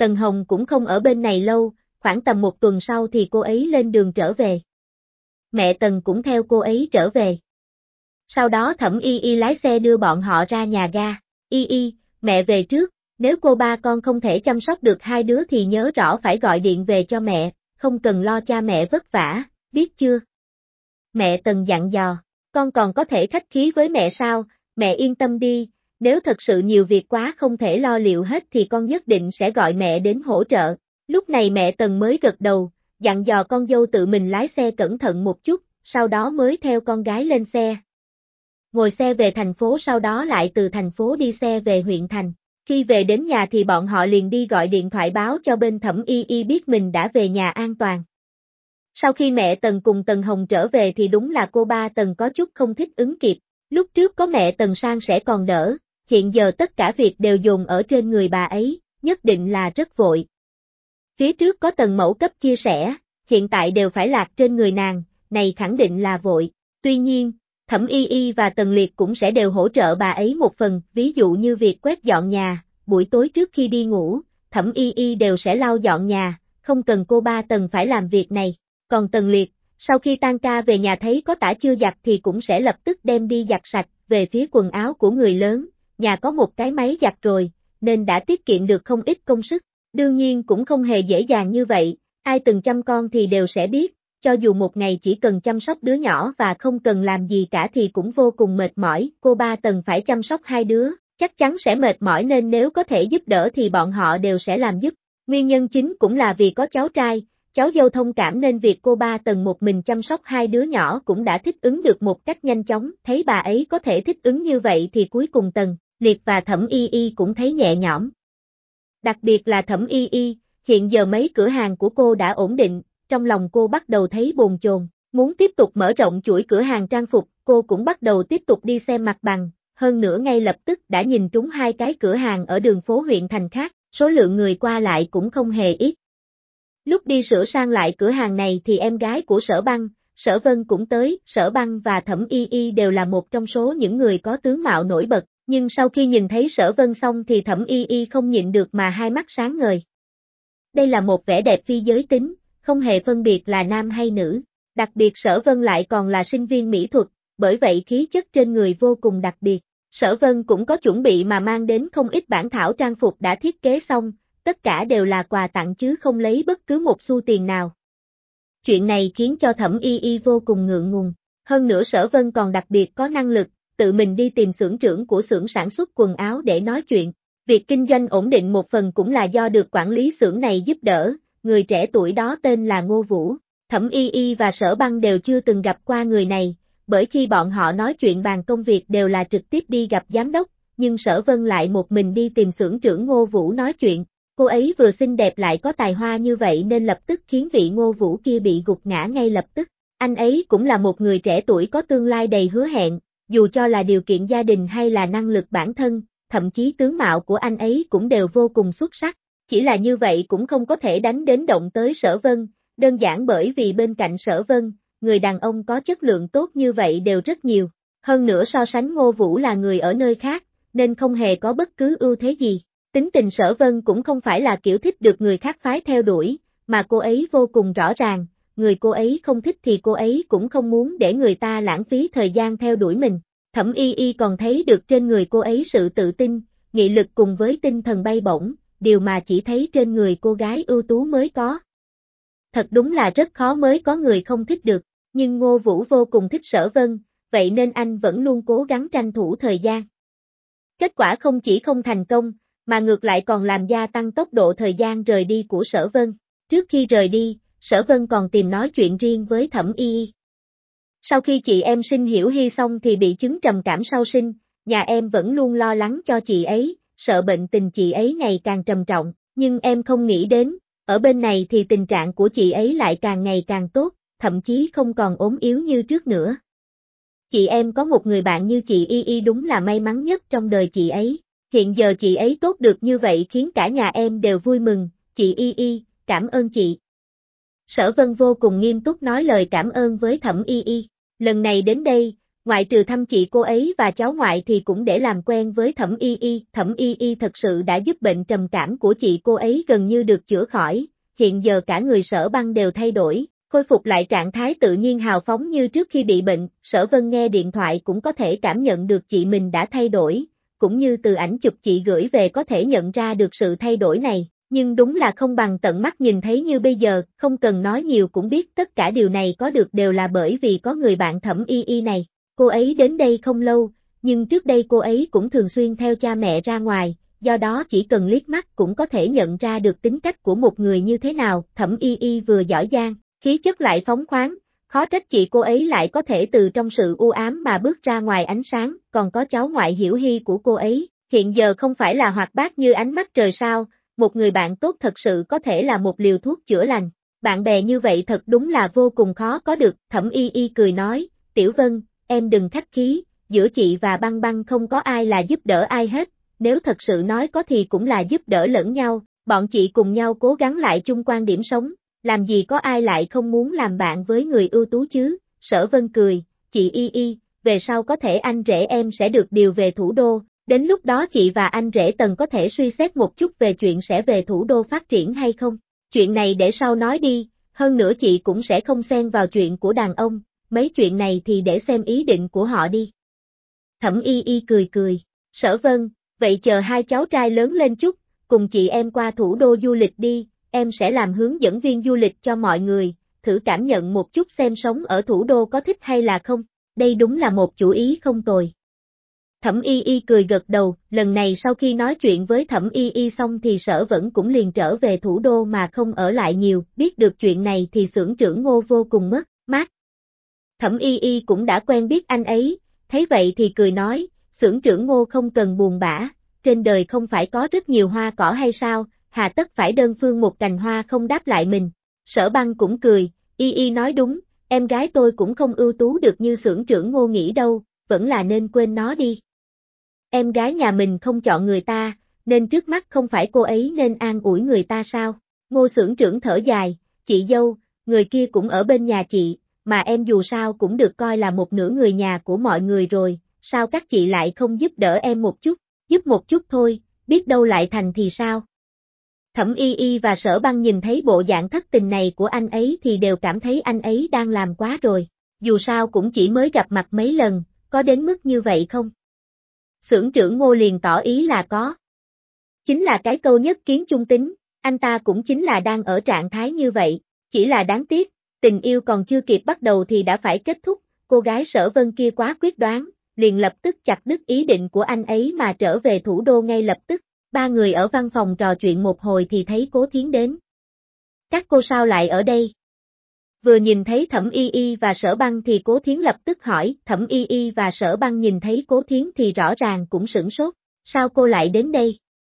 Tần Hồng cũng không ở bên này lâu, khoảng tầm 1 tuần sau thì cô ấy lên đường trở về. Mẹ Tần cũng theo cô ấy trở về. Sau đó Thẩm Y Y lái xe đưa bọn họ ra nhà ga. Y Y, mẹ về trước, nếu cô ba con không thể chăm sóc được hai đứa thì nhớ rõ phải gọi điện về cho mẹ, không cần lo cha mẹ vất vả, biết chưa? Mẹ Tần dặn dò, con còn có thể khách khí với mẹ sao, mẹ yên tâm đi, nếu thật sự nhiều việc quá không thể lo liệu hết thì con nhất định sẽ gọi mẹ đến hỗ trợ. Lúc này mẹ Tần mới gật đầu, dặn dò con dâu tự mình lái xe cẩn thận một chút, sau đó mới theo con gái lên xe. Ngồi xe về thành phố, sau đó lại từ thành phố đi xe về huyện thành. Khi về đến nhà thì bọn họ liền đi gọi điện thoại báo cho bên Thẩm Y Y biết mình đã về nhà an toàn. Sau khi mẹ Tần cùng Tần Hồng trở về thì đúng là cô ba Tần có chút không thích ứng kịp. Lúc trước có mẹ Tần sang sẽ còn đỡ, hiện giờ tất cả việc đều dồn ở trên người bà ấy, nhất định là rất vội. Phía trước có Tần mẫu cấp chia sẻ, hiện tại đều phải lạc trên người nàng, này khẳng định là vội. Tuy nhiên, Thẩm Y Y và Tần Liệt cũng sẽ đều hỗ trợ bà ấy một phần, ví dụ như việc quét dọn nhà, buổi tối trước khi đi ngủ, Thẩm Y Y đều sẽ lau dọn nhà, không cần cô ba Tần phải làm việc này. Còn Tần Liệt, sau khi tan ca về nhà thấy có tã chưa giặt thì cũng sẽ lập tức đem đi giặt sạch. Về phía quần áo của người lớn, nhà có một cái máy giặt rồi, nên đã tiết kiệm được không ít công sức. Đương nhiên cũng không hề dễ dàng như vậy, ai từng chăm con thì đều sẽ biết, cho dù một ngày chỉ cần chăm sóc đứa nhỏ và không cần làm gì cả thì cũng vô cùng mệt mỏi. Cô ba Tần phải chăm sóc hai đứa, chắc chắn sẽ mệt mỏi nên nếu có thể giúp đỡ thì bọn họ đều sẽ làm giúp. Nguyên nhân chính cũng là vì có cháu trai, cháu dâu thông cảm nên việc cô ba Tần một mình chăm sóc hai đứa nhỏ cũng đã thích ứng được một cách nhanh chóng. Thấy bà ấy có thể thích ứng như vậy thì cuối cùng Tần Liệt và Thẩm Y Y cũng thấy nhẹ nhõm. Đặc biệt là Thẩm Y Y, hiện giờ mấy cửa hàng của cô đã ổn định, trong lòng cô bắt đầu thấy bồn chồn, muốn tiếp tục mở rộng chuỗi cửa hàng trang phục, cô cũng bắt đầu tiếp tục đi xem mặt bằng, hơn nữa ngay lập tức đã nhìn trúng hai cái cửa hàng ở đường phố huyện thành khác, số lượng người qua lại cũng không hề ít. Lúc đi sửa sang lại cửa hàng này thì em gái của Sở Băng, Sở Vân cũng tới. Sở Băng và Thẩm Y Y đều là một trong số những người có tướng mạo nổi bật, nhưng sau khi nhìn thấy Sở Vân xong thì Thẩm Y Y không nhịn được mà hai mắt sáng ngời. Đây là một vẻ đẹp phi giới tính, không hề phân biệt là nam hay nữ, đặc biệt Sở Vân lại còn là sinh viên mỹ thuật, bởi vậy khí chất trên người vô cùng đặc biệt. Sở Vân cũng có chuẩn bị mà mang đến không ít bản thảo trang phục đã thiết kế xong, tất cả đều là quà tặng chứ không lấy bất cứ một xu tiền nào. Chuyện này khiến cho Thẩm Y Y vô cùng ngượng ngùng, hơn nữa Sở Vân còn đặc biệt có năng lực, tự mình đi tìm xưởng trưởng của xưởng sản xuất quần áo để nói chuyện. Việc kinh doanh ổn định một phần cũng là do được quản lý xưởng này giúp đỡ, người trẻ tuổi đó tên là Ngô Vũ. Thẩm Y Y và Sở Băng đều chưa từng gặp qua người này, bởi khi bọn họ nói chuyện bàn công việc đều là trực tiếp đi gặp giám đốc, nhưng Sở Vân lại một mình đi tìm xưởng trưởng Ngô Vũ nói chuyện. Cô ấy vừa xinh đẹp lại có tài hoa như vậy nên lập tức khiến vị Ngô Vũ kia bị gục ngã ngay lập tức. Anh ấy cũng là một người trẻ tuổi có tương lai đầy hứa hẹn, dù cho là điều kiện gia đình hay là năng lực bản thân, thậm chí tướng mạo của anh ấy cũng đều vô cùng xuất sắc. Chỉ là như vậy cũng không có thể đánh đến động tới Sở Vân, đơn giản bởi vì bên cạnh Sở Vân, người đàn ông có chất lượng tốt như vậy đều rất nhiều. Hơn nữa so sánh Ngô Vũ là người ở nơi khác, nên không hề có bất cứ ưu thế gì. Tính tình Sở Vân cũng không phải là kiểu thích được người khác phái theo đuổi, mà cô ấy vô cùng rõ ràng, người cô ấy không thích thì cô ấy cũng không muốn để người ta lãng phí thời gian theo đuổi mình. Thẩm Y Y còn thấy được trên người cô ấy sự tự tin, nghị lực cùng với tinh thần bay bổng, điều mà chỉ thấy trên người cô gái ưu tú mới có. Thật đúng là rất khó mới có người không thích được, nhưng Ngô Vũ vô cùng thích Sở Vân, vậy nên anh vẫn luôn cố gắng tranh thủ thời gian. Kết quả không chỉ không thành công, mà ngược lại còn làm gia tăng tốc độ thời gian rời đi của Sở Vân. Trước khi rời đi, Sở Vân còn tìm nói chuyện riêng với Thẩm Y Y. Sau khi chị em sinh Hiểu Hy xong thì bị chứng trầm cảm sau sinh, nhà em vẫn luôn lo lắng cho chị ấy, sợ bệnh tình chị ấy ngày càng trầm trọng, nhưng em không nghĩ đến, ở bên này thì tình trạng của chị ấy lại càng ngày càng tốt, thậm chí không còn ốm yếu như trước nữa. Chị em có một người bạn như chị Y Y đúng là may mắn nhất trong đời chị ấy. Hiện giờ chị ấy tốt được như vậy khiến cả nhà em đều vui mừng, chị Y Y, cảm ơn chị. Sở Vân vô cùng nghiêm túc nói lời cảm ơn với Thẩm Y Y. Lần này đến đây, Ngoại trừ thăm chị cô ấy và cháu ngoại thì cũng để làm quen với Thẩm Y Y thật sự đã giúp bệnh trầm cảm của chị cô ấy gần như được chữa khỏi, hiện giờ cả người Sở Băng đều thay đổi, khôi phục lại trạng thái tự nhiên hào phóng như trước khi bị bệnh, Sở Vân nghe điện thoại cũng có thể cảm nhận được chị mình đã thay đổi, cũng như từ ảnh chụp chị gửi về có thể nhận ra được sự thay đổi này, nhưng đúng là không bằng tận mắt nhìn thấy như bây giờ, không cần nói nhiều cũng biết tất cả điều này có được đều là bởi vì có người bạn Thẩm Y Y này. Cô ấy đến đây không lâu, nhưng trước đây cô ấy cũng thường xuyên theo cha mẹ ra ngoài, do đó chỉ cần liếc mắt cũng có thể nhận ra được tính cách của một người như thế nào. Thẩm Y Y vừa giỏi giang, khí chất lại phóng khoáng, khó trách chị cô ấy lại có thể từ trong sự u ám mà bước ra ngoài ánh sáng, còn có cháu ngoại Hiểu Hy của cô ấy, hiện giờ không phải là hoạt bát như ánh mắt trời sao, một người bạn tốt thật sự có thể là một liều thuốc chữa lành. Bạn bè như vậy thật đúng là vô cùng khó có được. Thẩm Y Y cười nói, Tiểu Vân, em đừng khách khí, giữa chị và Băng Băng không có ai là giúp đỡ ai hết, nếu thật sự nói có thì cũng là giúp đỡ lẫn nhau, bọn chị cùng nhau cố gắng lại chung quan điểm sống, làm gì có ai lại không muốn làm bạn với người ưu tú chứ. Sở Vân cười, chị Y Y, về sau có thể anh rể em sẽ được điều về thủ đô, đến lúc đó chị và anh rể Tần có thể suy xét một chút về chuyện sẽ về thủ đô phát triển hay không, chuyện này để sau nói đi, hơn nữa chị cũng sẽ không xen vào chuyện của đàn ông, mấy chuyện này thì để xem ý định của họ đi. Thẩm Y Y cười cười, Sở Vân, vậy chờ hai cháu trai lớn lên chút, cùng chị em qua thủ đô du lịch đi, em sẽ làm hướng dẫn viên du lịch cho mọi người, thử cảm nhận một chút xem sống ở thủ đô có thích hay là không, đây đúng là một chủ ý không tồi. Thẩm Y Y cười gật đầu, lần này sau khi nói chuyện với Thẩm Y Y xong thì Sở Vẫn cũng liền trở về thủ đô mà không ở lại nhiều, biết được chuyện này thì xưởng trưởng Ngô vô cùng mất mát. Thẩm Y Y cũng đã quen biết anh ấy, thấy vậy thì cười nói, xưởng trưởng Ngô không cần buồn bã, trên đời không phải có rất nhiều hoa cỏ hay sao, hà tất phải đơn phương một cành hoa không đáp lại mình. Sở Băng cũng cười, Y Y nói đúng, em gái tôi cũng không ưu tú được như xưởng trưởng Ngô nghĩ đâu, vẫn là nên quên nó đi. Em gái nhà mình không chọn người ta, nên trước mắt không phải cô ấy nên an ủi người ta sao? Ngô xưởng trưởng thở dài, chị dâu, người kia cũng ở bên nhà chị, mà em dù sao cũng được coi là một nửa người nhà của mọi người rồi, sao các chị lại không giúp đỡ em một chút, giúp một chút thôi, biết đâu lại thành thì sao? Thẩm Y Y và Sở Băng nhìn thấy bộ dạng thất tình này của anh ấy thì đều cảm thấy anh ấy đang làm quá rồi, dù sao cũng chỉ mới gặp mặt mấy lần, có đến mức như vậy không? Xưởng trưởng Ngô liền tỏ ý là có. Chính là cái câu nhất kiến chung tính, anh ta cũng chính là đang ở trạng thái như vậy, chỉ là đáng tiếc, tình yêu còn chưa kịp bắt đầu thì đã phải kết thúc, cô gái Sở Vân kia quá quyết đoán, liền lập tức chặt đứt ý định của anh ấy mà trở về thủ đô ngay lập tức, ba người ở văn phòng trò chuyện một hồi thì thấy Cố Thiến đến. Các cô sao lại ở đây? Vừa nhìn thấy Thẩm Y Y và Sở Băng thì Cố Thiến lập tức hỏi, Thẩm Y Y và Sở Băng nhìn thấy Cố Thiến thì rõ ràng cũng sửng sốt, sao cô lại đến đây?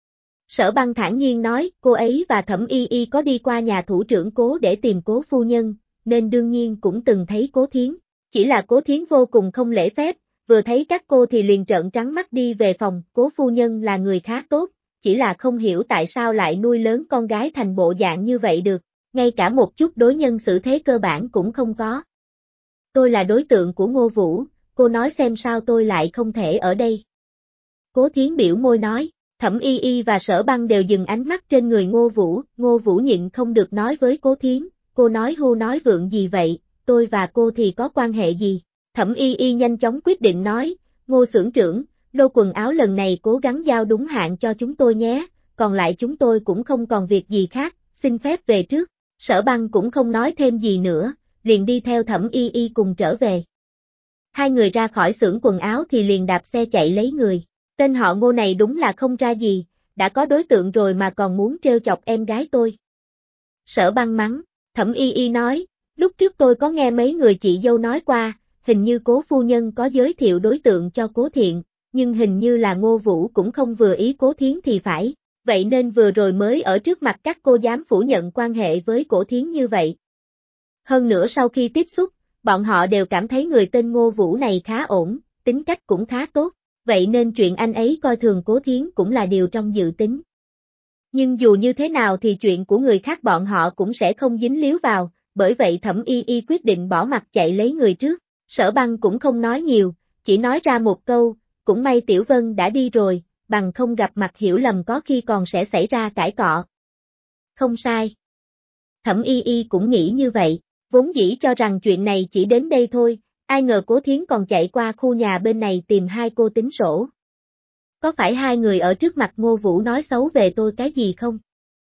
Sở Băng thản nhiên nói, cô ấy và Thẩm Y Y có đi qua nhà thủ trưởng Cố để tìm Cố phu nhân, nên đương nhiên cũng từng thấy Cố Thiến, chỉ là Cố Thiến vô cùng không lễ phép, vừa thấy các cô thì liền trợn trắng mắt đi về phòng, Cố phu nhân là người khá tốt, chỉ là không hiểu tại sao lại nuôi lớn con gái thành bộ dạng như vậy được, ngay cả một chút đối nhân xử thế cơ bản cũng không có. Tôi là đối tượng của Ngô Vũ, cô nói xem sao tôi lại không thể ở đây. Cố Thiến biểu môi nói. Thẩm Y Y và Sở Băng đều dừng ánh mắt trên người Ngô Vũ nhịn không được nói với Cố Thiến, cô nói hưu nói vượng gì vậy, tôi và cô thì có quan hệ gì? Thẩm Y Y nhanh chóng quyết định nói, Ngô xưởng trưởng, lô quần áo lần này cố gắng giao đúng hạn cho chúng tôi nhé, còn lại chúng tôi cũng không còn việc gì khác, xin phép về trước. Sở Băng cũng không nói thêm gì nữa, liền đi theo Thẩm Y Y cùng trở về. Hai người ra khỏi xưởng quần áo thì liền đạp xe chạy lấy người. Tên họ Ngô này đúng là không ra gì, đã có đối tượng rồi mà còn muốn trêu chọc em gái tôi. Sở Băng mắng, Thẩm Y Y nói, lúc trước tôi có nghe mấy người chị dâu nói qua, hình như Cố phu nhân có giới thiệu đối tượng cho Cố Thiện, nhưng hình như là Ngô Vũ cũng không vừa ý Cố Thiến thì phải, vậy nên vừa rồi mới ở trước mặt các cô dám phủ nhận quan hệ với Cố Thiến như vậy. Hơn nữa sau khi tiếp xúc, bọn họ đều cảm thấy người tên Ngô Vũ này khá ổn, tính cách cũng khá tốt. Vậy nên chuyện anh ấy coi thường Cố Thiến cũng là điều trong dự tính. Nhưng dù như thế nào thì chuyện của người khác bọn họ cũng sẽ không dính líu vào, bởi vậy Thẩm Y Y quyết định bỏ mặt chạy lấy người trước. Sở Băng cũng không nói nhiều, chỉ nói ra một câu, cũng may Tiểu Vân đã đi rồi, bằng không gặp mặt hiểu lầm có khi còn sẽ xảy ra cãi cọ. Không sai. Thẩm Y Y cũng nghĩ như vậy, vốn dĩ cho rằng chuyện này chỉ đến đây thôi, ai ngờ Cố Thiến còn chạy qua khu nhà bên này tìm hai cô tính sổ. Có phải hai người ở trước mặt Ngô Vũ nói xấu về tôi cái gì không?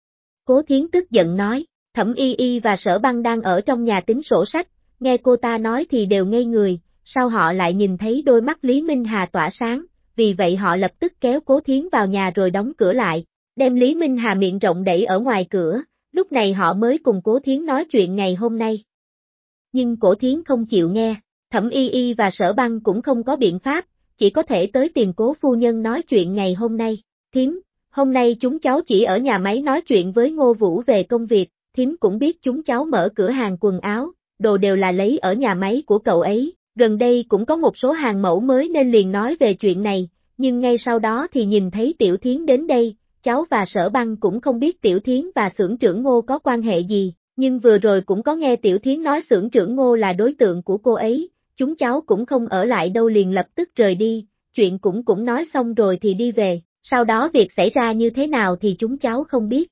Cố Thiến tức giận nói, Thẩm Y Y và Sở Băng đang ở trong nhà tính sổ sách, nghe cô ta nói thì đều ngây người, sau họ lại nhìn thấy đôi mắt Lý Minh Hà tỏa sáng, vì vậy họ lập tức kéo Cố Thiến vào nhà rồi đóng cửa lại, đem Lý Minh Hà miệng rộng đẩy ở ngoài cửa, lúc này họ mới cùng Cố Thiến nói chuyện ngày hôm nay. Nhưng Cố Thiến không chịu nghe, Thẩm Y Y và Sở Băng cũng không có biện pháp, chỉ có thể tới tìm Cố phu nhân nói chuyện ngày hôm nay. Thiếm, hôm nay chúng cháu chỉ ở nhà máy nói chuyện với Ngô Vũ về công việc, Thiếm cũng biết chúng cháu mở cửa hàng quần áo, đồ đều là lấy ở nhà máy của cậu ấy, gần đây cũng có một số hàng mẫu mới nên liền nói về chuyện này, nhưng ngay sau đó thì nhìn thấy Tiểu Thiến đến đây, cháu và Sở Băng cũng không biết Tiểu Thiến và xưởng trưởng Ngô có quan hệ gì, nhưng vừa rồi cũng có nghe Tiểu Thiến nói xưởng trưởng Ngô là đối tượng của cô ấy, chúng cháu cũng không ở lại đâu liền lập tức rời đi, chuyện cũng nói xong rồi thì đi về, sau đó việc xảy ra như thế nào thì chúng cháu không biết.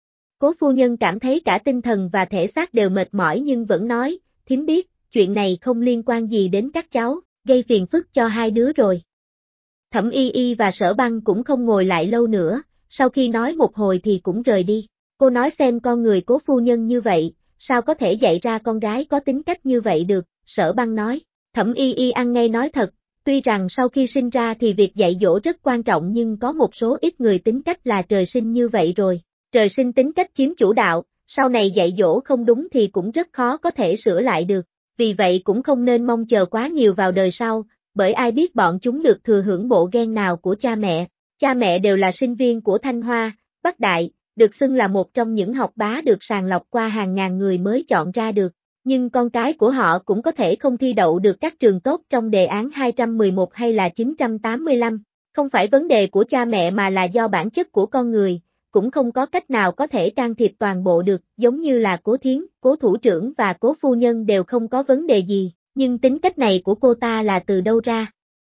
Cố phu nhân cảm thấy cả tinh thần và thể xác đều mệt mỏi nhưng vẫn nói, Thím biết, chuyện này không liên quan gì đến các cháu, gây phiền phức cho hai đứa rồi. Thẩm Y Y và Sở Băng cũng không ngồi lại lâu nữa, sau khi nói một hồi thì cũng rời đi. Cô nói xem con người Cố phu nhân như vậy, sao có thể dạy ra con gái có tính cách như vậy được, Sở Băng nói. Thẩm Y Y ăn ngay nói thật, tuy rằng sau khi sinh ra thì việc dạy dỗ rất quan trọng nhưng có một số ít người tính cách là trời sinh như vậy rồi. Trời sinh tính cách chiếm chủ đạo, sau này dạy dỗ không đúng thì cũng rất khó có thể sửa lại được. Vì vậy cũng không nên mong chờ quá nhiều vào đời sau, bởi ai biết bọn chúng được thừa hưởng bộ gen nào của cha mẹ. Cha mẹ đều là sinh viên của Thanh Hoa, Bắc Đại, được xưng là một trong những học bá được sàng lọc qua hàng ngàn người mới chọn ra được. Nhưng con cái của họ cũng có thể không thi đậu được các trường tốt trong đề án 211 hay là 985. Không phải vấn đề của cha mẹ mà là do bản chất của con người, cũng không có cách nào có thể can thiệp toàn bộ được, giống như là Cố Thiến, Cố thủ trưởng và Cố phu nhân đều không có vấn đề gì, nhưng tính cách này của cô ta là từ đâu ra?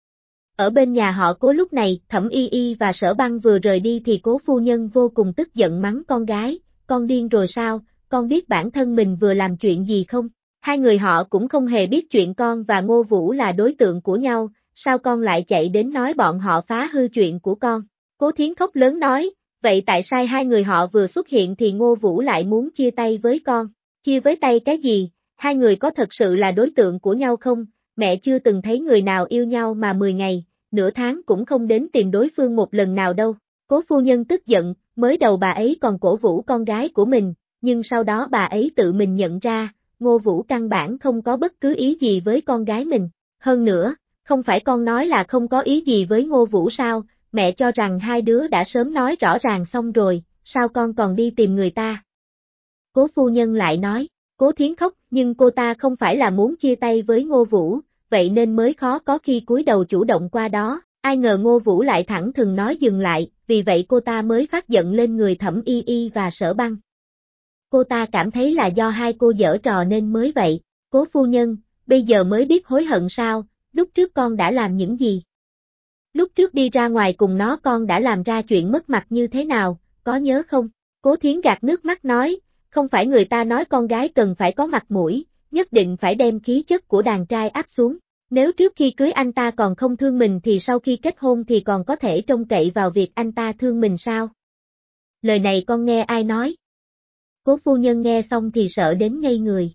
Ở bên nhà họ Cố lúc này, Thẩm Y Y và Sở Băng vừa rời đi thì Cố phu nhân vô cùng tức giận mắng con gái, con điên rồi sao, con biết bản thân mình vừa làm chuyện gì không? Hai người họ cũng không hề biết chuyện con và Ngô Vũ là đối tượng của nhau, sao con lại chạy đến nói bọn họ phá hư chuyện của con? Cố Thiến khóc lớn nói, vậy tại sao hai người họ vừa xuất hiện thì Ngô Vũ lại muốn chia tay với con? Chia với tay cái gì? Hai người có thật sự là đối tượng của nhau không? Mẹ chưa từng thấy người nào yêu nhau mà 10 ngày, nửa tháng cũng không đến tìm đối phương một lần nào đâu. Cố phu nhân tức giận, mới đầu bà ấy còn cổ vũ con gái của mình, nhưng sau đó bà ấy tự mình nhận ra, Ngô Vũ căn bản không có bất cứ ý gì với con gái mình. Hơn nữa, không phải con nói là không có ý gì với Ngô Vũ sao, mẹ cho rằng hai đứa đã sớm nói rõ ràng xong rồi, sao con còn đi tìm người ta? Cố phu nhân lại nói, Cố Thiến khóc, nhưng cô ta không phải là muốn chia tay với Ngô Vũ, vậy nên mới khó có khi cúi đầu chủ động qua đó, ai ngờ Ngô Vũ lại thẳng thừng nói dừng lại, vì vậy cô ta mới phát giận lên người Thẩm Y Y và Sở Băng. Cô ta cảm thấy là do hai cô giở trò nên mới vậy, Cố phu nhân, bây giờ mới biết hối hận sao, lúc trước con đã làm những gì? Lúc trước đi ra ngoài cùng nó con đã làm ra chuyện mất mặt như thế nào, có nhớ không? Cố Thiến gạt nước mắt nói, không phải người ta nói con gái cần phải có mặt mũi, nhất định phải đem khí chất của đàn trai áp xuống. Nếu trước khi cưới anh ta còn không thương mình thì sau khi kết hôn thì còn có thể trông cậy vào việc anh ta thương mình sao? Lời này con nghe ai nói? Cố phu nhân nghe xong thì sợ đến ngây người.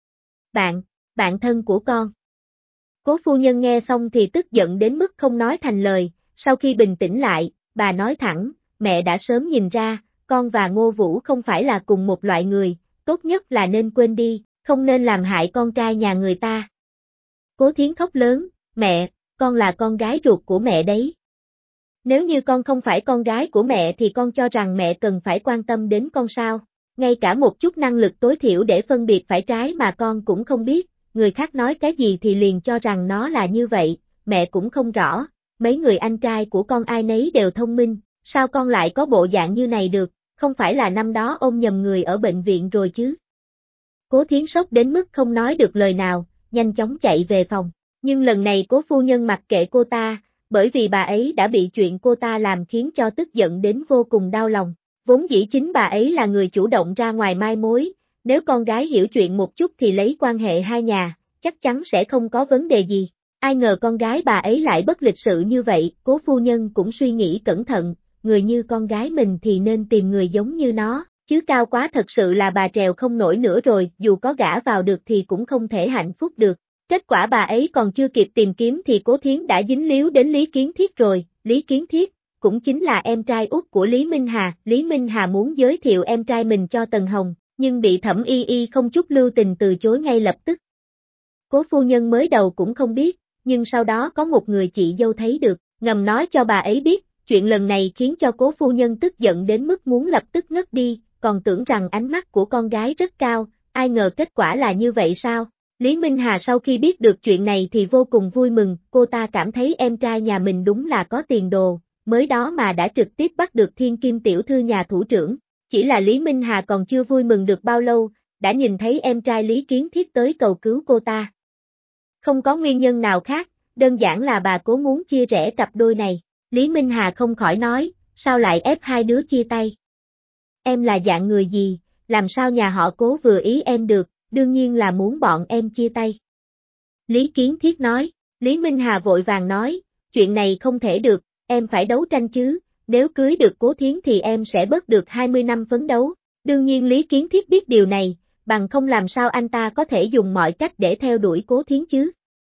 Bạn thân của con. Cố phu nhân nghe xong thì tức giận đến mức không nói thành lời, sau khi bình tĩnh lại, bà nói thẳng, mẹ đã sớm nhìn ra, con và Ngô Vũ không phải là cùng một loại người, tốt nhất là nên quên đi, không nên làm hại con trai nhà người ta. Cố Thiến khóc lớn, mẹ, con là con gái ruột của mẹ đấy. Nếu như con không phải con gái của mẹ thì con cho rằng mẹ cần phải quan tâm đến con sao, ngay cả một chút năng lực tối thiểu để phân biệt phải trái mà con cũng không biết. Người khác nói cái gì thì liền cho rằng nó là như vậy, mẹ cũng không rõ, mấy người anh trai của con ai nấy đều thông minh, sao con lại có bộ dạng như này được, không phải là năm đó ôm nhầm người ở bệnh viện rồi chứ. Cố Thiến sốc đến mức không nói được lời nào, nhanh chóng chạy về phòng. Nhưng lần này Cố phu nhân mặc kệ cô ta, bởi vì bà ấy đã bị chuyện cô ta làm khiến cho tức giận đến vô cùng đau lòng. Vốn dĩ chính bà ấy là người chủ động ra ngoài mai mối, nếu con gái hiểu chuyện một chút thì lấy quan hệ hai nhà, chắc chắn sẽ không có vấn đề gì. Ai ngờ con gái bà ấy lại bất lịch sự như vậy, Cố phu nhân cũng suy nghĩ cẩn thận, người như con gái mình thì nên tìm người giống như nó, chứ cao quá thật sự là bà trèo không nổi nữa rồi, dù có gả vào được thì cũng không thể hạnh phúc được. Kết quả bà ấy còn chưa kịp tìm kiếm thì Cố Thiến đã dính líu đến Lý Kiến Thiết rồi, Lý Kiến Thiết cũng chính là em trai út của Lý Minh Hà. Lý Minh Hà muốn giới thiệu em trai mình cho Tần Hồng, nhưng bị Thẩm Y Y không chút lưu tình từ chối ngay lập tức. Cố phu nhân mới đầu cũng không biết, nhưng sau đó có một người chị dâu thấy được, ngầm nói cho bà ấy biết, chuyện lần này khiến cho Cố phu nhân tức giận đến mức muốn lập tức ngất đi, còn tưởng rằng ánh mắt của con gái rất cao, ai ngờ kết quả là như vậy sao? Lý Minh Hà sau khi biết được chuyện này thì vô cùng vui mừng, cô ta cảm thấy em trai nhà mình đúng là có tiền đồ, mới đó mà đã trực tiếp bắt được thiên kim tiểu thư nhà thủ trưởng. Chỉ là Lý Minh Hà còn chưa vui mừng được bao lâu, đã nhìn thấy em trai Lý Kiến Thiết tới cầu cứu cô ta. Không có nguyên nhân nào khác, đơn giản là bà Cố muốn chia rẽ cặp đôi này. Lý Minh Hà không khỏi nói, sao lại ép hai đứa chia tay? Em là dạng người gì, làm sao nhà họ Cố vừa ý em được, đương nhiên là muốn bọn em chia tay. Lý Kiến Thiết nói, Lý Minh Hà vội vàng nói, chuyện này không thể được, em phải đấu tranh chứ, nếu cưới được Cố Thiến thì em sẽ bớt được 20 năm phấn đấu. Đương nhiên Lý Kiến Thiết biết điều này, bằng không làm sao anh ta có thể dùng mọi cách để theo đuổi Cố Thiến chứ.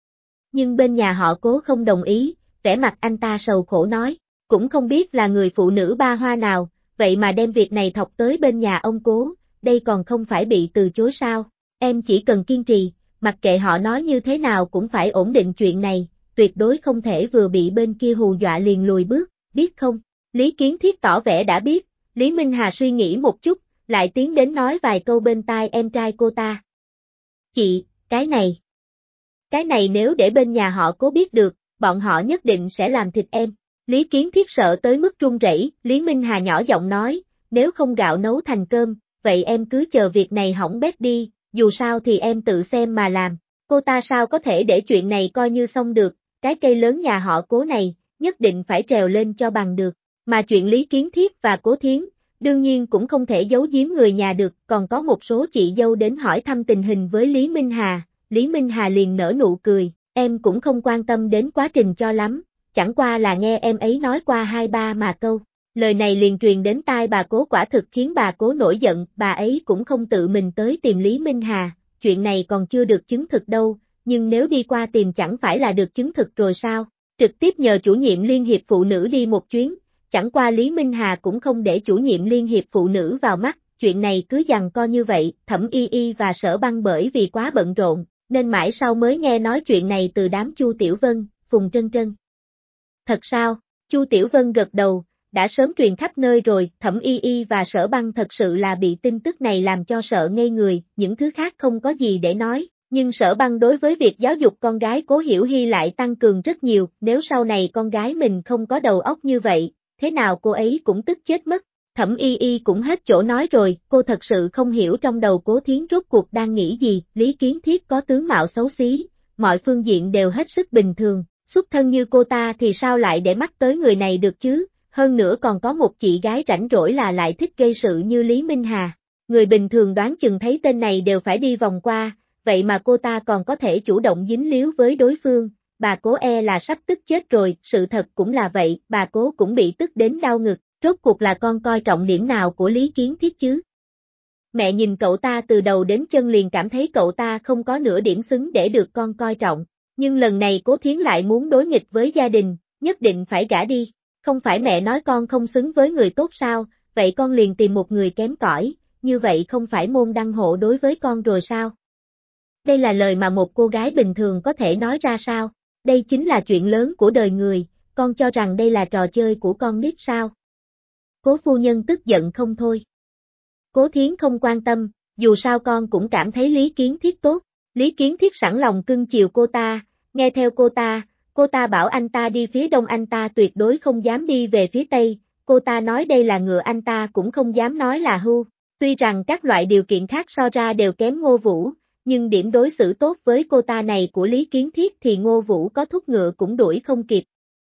Nhưng bên nhà họ Cố không đồng ý, vẻ mặt anh ta sầu khổ nói, cũng không biết là người phụ nữ ba hoa nào, vậy mà đem việc này thọc tới bên nhà ông Cố, đây còn không phải bị từ chối sao, em chỉ cần kiên trì, mặc kệ họ nói như thế nào cũng phải ổn định chuyện này, tuyệt đối không thể vừa bị bên kia hù dọa liền lùi bước, biết không? Lý Kiến Thiết tỏ vẻ đã biết, Lý Minh Hà suy nghĩ một chút, lại tiến đến nói vài câu bên tai em trai cô ta. Chị, cái này nếu để bên nhà họ Cố biết được, bọn họ nhất định sẽ làm thịt em. Lý Kiến Thiết sợ tới mức run rẩy, Lý Minh Hà nhỏ giọng nói, nếu không gạo nấu thành cơm, vậy em cứ chờ việc này hỏng bét đi, dù sao thì em tự xem mà làm. Cô ta sao có thể để chuyện này coi như xong được, cái cây lớn nhà họ Cố này, nhất định phải trèo lên cho bằng được. Mà chuyện Lý Kiến Thiết và Cố Thiến, đương nhiên cũng không thể giấu giếm người nhà được, còn có một số chị dâu đến hỏi thăm tình hình với Lý Minh Hà. Lý Minh Hà liền nở nụ cười, em cũng không quan tâm đến quá trình cho lắm, chẳng qua là nghe em ấy nói qua hai ba mà câu. Lời này liền truyền đến tai bà Cố, quả thực khiến bà Cố nổi giận, bà ấy cũng không tự mình tới tìm Lý Minh Hà, chuyện này còn chưa được chứng thực đâu, nhưng nếu đi qua tìm chẳng phải là được chứng thực rồi sao, trực tiếp nhờ chủ nhiệm Liên hiệp Phụ nữ đi một chuyến, chẳng qua Lý Minh Hà cũng không để chủ nhiệm Liên hiệp Phụ nữ vào mắt, chuyện này cứ giằng co như vậy, Thẩm Y Y và Sở Băng bởi vì quá bận rộn, nên mãi sau mới nghe nói chuyện này từ đám Chu Tiểu Vân, Phùng Trân Trân. Thật sao? Chu Tiểu Vân gật đầu, đã sớm truyền khắp nơi rồi, Thẩm Y Y và Sở Băng thật sự là bị tin tức này làm cho sợ ngây người, những thứ khác không có gì để nói, nhưng Sở Băng đối với việc giáo dục con gái Cố Hiểu Hy lại tăng cường rất nhiều, nếu sau này con gái mình không có đầu óc như vậy, thế nào cô ấy cũng tức chết mất. Thẩm Y Y cũng hết chỗ nói rồi, cô thật sự không hiểu trong đầu Cố Thiến rốt cuộc đang nghĩ gì, Lý Kiến Thiết có tướng mạo xấu xí, mọi phương diện đều hết sức bình thường, xuất thân như cô ta thì sao lại để mắt tới người này được chứ, hơn nữa còn có một chị gái rảnh rỗi là lại thích gây sự như Lý Minh Hà. Người bình thường đoán chừng thấy tên này đều phải đi vòng qua, vậy mà cô ta còn có thể chủ động dính líu với đối phương, bà Cố e là sắp tức chết rồi, sự thật cũng là vậy, bà Cố cũng bị tức đến đau ngực. Rốt cuộc là con coi trọng điểm nào của Lý Kiến Thiết chứ? Mẹ nhìn cậu ta từ đầu đến chân liền cảm thấy cậu ta không có nửa điểm xứng để được con coi trọng, nhưng lần này Cố Thiến lại muốn đối nghịch với gia đình, nhất định phải gả đi, không phải mẹ nói con không xứng với người tốt sao, vậy con liền tìm một người kém cỏi, như vậy không phải môn đăng hộ đối với con rồi sao? Đây là lời mà một cô gái bình thường có thể nói ra sao? Đây chính là chuyện lớn của đời người, con cho rằng đây là trò chơi của con nít sao? Cố phu nhân tức giận không thôi. Cố Thiến không quan tâm, dù sao con cũng cảm thấy Lý Kiến Thiết tốt. Lý Kiến Thiết sẵn lòng cưng chiều cô ta, nghe theo cô ta bảo anh ta đi phía đông anh ta tuyệt đối không dám đi về phía tây, cô ta nói đây là ngựa anh ta cũng không dám nói là hưu. Tuy rằng các loại điều kiện khác so ra đều kém Ngô Vũ, nhưng điểm đối xử tốt với cô ta này của Lý Kiến Thiết thì Ngô Vũ có thúc ngựa cũng đuổi không kịp.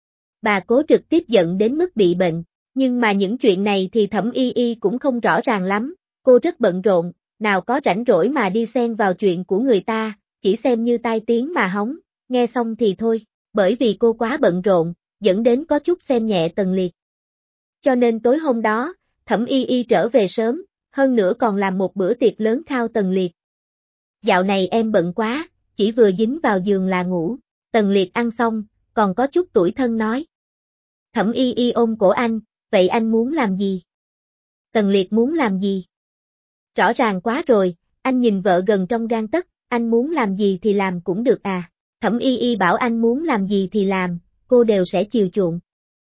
Bà Cố trực tiếp giận đến mức bị bệnh, nhưng mà những chuyện này thì Thẩm Y Y cũng không rõ ràng lắm, cô rất bận rộn, nào có rảnh rỗi mà đi xen vào chuyện của người ta, chỉ xem như tai tiếng mà hóng, nghe xong thì thôi, bởi vì cô quá bận rộn, dẫn đến có chút xem nhẹ Tần Liệt. Cho nên tối hôm đó, Thẩm Y Y trở về sớm, hơn nữa còn làm một bữa tiệc lớn khao Tần Liệt. Dạo này em bận quá, chỉ vừa dính vào giường là ngủ, Tần Liệt ăn xong, còn có chút tủi thân nói. Thẩm Y Y ôm cổ anh, vậy anh muốn làm gì? Tần Liệt muốn làm gì? Rõ ràng quá rồi, anh nhìn vợ gần trong gang tấc, anh muốn làm gì thì làm cũng được à. Thẩm Y Y bảo anh muốn làm gì thì làm, cô đều sẽ chiều chuộng.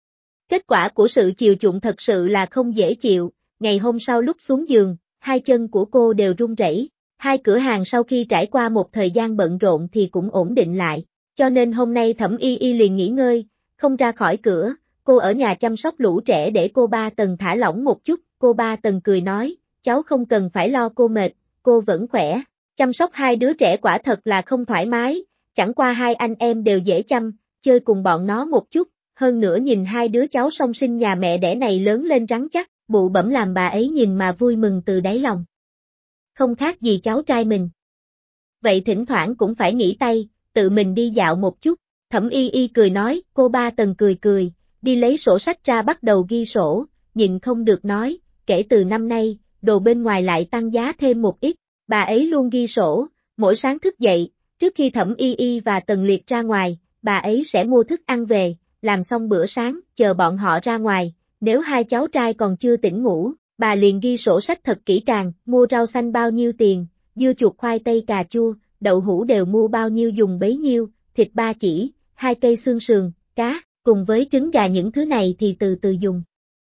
Kết quả của sự chiều chuộng thật sự là không dễ chịu, ngày hôm sau lúc xuống giường, hai chân của cô đều run rẩy. Hai cửa hàng sau khi trải qua một thời gian bận rộn thì cũng ổn định lại, cho nên hôm nay Thẩm Y Y liền nghỉ ngơi, không ra khỏi cửa, cô ở nhà chăm sóc lũ trẻ để cô ba Tần thả lỏng một chút, cô ba Tần cười nói, cháu không cần phải lo cô mệt, cô vẫn khỏe, chăm sóc hai đứa trẻ quả thật là không thoải mái, chẳng qua hai anh em đều dễ chăm, chơi cùng bọn nó một chút, hơn nữa nhìn hai đứa cháu song sinh nhà mẹ đẻ này lớn lên rắn chắc, bụ bẫm làm bà ấy nhìn mà vui mừng từ đáy lòng. Không khác gì cháu trai mình. Vậy thỉnh thoảng cũng phải nghỉ tay, tự mình đi dạo một chút, Thẩm Y Y cười nói, cô ba Tần cười cười, đi lấy sổ sách ra bắt đầu ghi sổ, nhịn không được nói, kể từ năm nay, đồ bên ngoài lại tăng giá thêm một ít, bà ấy luôn ghi sổ, mỗi sáng thức dậy, trước khi Thẩm Y Y và Tần Liệt ra ngoài, bà ấy sẽ mua thức ăn về, làm xong bữa sáng, chờ bọn họ ra ngoài, nếu hai cháu trai còn chưa tỉnh ngủ, bà liền ghi sổ sách thật kỹ càng, mua rau xanh bao nhiêu tiền, dưa chuột khoai tây cà chua, đậu hũ đều mua bao nhiêu dùng bấy nhiêu, thịt ba chỉ, 2 cây xương sườn, cá, cùng với trứng gà những thứ này thì từ từ dùng.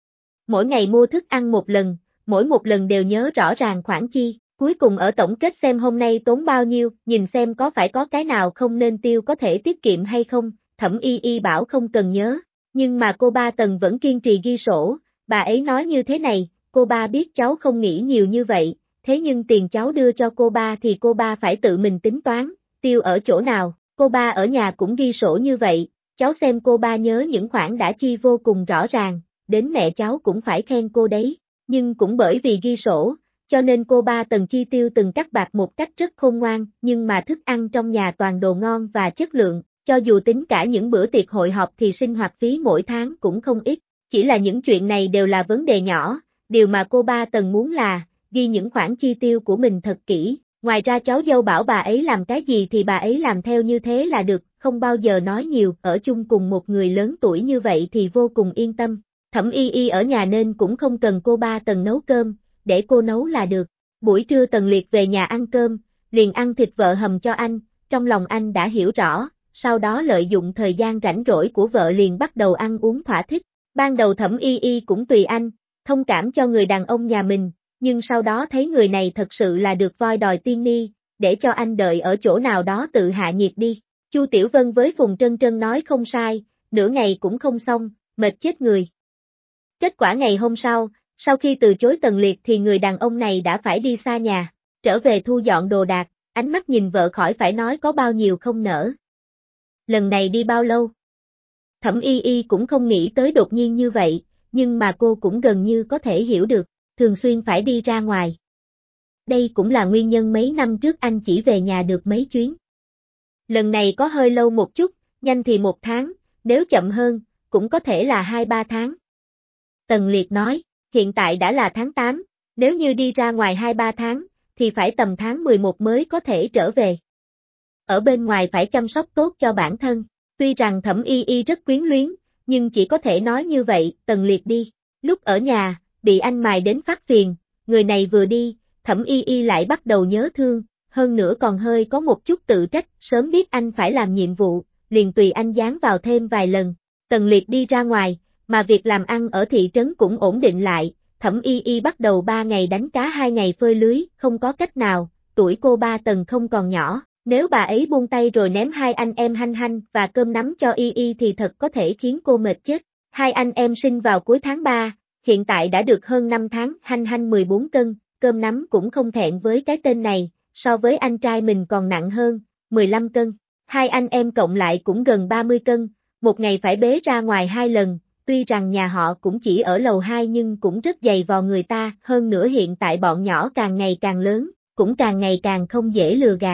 Mỗi ngày mua thức ăn một lần, mỗi một lần đều nhớ rõ ràng khoản chi, cuối cùng ở tổng kết xem hôm nay tốn bao nhiêu, nhìn xem có phải có cái nào không nên tiêu có thể tiết kiệm hay không, Thẩm Y Y bảo không cần nhớ, nhưng mà cô ba Tần vẫn kiên trì ghi sổ, bà ấy nói như thế này, cô ba biết cháu không nghĩ nhiều như vậy, thế nhưng tiền cháu đưa cho cô ba thì cô ba phải tự mình tính toán, tiêu ở chỗ nào, cô ba ở nhà cũng ghi sổ như vậy, cháu xem cô ba nhớ những khoản đã chi vô cùng rõ ràng, đến mẹ cháu cũng phải khen cô đấy, nhưng cũng bởi vì ghi sổ, cho nên cô ba Tần chi tiêu từng cắt bạc một cách rất khôn ngoan, nhưng mà thức ăn trong nhà toàn đồ ngon và chất lượng, cho dù tính cả những bữa tiệc hội họp thì sinh hoạt phí mỗi tháng cũng không ít, chỉ là những chuyện này đều là vấn đề nhỏ, điều mà cô ba Tần muốn là, ghi những khoản chi tiêu của mình thật kỹ, ngoài ra cháu dâu bảo bà ấy làm cái gì thì bà ấy làm theo như thế là được, không bao giờ nói nhiều, ở chung cùng một người lớn tuổi như vậy thì vô cùng yên tâm. Thẩm Y Y ở nhà nên cũng không cần cô ba Tần nấu cơm, để cô nấu là được. Buổi trưa Tần Liệt về nhà ăn cơm, liền ăn thịt vợ hầm cho anh, trong lòng anh đã hiểu rõ, sau đó lợi dụng thời gian rảnh rỗi của vợ liền bắt đầu ăn uống thỏa thích. Ban đầu Thẩm Y Y cũng tùy anh, thông cảm cho người đàn ông nhà mình, nhưng sau đó thấy người này thật sự là được voi đòi tiên ni, để cho anh đợi ở chỗ nào đó tự hạ nhiệt đi. Chu Tiểu Vân với Phùng Trân Trân nói không sai, nửa ngày cũng không xong, mệt chết người. Kết quả ngày hôm sau khi từ chối Tần Liệt thì người đàn ông này đã phải đi xa nhà, trở về thu dọn đồ đạc, ánh mắt nhìn vợ khỏi phải nói có bao nhiêu không nỡ. Lần này đi bao lâu? Thẩm Y Y cũng không nghĩ tới đột nhiên như vậy, nhưng mà cô cũng gần như có thể hiểu được, thường xuyên phải đi ra ngoài. Đây cũng là nguyên nhân mấy năm trước anh chỉ về nhà được mấy chuyến. Lần này có hơi lâu một chút, nhanh thì 1 tháng, nếu chậm hơn, cũng có thể là 2-3 tháng. Tần Liệt nói, hiện tại đã là tháng 8, nếu như đi ra ngoài 2-3 tháng, thì phải tầm tháng 11 mới có thể trở về. Ở bên ngoài phải chăm sóc tốt cho bản thân, tuy rằng Thẩm Y Y rất quyến luyến, nhưng chỉ có thể nói như vậy, Tần Liệt đi. Lúc ở nhà, bị anh mài đến phát phiền, người này vừa đi, Thẩm Y Y lại bắt đầu nhớ thương, hơn nữa còn hơi có một chút tự trách, sớm biết anh phải làm nhiệm vụ, liền tùy anh dán vào thêm vài lần. Tần Liệt đi ra ngoài, mà việc làm ăn ở thị trấn cũng ổn định lại, Thẩm Y Y bắt đầu 3 ngày đánh cá 2 ngày phơi lưới, không có cách nào, tuổi cô ba Tần không còn nhỏ, nếu bà ấy buông tay rồi ném hai anh em Hanh Hanh và Cơm Nắm cho Y Y thì thật có thể khiến cô mệt chết. Hai anh em sinh vào cuối tháng 3, hiện tại đã được hơn 5 tháng, Hanh Hanh 14 cân, Cơm Nắm cũng không thẹn với cái tên này, so với anh trai mình còn nặng hơn, 15 cân. Hai anh em cộng lại cũng gần 30 cân, một ngày phải bế ra ngoài 2 lần, tuy rằng nhà họ cũng chỉ ở lầu 2 nhưng cũng rất dày vò người ta, hơn nữa hiện tại bọn nhỏ càng ngày càng lớn, cũng càng ngày càng không dễ lừa gạt.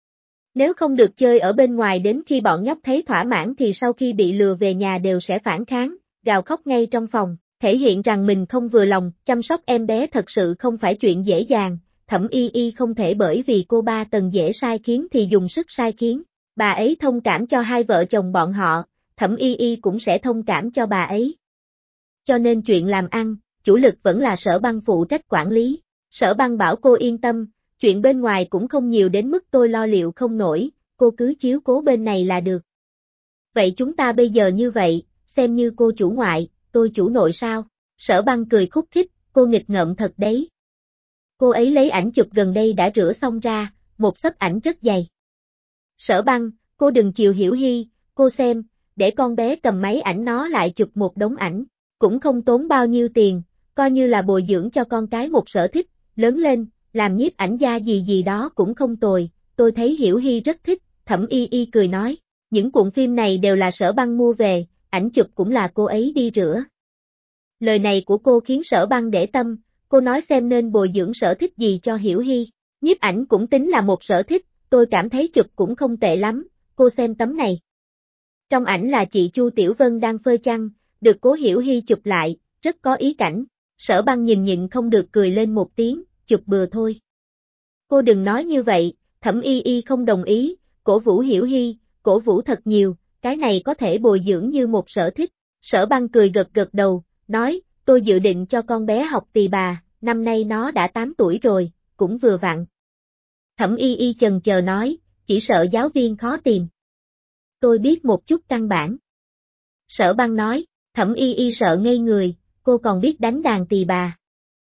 Nếu không được chơi ở bên ngoài đến khi bọn nhóc thấy thỏa mãn thì sau khi bị lừa về nhà đều sẽ phản kháng, gào khóc ngay trong phòng, thể hiện rằng mình không vừa lòng, chăm sóc em bé thật sự không phải chuyện dễ dàng, Thẩm Y Y không thể bởi vì cô ba Tần dễ sai khiến thì dùng sức sai khiến, bà ấy thông cảm cho hai vợ chồng bọn họ, Thẩm Y Y cũng sẽ thông cảm cho bà ấy. Cho nên chuyện làm ăn, chủ lực vẫn là Sở Băng phụ trách quản lý, Sở Băng bảo cô yên tâm, chuyện bên ngoài cũng không nhiều đến mức tôi lo liệu không nổi, cô cứ chiếu cố bên này là được. Vậy chúng ta bây giờ như vậy, xem như cô chủ ngoại, tôi chủ nội sao? Sở Băng cười khúc khích, cô nghịch ngợm thật đấy. Cô ấy lấy ảnh chụp gần đây đã rửa xong ra, một xấp ảnh rất dày. Sở Băng, cô đừng chiều Hiểu Hy, cô xem, để con bé cầm máy ảnh nó lại chụp một đống ảnh, cũng không tốn bao nhiêu tiền, coi như là bồi dưỡng cho con cái một sở thích, lớn lên, làm nhiếp ảnh gia gì gì đó cũng không tồi, tôi thấy Hiểu Hy rất thích, Thẩm Y Y cười nói, những cuộn phim này đều là Sở Băng mua về, ảnh chụp cũng là cô ấy đi rửa. Lời này của cô khiến Sở Băng để tâm, cô nói xem nên bồi dưỡng sở thích gì cho Hiểu Hy, nhiếp ảnh cũng tính là một sở thích, tôi cảm thấy chụp cũng không tệ lắm, cô xem tấm này. Trong ảnh là chị Chu Tiểu Vân đang phơi chăn, được Cố Hiểu Hy chụp lại, rất có ý cảnh, Sở Băng nhìn nhịn không được cười lên một tiếng, chụp bừa thôi. Cô đừng nói như vậy, Thẩm Y Y không đồng ý, cổ vũ Hiểu Hy, cổ vũ thật nhiều, cái này có thể bồi dưỡng như một sở thích. Sở Băng cười gật gật đầu, nói, tôi dự định cho con bé học tỳ bà, năm nay nó đã 8 tuổi rồi, cũng vừa vặn. Thẩm Y Y chần chờ nói, chỉ sợ giáo viên khó tìm. Tôi biết một chút căn bản. Sở Băng nói, Thẩm Y Y sợ ngây người, cô còn biết đánh đàn tỳ bà.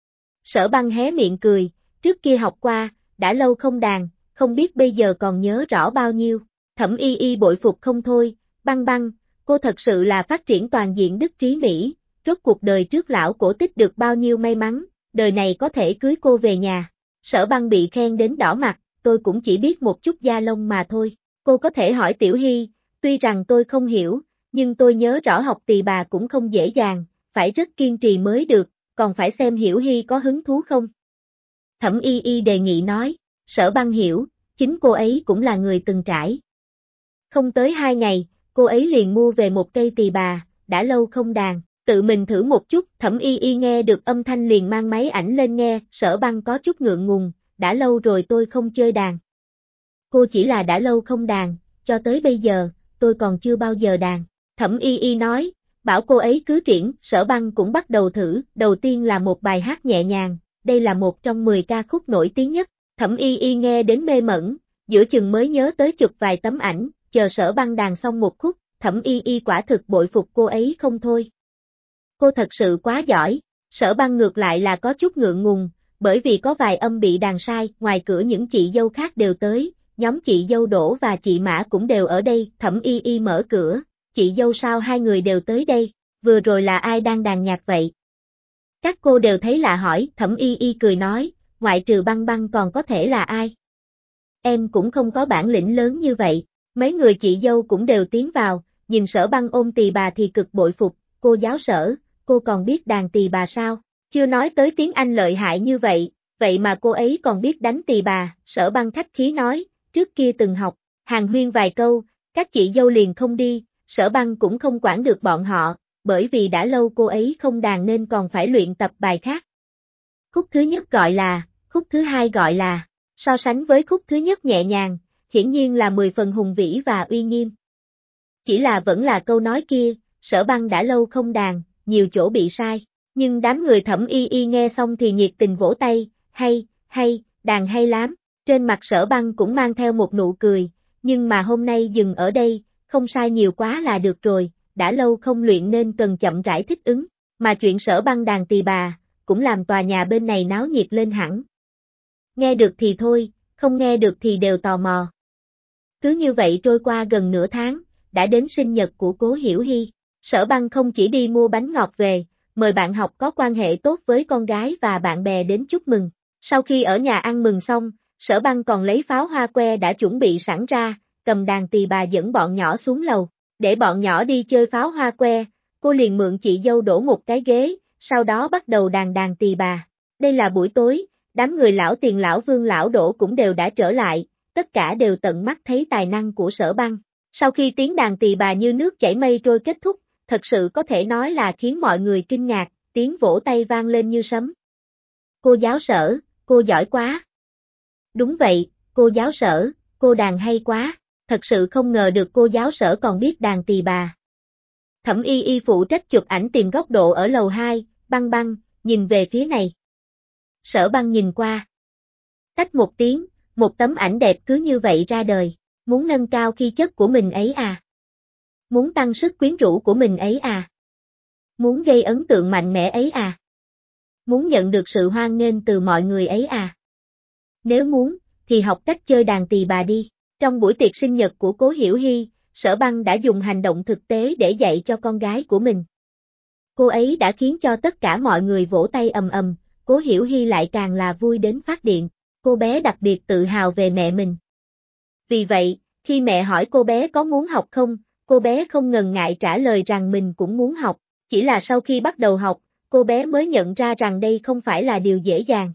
Sở Băng hé miệng cười, trước kia học qua, đã lâu không đàn, không biết bây giờ còn nhớ rõ bao nhiêu. Thẩm Y Y bội phục không thôi, Băng Băng, cô thật sự là phát triển toàn diện đức trí Mỹ, rốt cuộc đời trước lão cổ tích được bao nhiêu may mắn, đời này có thể cưới cô về nhà. Sở Băng bị khen đến đỏ mặt, tôi cũng chỉ biết một chút da lông mà thôi, cô có thể hỏi Tiểu Hy, tuy rằng tôi không hiểu, nhưng tôi nhớ rõ học tỳ bà cũng không dễ dàng, phải rất kiên trì mới được, còn phải xem Hiểu Hy có hứng thú không. Thẩm Y Y đề nghị nói, Sở Băng hiểu, chính cô ấy cũng là người từng trải. Không tới 2 ngày, cô ấy liền mua về một cây tỳ bà, đã lâu không đàn, tự mình thử một chút, Thẩm Y Y nghe được âm thanh liền mang máy ảnh lên nghe, Sở Băng có chút ngượng ngùng, đã lâu rồi tôi không chơi đàn. Cô chỉ là đã lâu không đàn, cho tới bây giờ, tôi còn chưa bao giờ đàn. Thẩm Y Y nói, bảo cô ấy cứ triển, Sở Băng cũng bắt đầu thử, đầu tiên là một bài hát nhẹ nhàng, đây là một trong 10 ca khúc nổi tiếng nhất, Thẩm Y Y nghe đến mê mẩn, giữa chừng mới nhớ tới chụp vài tấm ảnh, chờ Sở Băng đàn xong một khúc, Thẩm Y Y quả thực bội phục cô ấy không thôi. Cô thật sự quá giỏi, Sở Băng ngược lại là có chút ngượng ngùng, bởi vì có vài âm bị đàn sai, ngoài cửa những chị dâu khác đều tới, nhóm chị dâu Đỗ và chị Mã cũng đều ở đây, Thẩm Y Y mở cửa, chị dâu sao hai người đều tới đây, vừa rồi là ai đang đàn nhạc vậy? Các cô đều thấy lạ hỏi, Thẩm Y Y cười nói, ngoại trừ Băng Băng còn có thể là ai? Em cũng không có bản lĩnh lớn như vậy, mấy người chị dâu cũng đều tiến vào, nhìn Sở Băng ôm tỳ bà thì cực bội phục, cô giáo Sở, cô còn biết đàn tỳ bà sao? Chưa nói tới tiếng Anh lợi hại như vậy mà cô ấy còn biết đánh tỳ bà, Sở Băng khách khí nói, trước kia từng học, hàn huyên vài câu, các chị dâu liền không đi, Sở Băng cũng không quản được bọn họ, bởi vì đã lâu cô ấy không đàn nên còn phải luyện tập bài khác. Khúc thứ nhất gọi là, khúc thứ hai gọi là, so sánh với khúc thứ nhất nhẹ nhàng, hiển nhiên là 10 phần hùng vĩ và uy nghiêm. Chỉ là vẫn là câu nói kia, Sở Băng đã lâu không đàn, nhiều chỗ bị sai, nhưng đám người Thẩm Y Y nghe xong thì nhiệt tình vỗ tay, hay, đàn hay lắm, trên mặt Sở Băng cũng mang theo một nụ cười, nhưng mà hôm nay dừng ở đây, không sai nhiều quá là được rồi, đã lâu không luyện nên cần chậm rãi thích ứng, mà chuyện Sở Băng đàn tỳ bà, cũng làm tòa nhà bên này náo nhiệt lên hẳn. Nghe được thì thôi, không nghe được thì đều tò mò. Cứ như vậy trôi qua gần nửa tháng, đã đến sinh nhật của Cố Hiểu Hy, Sở Băng không chỉ đi mua bánh ngọt về, mời bạn học có quan hệ tốt với con gái và bạn bè đến chúc mừng. Sau khi ở nhà ăn mừng xong, Sở Băng còn lấy pháo hoa que đã chuẩn bị sẵn ra, cầm đàn tỳ bà dẫn bọn nhỏ xuống lầu, để bọn nhỏ đi chơi pháo hoa que, cô liền mượn chị dâu đổ một cái ghế, sau đó bắt đầu đàn tỳ bà. Đây là buổi tối, đám người lão Tiền lão Vương lão Đỗ cũng đều đã trở lại, tất cả đều tận mắt thấy tài năng của Sở Băng. Sau khi tiếng đàn tỳ bà như nước chảy mây trôi kết thúc, thật sự có thể nói là khiến mọi người kinh ngạc, tiếng vỗ tay vang lên như sấm. Cô giáo Sở, cô giỏi quá. Đúng vậy, cô giáo Sở, cô đàn hay quá, thật sự không ngờ được cô giáo Sở còn biết đàn tỳ bà. Thẩm Y Y phụ trách chụp ảnh tìm góc độ ở lầu 2, Băng Băng, nhìn về phía này. Sở Băng nhìn qua. Tách một tiếng, một tấm ảnh đẹp cứ như vậy ra đời, muốn nâng cao khí chất của mình ấy à? Muốn tăng sức quyến rũ của mình ấy à? Muốn gây ấn tượng mạnh mẽ ấy à? Muốn nhận được sự hoan nghênh từ mọi người ấy à? Nếu muốn, thì học cách chơi đàn tỳ bà đi. Trong buổi tiệc sinh nhật của Cố Hiểu Hi, Sở Băng đã dùng hành động thực tế để dạy cho con gái của mình. Cô ấy đã khiến cho tất cả mọi người vỗ tay ầm ầm, Cố Hiểu Hi lại càng là vui đến phát điện. Cô bé đặc biệt tự hào về mẹ mình. Vì vậy, khi mẹ hỏi cô bé có muốn học không, cô bé không ngần ngại trả lời rằng mình cũng muốn học. Chỉ là sau khi bắt đầu học, cô bé mới nhận ra rằng đây không phải là điều dễ dàng.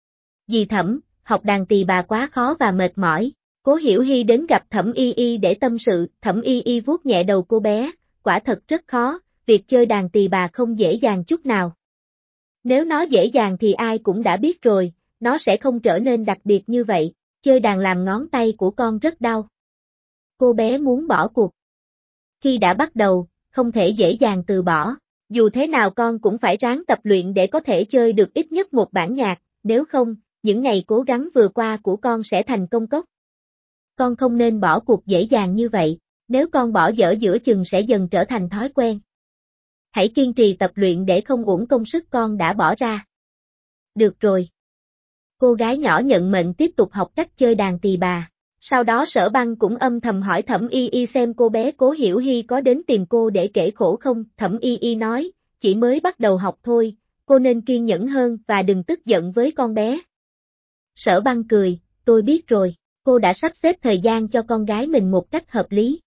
Dì Thẩm, học đàn tỳ bà quá khó và mệt mỏi. Cố Hiểu Hi đến gặp Thẩm Y Y để tâm sự, Thẩm Y Y vuốt nhẹ đầu cô bé, quả thật rất khó, việc chơi đàn tỳ bà không dễ dàng chút nào. Nếu nó dễ dàng thì ai cũng đã biết rồi, nó sẽ không trở nên đặc biệt như vậy, chơi đàn làm ngón tay của con rất đau. Cô bé muốn bỏ cuộc. Khi đã bắt đầu, không thể dễ dàng từ bỏ, dù thế nào con cũng phải ráng tập luyện để có thể chơi được ít nhất một bản nhạc, nếu không, những ngày cố gắng vừa qua của con sẽ thành công cốc. Con không nên bỏ cuộc dễ dàng như vậy, nếu con bỏ dở giữa chừng sẽ dần trở thành thói quen. Hãy kiên trì tập luyện để không uổng công sức con đã bỏ ra. Được rồi. Cô gái nhỏ nhận mệnh tiếp tục học cách chơi đàn tỳ bà. Sau đó Sở Băng cũng âm thầm hỏi Thẩm Y Y xem cô bé Cố Hiểu Hi có đến tìm cô để kể khổ không. Thẩm Y Y nói, chỉ mới bắt đầu học thôi, cô nên kiên nhẫn hơn và đừng tức giận với con bé. Sở Băng cười, tôi biết rồi, cô đã sắp xếp thời gian cho con gái mình một cách hợp lý.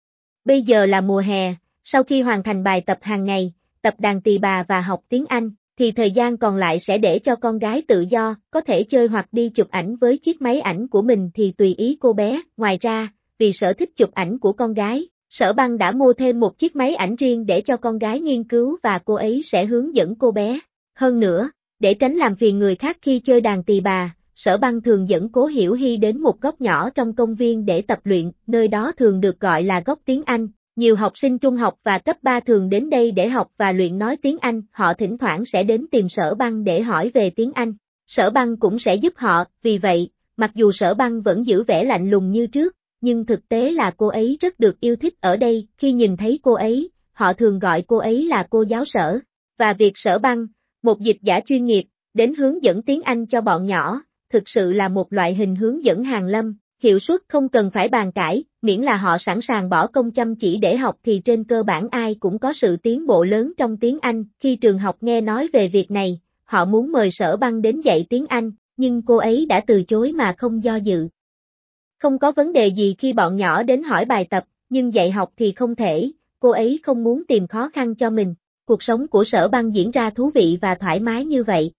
Bây giờ là mùa hè, sau khi hoàn thành bài tập hàng ngày, tập đàn tỳ bà và học tiếng Anh, thì thời gian còn lại sẽ để cho con gái tự do, có thể chơi hoặc đi chụp ảnh với chiếc máy ảnh của mình thì tùy ý cô bé. Ngoài ra, vì sở thích chụp ảnh của con gái, Sở Băng đã mua thêm một chiếc máy ảnh riêng để cho con gái nghiên cứu và cô ấy sẽ hướng dẫn cô bé. Hơn nữa, để tránh làm phiền người khác khi chơi đàn tỳ bà, Sở Băng thường dẫn Cố Hiểu Hi đến một góc nhỏ trong công viên để tập luyện, nơi đó thường được gọi là góc tiếng Anh. Nhiều học sinh trung học và cấp 3 thường đến đây để học và luyện nói tiếng Anh, họ thỉnh thoảng sẽ đến tìm Sở Băng để hỏi về tiếng Anh. Sở Băng cũng sẽ giúp họ, vì vậy, mặc dù Sở Băng vẫn giữ vẻ lạnh lùng như trước, nhưng thực tế là cô ấy rất được yêu thích ở đây, khi nhìn thấy cô ấy, họ thường gọi cô ấy là cô giáo Sở. Và việc Sở Băng, một dịch giả chuyên nghiệp, đến hướng dẫn tiếng Anh cho bọn nhỏ, thực sự là một loại hình hướng dẫn hàn lâm. Hiệu suất không cần phải bàn cãi, miễn là họ sẵn sàng bỏ công chăm chỉ để học thì trên cơ bản ai cũng có sự tiến bộ lớn trong tiếng Anh. Khi trường học nghe nói về việc này, họ muốn mời Sở Băng đến dạy tiếng Anh, nhưng cô ấy đã từ chối mà không do dự. Không có vấn đề gì khi bọn nhỏ đến hỏi bài tập, nhưng dạy học thì không thể, cô ấy không muốn tìm khó khăn cho mình. Cuộc sống của Sở Băng diễn ra thú vị và thoải mái như vậy.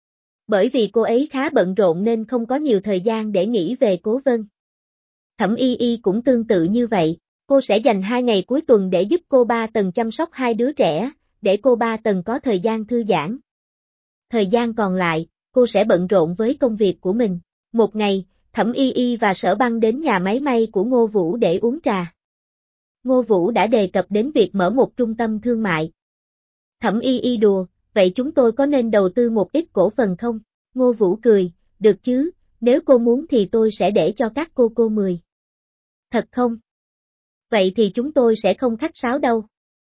Bởi vì cô ấy khá bận rộn nên không có nhiều thời gian để nghĩ về Cố Vân. Thẩm Y Y cũng tương tự như vậy, cô sẽ dành 2 ngày cuối tuần để giúp cô Ba Tần chăm sóc 2 đứa trẻ, để cô Ba Tần có thời gian thư giãn. Thời gian còn lại, cô sẽ bận rộn với công việc của mình. Một ngày, Thẩm Y Y và Sở Băng đến nhà máy may của Ngô Vũ để uống trà. Ngô Vũ đã đề cập đến việc mở một trung tâm thương mại. Thẩm Y Y đùa, vậy chúng tôi có nên đầu tư một ít cổ phần không? Ngô Vũ cười, được chứ, nếu cô muốn thì tôi sẽ để cho các cô 10. Thật không? Vậy thì chúng tôi sẽ không khách sáo đâu.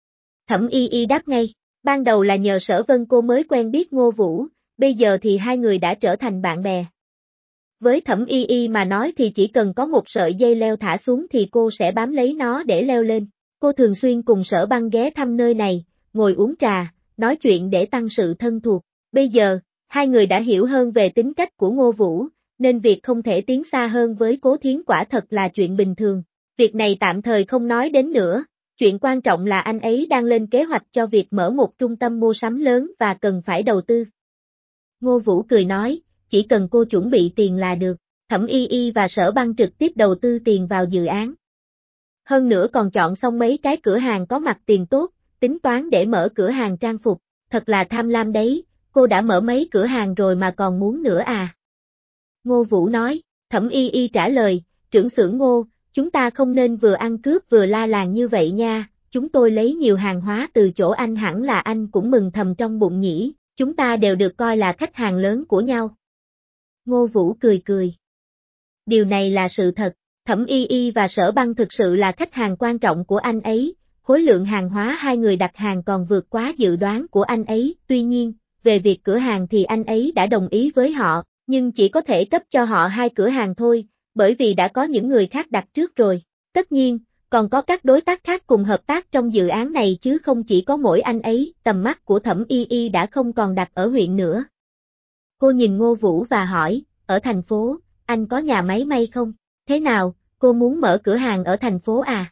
Thẩm Y Y đáp ngay, ban đầu là nhờ Sở Vân cô mới quen biết Ngô Vũ, bây giờ thì hai người đã trở thành bạn bè. Với Thẩm Y Y mà nói thì chỉ cần có một sợi dây leo thả xuống thì cô sẽ bám lấy nó để leo lên. Cô thường xuyên cùng Sở Băng ghé thăm nơi này, ngồi uống trà, nói chuyện để tăng sự thân thuộc. Bây giờ, hai người đã hiểu hơn về tính cách của Ngô Vũ, nên việc không thể tiến xa hơn với Cố Thiến quả thật là chuyện bình thường. Việc này tạm thời không nói đến nữa, chuyện quan trọng là anh ấy đang lên kế hoạch cho việc mở một trung tâm mua sắm lớn và cần phải đầu tư. Ngô Vũ cười nói, chỉ cần cô chuẩn bị tiền là được, Thẩm Y Y và Sở Băng trực tiếp đầu tư tiền vào dự án. Hơn nữa còn chọn xong mấy cái cửa hàng có mặt tiền tốt, tính toán để mở cửa hàng trang phục, thật là tham lam đấy, cô đã mở mấy cửa hàng rồi mà còn muốn nữa à? Ngô Vũ nói, Thẩm Y Y trả lời, trưởng xưởng Ngô, chúng ta không nên vừa ăn cướp vừa la làng như vậy nha, chúng tôi lấy nhiều hàng hóa từ chỗ anh hẳn là anh cũng mừng thầm trong bụng nhỉ, chúng ta đều được coi là khách hàng lớn của nhau. Ngô Vũ cười cười. Điều này là sự thật, Thẩm Y Y và Sở Băng thực sự là khách hàng quan trọng của anh ấy, khối lượng hàng hóa hai người đặt hàng còn vượt quá dự đoán của anh ấy, tuy nhiên, về việc cửa hàng thì anh ấy đã đồng ý với họ, nhưng chỉ có thể cấp cho họ 2 cửa hàng thôi, bởi vì đã có những người khác đặt trước rồi. Tất nhiên, còn có các đối tác khác cùng hợp tác trong dự án này chứ không chỉ có mỗi anh ấy, tầm mắt của Thẩm Y Y đã không còn đặt ở huyện nữa. Cô nhìn Ngô Vũ và hỏi, ở thành phố, anh có nhà máy may không? Thế nào, cô muốn mở cửa hàng ở thành phố à?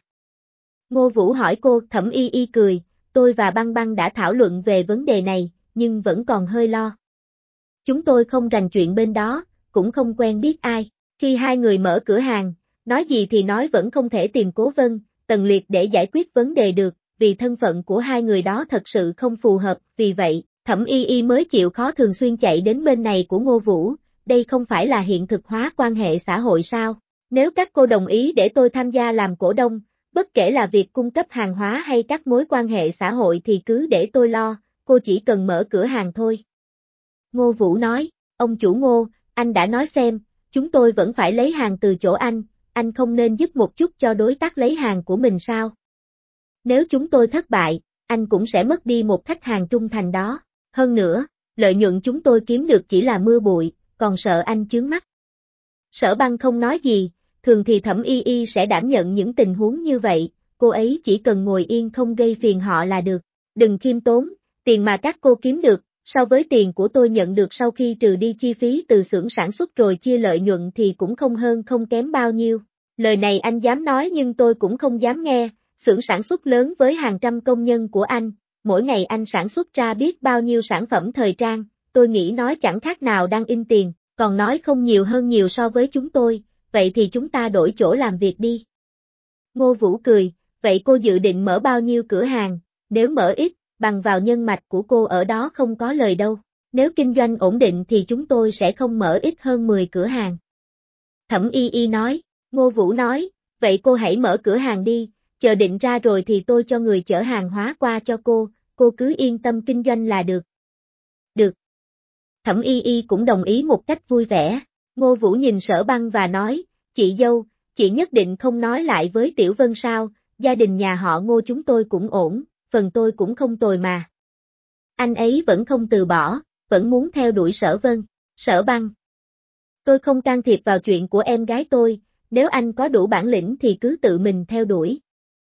Ngô Vũ hỏi cô, Thẩm Y Y cười, tôi và Băng Băng đã thảo luận về vấn đề này, nhưng vẫn còn hơi lo. Chúng tôi không rành chuyện bên đó, cũng không quen biết ai. Khi hai người mở cửa hàng, nói gì thì nói vẫn không thể tìm Cố Vân, Tần Liệt để giải quyết vấn đề được, vì thân phận của hai người đó thật sự không phù hợp, vì vậy, Thẩm Y Y mới chịu khó thường xuyên chạy đến bên này của Ngô Vũ, đây không phải là hiện thực hóa quan hệ xã hội sao? Nếu các cô đồng ý để tôi tham gia làm cổ đông, bất kể là việc cung cấp hàng hóa hay các mối quan hệ xã hội thì cứ để tôi lo, cô chỉ cần mở cửa hàng thôi. Ngô Vũ nói, ông chủ Ngô, anh đã nói xem, chúng tôi vẫn phải lấy hàng từ chỗ anh không nên giúp một chút cho đối tác lấy hàng của mình sao? Nếu chúng tôi thất bại, anh cũng sẽ mất đi một khách hàng trung thành đó. Hơn nữa, lợi nhuận chúng tôi kiếm được chỉ là mưa bụi, còn sợ anh chướng mắt. Sở Băng không nói gì, thường thì Thẩm Y Y sẽ đảm nhận những tình huống như vậy, cô ấy chỉ cần ngồi yên không gây phiền họ là được. Đừng khiêm tốn, tiền mà các cô kiếm được, so với tiền của tôi nhận được sau khi trừ đi chi phí từ xưởng sản xuất rồi chia lợi nhuận thì cũng không hơn không kém bao nhiêu. Lời này anh dám nói nhưng tôi cũng không dám nghe, xưởng sản xuất lớn với hàng trăm công nhân của anh, mỗi ngày anh sản xuất ra biết bao nhiêu sản phẩm thời trang, tôi nghĩ nói chẳng khác nào đang in tiền, còn nói không nhiều hơn nhiều so với chúng tôi, vậy thì chúng ta đổi chỗ làm việc đi. Ngô Vũ cười, vậy cô dự định mở bao nhiêu cửa hàng, nếu mở ít, bằng vào nhân mạch của cô ở đó không có lời đâu, nếu kinh doanh ổn định thì chúng tôi sẽ không mở ít hơn 10 cửa hàng. Thẩm Y Y nói, Ngô Vũ nói, vậy cô hãy mở cửa hàng đi, chờ định ra rồi thì tôi cho người chở hàng hóa qua cho cô cứ yên tâm kinh doanh là được. Được. Thẩm Y Y cũng đồng ý một cách vui vẻ, Ngô Vũ nhìn Sở Băng và nói, chị dâu, chị nhất định không nói lại với Tiểu Vân sao, gia đình nhà họ Ngô chúng tôi cũng ổn, phần tôi cũng không tồi mà. Anh ấy vẫn không từ bỏ, vẫn muốn theo đuổi Sở Vân, Sở Băng. Tôi không can thiệp vào chuyện của em gái tôi, nếu anh có đủ bản lĩnh thì cứ tự mình theo đuổi.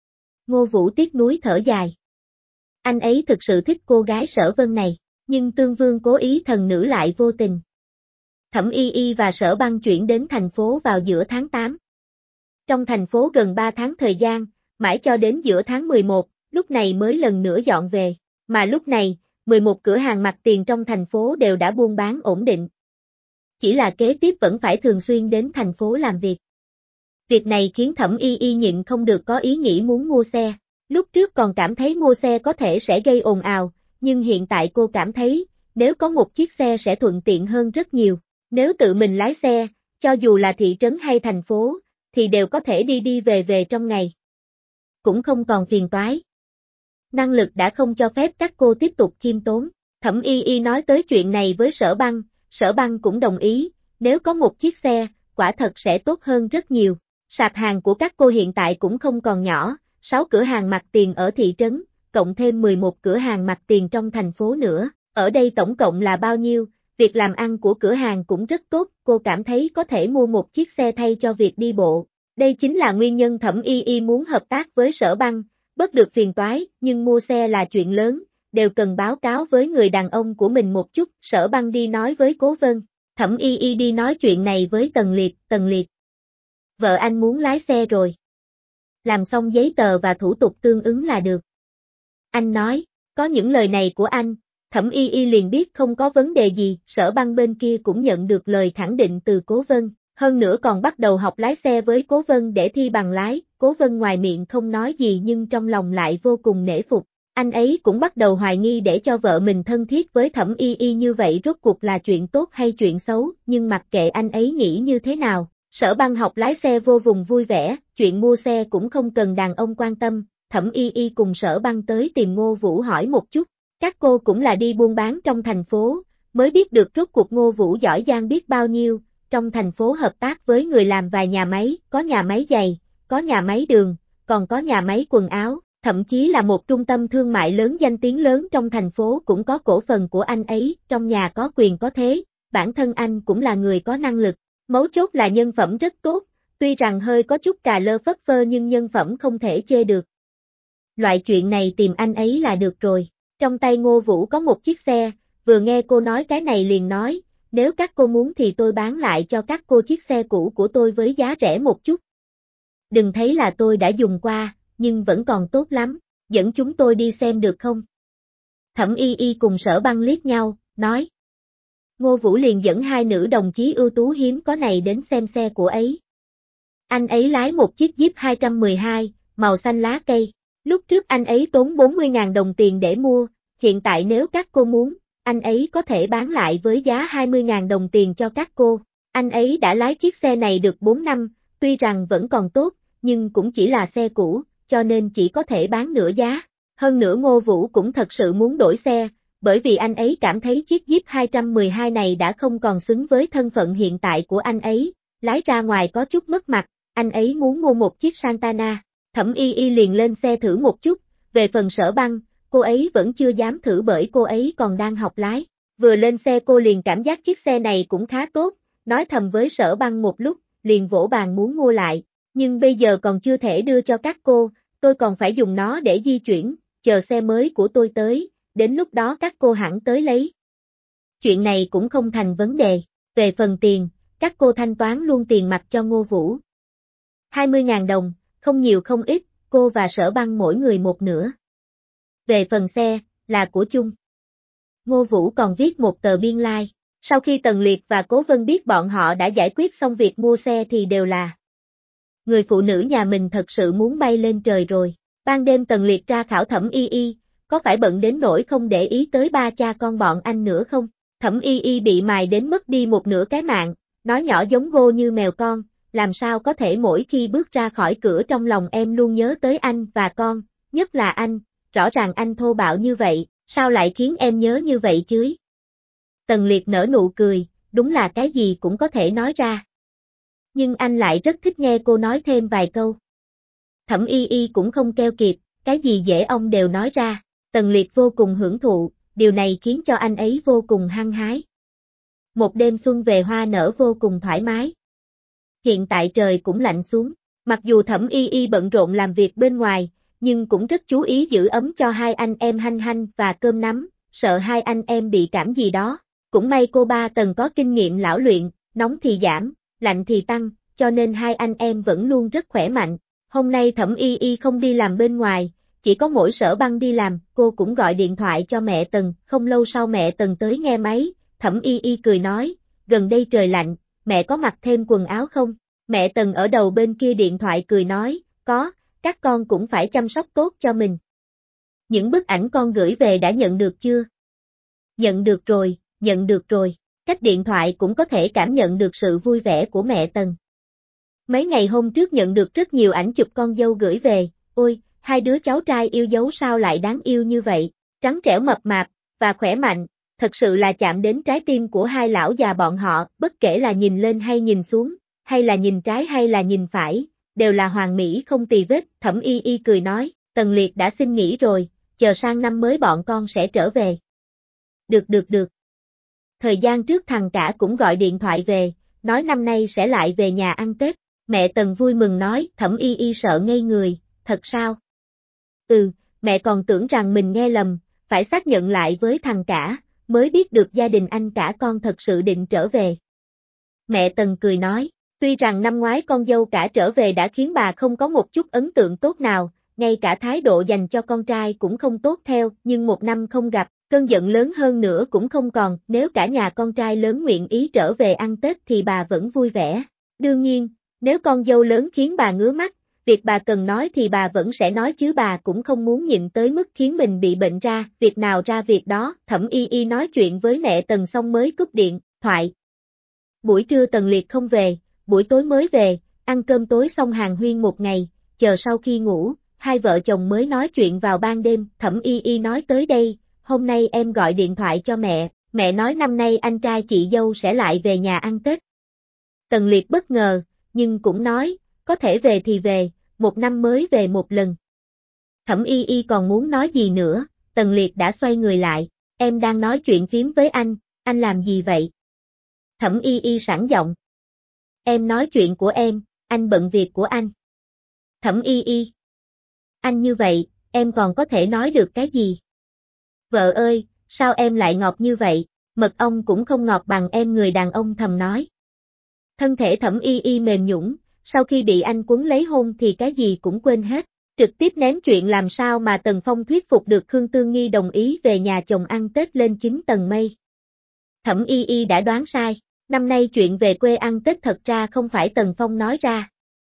Ngô Vũ tiếc nuối thở dài. Anh ấy thực sự thích cô gái Sở Vân này, nhưng Tương Vương cố ý thần nữ lại vô tình. Thẩm Y Y và Sở Băng chuyển đến thành phố vào giữa tháng 8. Trong thành phố gần 3 tháng thời gian, mãi cho đến giữa tháng 11, lúc này mới lần nữa dọn về, mà lúc này, 11 cửa hàng mặt tiền trong thành phố đều đã buôn bán ổn định. Chỉ là kế tiếp vẫn phải thường xuyên đến thành phố làm việc. Việc này khiến Thẩm Y Y nhịn không được có ý nghĩ muốn mua xe. Lúc trước còn cảm thấy mua xe có thể sẽ gây ồn ào, nhưng hiện tại cô cảm thấy, nếu có một chiếc xe sẽ thuận tiện hơn rất nhiều. Nếu tự mình lái xe, cho dù là thị trấn hay thành phố, thì đều có thể đi đi về về trong ngày. Cũng không còn phiền toái. Năng lực đã không cho phép các cô tiếp tục khiêm tốn. Thẩm Y Y nói tới chuyện này với Sở Băng cũng đồng ý, nếu có một chiếc xe, quả thật sẽ tốt hơn rất nhiều. Sạp hàng của các cô hiện tại cũng không còn nhỏ, 6 cửa hàng mặt tiền ở thị trấn, cộng thêm 11 cửa hàng mặt tiền trong thành phố nữa, ở đây tổng cộng là bao nhiêu, việc làm ăn của cửa hàng cũng rất tốt, cô cảm thấy có thể mua một chiếc xe thay cho việc đi bộ. Đây chính là nguyên nhân Thẩm Y Y muốn hợp tác với Sở Băng, bớt được phiền toái, nhưng mua xe là chuyện lớn, đều cần báo cáo với người đàn ông của mình một chút, Sở Băng đi nói với Cố Vân. Thẩm Y Y đi nói chuyện này với Tần Liệt. Vợ anh muốn lái xe rồi. Làm xong giấy tờ và thủ tục tương ứng là được. Anh nói, có những lời này của anh, Thẩm Y Y liền biết không có vấn đề gì, Sở Băng bên kia cũng nhận được lời khẳng định từ Cố Vân, hơn nữa còn bắt đầu học lái xe với Cố Vân để thi bằng lái, Cố Vân ngoài miệng không nói gì nhưng trong lòng lại vô cùng nể phục. Anh ấy cũng bắt đầu hoài nghi để cho vợ mình thân thiết với Thẩm Y Y như vậy rốt cuộc là chuyện tốt hay chuyện xấu, nhưng mặc kệ anh ấy nghĩ như thế nào, Sở Băng học lái xe vô cùng vui vẻ, chuyện mua xe cũng không cần đàn ông quan tâm, Thẩm Y Y cùng Sở Băng tới tìm Ngô Vũ hỏi một chút, các cô cũng là đi buôn bán trong thành phố, mới biết được rốt cuộc Ngô Vũ giỏi giang biết bao nhiêu, trong thành phố hợp tác với người làm vài nhà máy, có nhà máy giày, có nhà máy đường, còn có nhà máy quần áo. Thậm chí là một trung tâm thương mại lớn danh tiếng lớn trong thành phố cũng có cổ phần của anh ấy, trong nhà có quyền có thế, bản thân anh cũng là người có năng lực, mấu chốt là nhân phẩm rất tốt, tuy rằng hơi có chút cà lơ phất phơ nhưng nhân phẩm không thể chê được. Loại chuyện này tìm anh ấy là được rồi, trong tay Ngô Vũ có một chiếc xe, vừa nghe cô nói cái này liền nói, nếu các cô muốn thì tôi bán lại cho các cô chiếc xe cũ của tôi với giá rẻ một chút. Đừng thấy là tôi đã dùng qua, nhưng vẫn còn tốt lắm, dẫn chúng tôi đi xem được không? Thẩm Y Y cùng Sở Băng liếc nhau, nói. Ngô Vũ liền dẫn hai nữ đồng chí ưu tú hiếm có này đến xem xe của ấy. Anh ấy lái một chiếc Jeep 212, màu xanh lá cây. Lúc trước anh ấy tốn 40.000 đồng tiền để mua, hiện tại nếu các cô muốn, anh ấy có thể bán lại với giá 20.000 đồng tiền cho các cô. Anh ấy đã lái chiếc xe này được 4 năm, tuy rằng vẫn còn tốt, nhưng cũng chỉ là xe cũ, cho nên chỉ có thể bán nửa giá. Hơn nữa Ngô Vũ cũng thật sự muốn đổi xe, bởi vì anh ấy cảm thấy chiếc Jeep 212 này đã không còn xứng với thân phận hiện tại của anh ấy, lái ra ngoài có chút mất mặt, anh ấy muốn mua một chiếc Santana. Thẩm Y Y liền lên xe thử một chút, về phần Sở Băng, cô ấy vẫn chưa dám thử bởi cô ấy còn đang học lái. Vừa lên xe cô liền cảm giác chiếc xe này cũng khá tốt, nói thầm với Sở Băng một lúc, liền vỗ bàn muốn mua lại, nhưng bây giờ còn chưa thể đưa cho các cô, tôi còn phải dùng nó để di chuyển, chờ xe mới của tôi tới, đến lúc đó các cô hẳn tới lấy. Chuyện này cũng không thành vấn đề, về phần tiền, các cô thanh toán luôn tiền mặt cho Ngô Vũ. 20.000 đồng, không nhiều không ít, cô và Sở Băng mỗi người một nửa. Về phần xe, là của chung. Ngô Vũ còn viết một tờ biên lai. Sau khi Tần Liệt và Cố Vân biết bọn họ đã giải quyết xong việc mua xe thì đều là người phụ nữ nhà mình thật sự muốn bay lên trời rồi. Ban đêm Tần Liệt ra khảo Thẩm Y Y, có phải bận đến nỗi không để ý tới ba cha con bọn anh nữa không? Thẩm Y Y bị mài đến mất đi một nửa cái mạng, nói nhỏ giống gô như mèo con, làm sao có thể mỗi khi bước ra khỏi cửa trong lòng em luôn nhớ tới anh và con, nhất là anh, rõ ràng anh thô bạo như vậy, sao lại khiến em nhớ như vậy chứ? Tần Liệt nở nụ cười, đúng là cái gì cũng có thể nói ra. Nhưng anh lại rất thích nghe cô nói thêm vài câu. Thẩm Y Y cũng không keo kiệt, cái gì dễ ông đều nói ra, Tần Liệt vô cùng hưởng thụ, điều này khiến cho anh ấy vô cùng hăng hái. Một đêm xuân về hoa nở vô cùng thoải mái. Hiện tại trời cũng lạnh xuống, mặc dù Thẩm Y Y bận rộn làm việc bên ngoài, nhưng cũng rất chú ý giữ ấm cho hai anh em Hanh Hanh và Cơm Nắm, sợ hai anh em bị cảm gì đó. Cũng may cô ba Tần có kinh nghiệm lão luyện, nóng thì giảm, lạnh thì tăng, cho nên hai anh em vẫn luôn rất khỏe mạnh. Hôm nay Thẩm Y Y không đi làm bên ngoài, chỉ có mỗi Sở Băng đi làm, cô cũng gọi điện thoại cho mẹ Tần, không lâu sau mẹ Tần tới nghe máy, Thẩm Y Y cười nói, gần đây trời lạnh, mẹ có mặc thêm quần áo không? Mẹ Tần ở đầu bên kia điện thoại cười nói, có, các con cũng phải chăm sóc tốt cho mình. Những bức ảnh con gửi về đã nhận được chưa? Nhận được rồi, cách điện thoại cũng có thể cảm nhận được sự vui vẻ của mẹ Tần. Mấy ngày hôm trước nhận được rất nhiều ảnh chụp con dâu gửi về, ôi, hai đứa cháu trai yêu dấu sao lại đáng yêu như vậy, trắng trẻo mập mạp, và khỏe mạnh, thật sự là chạm đến trái tim của hai lão già bọn họ, bất kể là nhìn lên hay nhìn xuống, hay là nhìn trái hay là nhìn phải, đều là hoàn mỹ không tì vết, Thẩm Y Y cười nói, Tần Liệt đã xin nghỉ rồi, chờ sang năm mới bọn con sẽ trở về. Được. Thời gian trước thằng cả cũng gọi điện thoại về, nói năm nay sẽ lại về nhà ăn Tết, mẹ Tần vui mừng nói, Thẩm Y Y sợ ngây người, thật sao? Mẹ còn tưởng rằng mình nghe lầm, phải xác nhận lại với thằng cả, mới biết được gia đình anh cả con thật sự định trở về. Mẹ Tần cười nói, tuy rằng năm ngoái con dâu cả trở về đã khiến bà không có một chút ấn tượng tốt nào, ngay cả thái độ dành cho con trai cũng không tốt theo, nhưng một năm không gặp, cơn giận lớn hơn nữa cũng không còn, nếu cả nhà con trai lớn nguyện ý trở về ăn Tết thì bà vẫn vui vẻ. Đương nhiên, nếu con dâu lớn khiến bà ngứa mắt, việc bà cần nói thì bà vẫn sẽ nói chứ bà cũng không muốn nhịn tới mức khiến mình bị bệnh ra, việc nào ra việc đó, Thẩm Y Y nói chuyện với mẹ Tần xong mới cúp điện thoại. Buổi trưa Tần Liệt không về, buổi tối mới về, ăn cơm tối xong hàn huyên một ngày, chờ sau khi ngủ, hai vợ chồng mới nói chuyện vào ban đêm, Thẩm Y Y nói tới đây, hôm nay em gọi điện thoại cho mẹ nói năm nay anh trai chị dâu sẽ lại về nhà ăn Tết. Tần Liệt bất ngờ, nhưng cũng nói, có thể về thì về, một năm mới về một lần. Thẩm Y Y còn muốn nói gì nữa, Tần Liệt đã xoay người lại, em đang nói chuyện phím với anh làm gì vậy? Thẩm Y Y sẵn giọng. Em nói chuyện của em, anh bận việc của anh. Thẩm Y Y. Anh như vậy, em còn có thể nói được cái gì? Vợ ơi, sao em lại ngọt như vậy, mật ong cũng không ngọt bằng em, người đàn ông thầm nói. Thân thể Thẩm Y Y mềm nhũn, sau khi bị anh quấn lấy hôn thì cái gì cũng quên hết, trực tiếp ném chuyện làm sao mà Tần Phong thuyết phục được Khương Tương Nghi đồng ý về nhà chồng ăn Tết lên 9 tầng mây. Thẩm Y Y đã đoán sai, năm nay chuyện về quê ăn Tết thật ra không phải Tần Phong nói ra.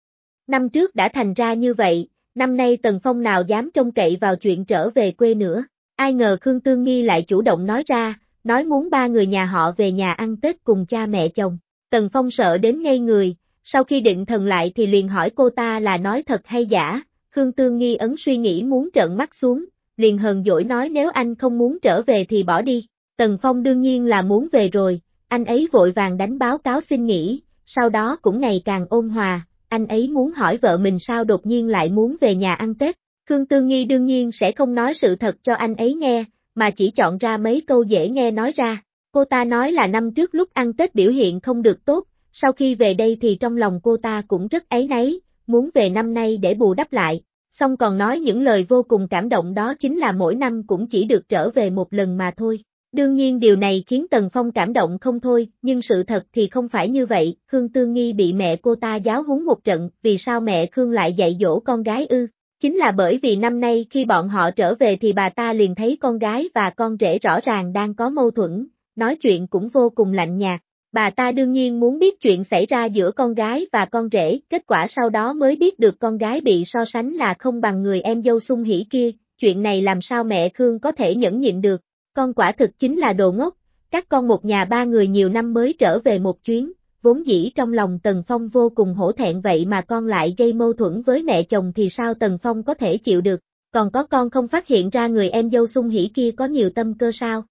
Năm trước đã thành ra như vậy, năm nay Tần Phong nào dám trông cậy vào chuyện trở về quê nữa, ai ngờ Khương Tương Nghi lại chủ động nói ra, nói muốn ba người nhà họ về nhà ăn Tết cùng cha mẹ chồng. Tần Phong sợ đến ngây người, sau khi định thần lại thì liền hỏi cô ta là nói thật hay giả, Khương Tương Nghi ấn suy nghĩ muốn trợn mắt xuống, liền hờn dỗi nói nếu anh không muốn trở về thì bỏ đi. Tần Phong đương nhiên là muốn về rồi, anh ấy vội vàng đánh báo cáo xin nghỉ, sau đó cũng ngày càng ôn hòa, anh ấy muốn hỏi vợ mình sao đột nhiên lại muốn về nhà ăn Tết. Khương Tương Nghi đương nhiên sẽ không nói sự thật cho anh ấy nghe, mà chỉ chọn ra mấy câu dễ nghe nói ra. Cô ta nói là năm trước lúc ăn Tết biểu hiện không được tốt, sau khi về đây thì trong lòng cô ta cũng rất áy náy, muốn về năm nay để bù đắp lại. Xong còn nói những lời vô cùng cảm động đó chính là mỗi năm cũng chỉ được trở về một lần mà thôi. Đương nhiên điều này khiến Tần Phong cảm động không thôi, nhưng sự thật thì không phải như vậy, Khương Tương Nghi bị mẹ cô ta giáo huấn một trận, vì sao mẹ Khương lại dạy dỗ con gái ư? Chính là bởi vì năm nay khi bọn họ trở về thì bà ta liền thấy con gái và con rể rõ ràng đang có mâu thuẫn, nói chuyện cũng vô cùng lạnh nhạt. Bà ta đương nhiên muốn biết chuyện xảy ra giữa con gái và con rể, kết quả sau đó mới biết được con gái bị so sánh là không bằng người em dâu Xung Hỷ kia, chuyện này làm sao mẹ Khương có thể nhẫn nhịn được. Con quả thực chính là đồ ngốc, các con một nhà ba người nhiều năm mới trở về một chuyến, vốn dĩ trong lòng Tần Phong vô cùng hổ thẹn vậy mà con lại gây mâu thuẫn với mẹ chồng thì sao Tần Phong có thể chịu được, còn có con không phát hiện ra người em dâu Xung Hỷ kia có nhiều tâm cơ sao?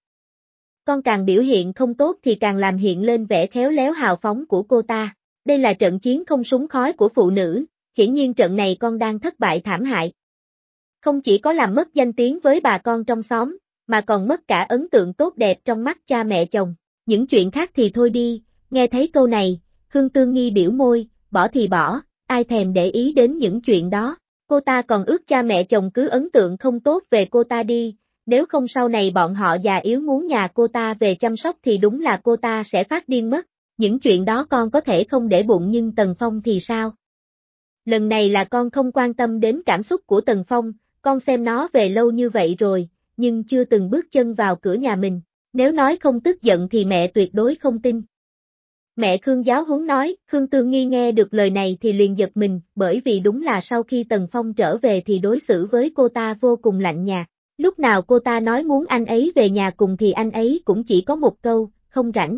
Con càng biểu hiện không tốt thì càng làm hiện lên vẻ khéo léo hào phóng của cô ta, đây là trận chiến không súng khói của phụ nữ, hiển nhiên trận này con đang thất bại thảm hại. Không chỉ có làm mất danh tiếng với bà con trong xóm, mà còn mất cả ấn tượng tốt đẹp trong mắt cha mẹ chồng. Những chuyện khác thì thôi đi, nghe thấy câu này, Khương Tương Nghi biểu môi, bỏ thì bỏ, ai thèm để ý đến những chuyện đó. Cô ta còn ước cha mẹ chồng cứ ấn tượng không tốt về cô ta đi, nếu không sau này bọn họ già yếu muốn nhà cô ta về chăm sóc thì đúng là cô ta sẽ phát điên mất. Những chuyện đó con có thể không để bụng nhưng Tần Phong thì sao? Lần này là con không quan tâm đến cảm xúc của Tần Phong, con xem nó về lâu như vậy rồi, nhưng chưa từng bước chân vào cửa nhà mình, nếu nói không tức giận thì mẹ tuyệt đối không tin. Mẹ Khương giáo huấn nói, Khương Tương Nghi nghe được lời này thì liền giật mình, bởi vì đúng là sau khi Tần Phong trở về thì đối xử với cô ta vô cùng lạnh nhạt, lúc nào cô ta nói muốn anh ấy về nhà cùng thì anh ấy cũng chỉ có một câu, không rảnh.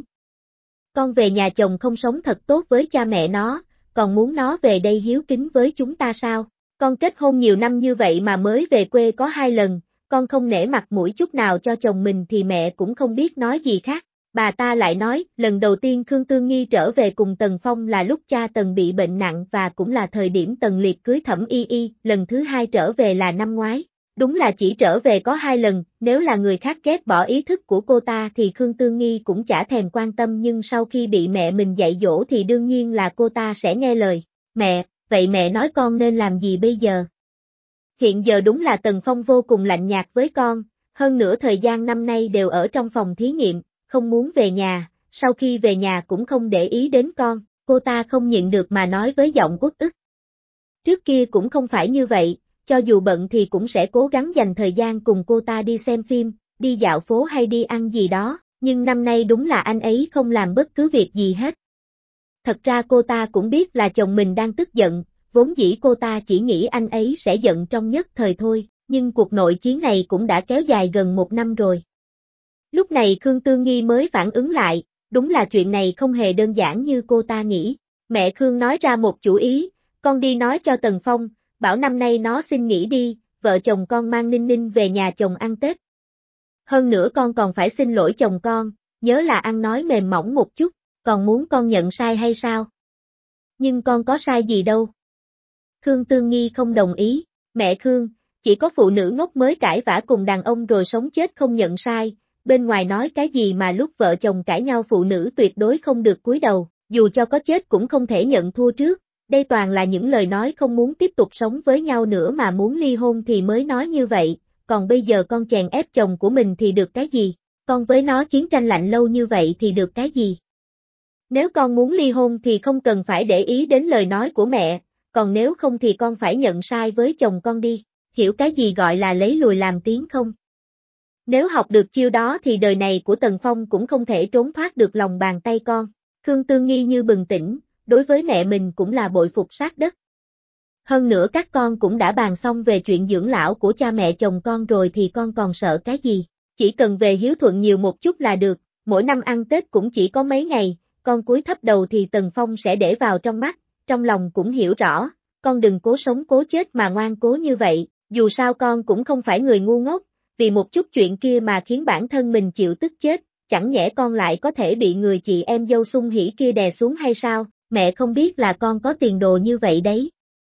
Con về nhà chồng không sống thật tốt với cha mẹ nó, còn muốn nó về đây hiếu kính với chúng ta sao? Con kết hôn nhiều năm như vậy mà mới về quê có 2 lần, con không nể mặt mũi chút nào cho chồng mình thì mẹ cũng không biết nói gì khác. Bà ta lại nói, lần đầu tiên Khương Tương Nghi trở về cùng Tần Phong là lúc cha Tần bị bệnh nặng và cũng là thời điểm Tần Liệt cưới Thẩm Y Y, lần thứ hai trở về là năm ngoái. Đúng là chỉ trở về có 2 lần, nếu là người khác ghét bỏ ý thức của cô ta thì Khương Tương Nghi cũng chả thèm quan tâm nhưng sau khi bị mẹ mình dạy dỗ thì đương nhiên là cô ta sẽ nghe lời. Mẹ, vậy mẹ nói con nên làm gì bây giờ? Hiện giờ đúng là Tần Phong vô cùng lạnh nhạt với con, hơn nữa thời gian năm nay đều ở trong phòng thí nghiệm, không muốn về nhà, sau khi về nhà cũng không để ý đến con, cô ta không nhịn được mà nói với giọng uất ức. Trước kia cũng không phải như vậy, cho dù bận thì cũng sẽ cố gắng dành thời gian cùng cô ta đi xem phim, đi dạo phố hay đi ăn gì đó, nhưng năm nay đúng là anh ấy không làm bất cứ việc gì hết. Thật ra cô ta cũng biết là chồng mình đang tức giận, vốn dĩ cô ta chỉ nghĩ anh ấy sẽ giận trong nhất thời thôi, nhưng cuộc nội chiến này cũng đã kéo dài gần 1 năm rồi. Lúc này Khương Tư Nghi mới phản ứng lại, đúng là chuyện này không hề đơn giản như cô ta nghĩ. Mẹ Khương nói ra một chủ ý, con đi nói cho Tần Phong, bảo năm nay nó xin nghỉ đi, vợ chồng con mang Ninh Ninh về nhà chồng ăn Tết. Hơn nữa con còn phải xin lỗi chồng con, nhớ là ăn nói mềm mỏng một chút, còn muốn con nhận sai hay sao? Nhưng con có sai gì đâu. Khương Tư Nghi không đồng ý, mẹ Khương, chỉ có phụ nữ ngốc mới cãi vã cùng đàn ông rồi sống chết không nhận sai, bên ngoài nói cái gì mà lúc vợ chồng cãi nhau phụ nữ tuyệt đối không được cúi đầu, dù cho có chết cũng không thể nhận thua trước, đây toàn là những lời nói không muốn tiếp tục sống với nhau nữa mà muốn ly hôn thì mới nói như vậy, còn bây giờ con chèn ép chồng của mình thì được cái gì, con với nó chiến tranh lạnh lâu như vậy thì được cái gì. Nếu con muốn ly hôn thì không cần phải để ý đến lời nói của mẹ, còn nếu không thì con phải nhận sai với chồng con đi, hiểu cái gì gọi là lấy lùi làm tiến không? Nếu học được chiêu đó thì đời này của Tần Phong cũng không thể trốn thoát được lòng bàn tay con. Khương Tư Nghi như bừng tỉnh, đối với mẹ mình cũng là bội phục sát đất. Hơn nữa các con cũng đã bàn xong về chuyện dưỡng lão của cha mẹ chồng con rồi thì con còn sợ cái gì? Chỉ cần về hiếu thuận nhiều một chút là được, mỗi năm ăn Tết cũng chỉ có mấy ngày, con cúi thấp đầu thì Tần Phong sẽ để vào trong mắt, trong lòng cũng hiểu rõ, con đừng cố sống cố chết mà ngoan cố như vậy, dù sao con cũng không phải người ngu ngốc, vì một chút chuyện kia mà khiến bản thân mình chịu tức chết, chẳng nhẽ con lại có thể bị người chị em dâu xung hỉ kia đè xuống hay sao, mẹ không biết là con có tiền đồ như vậy đấy.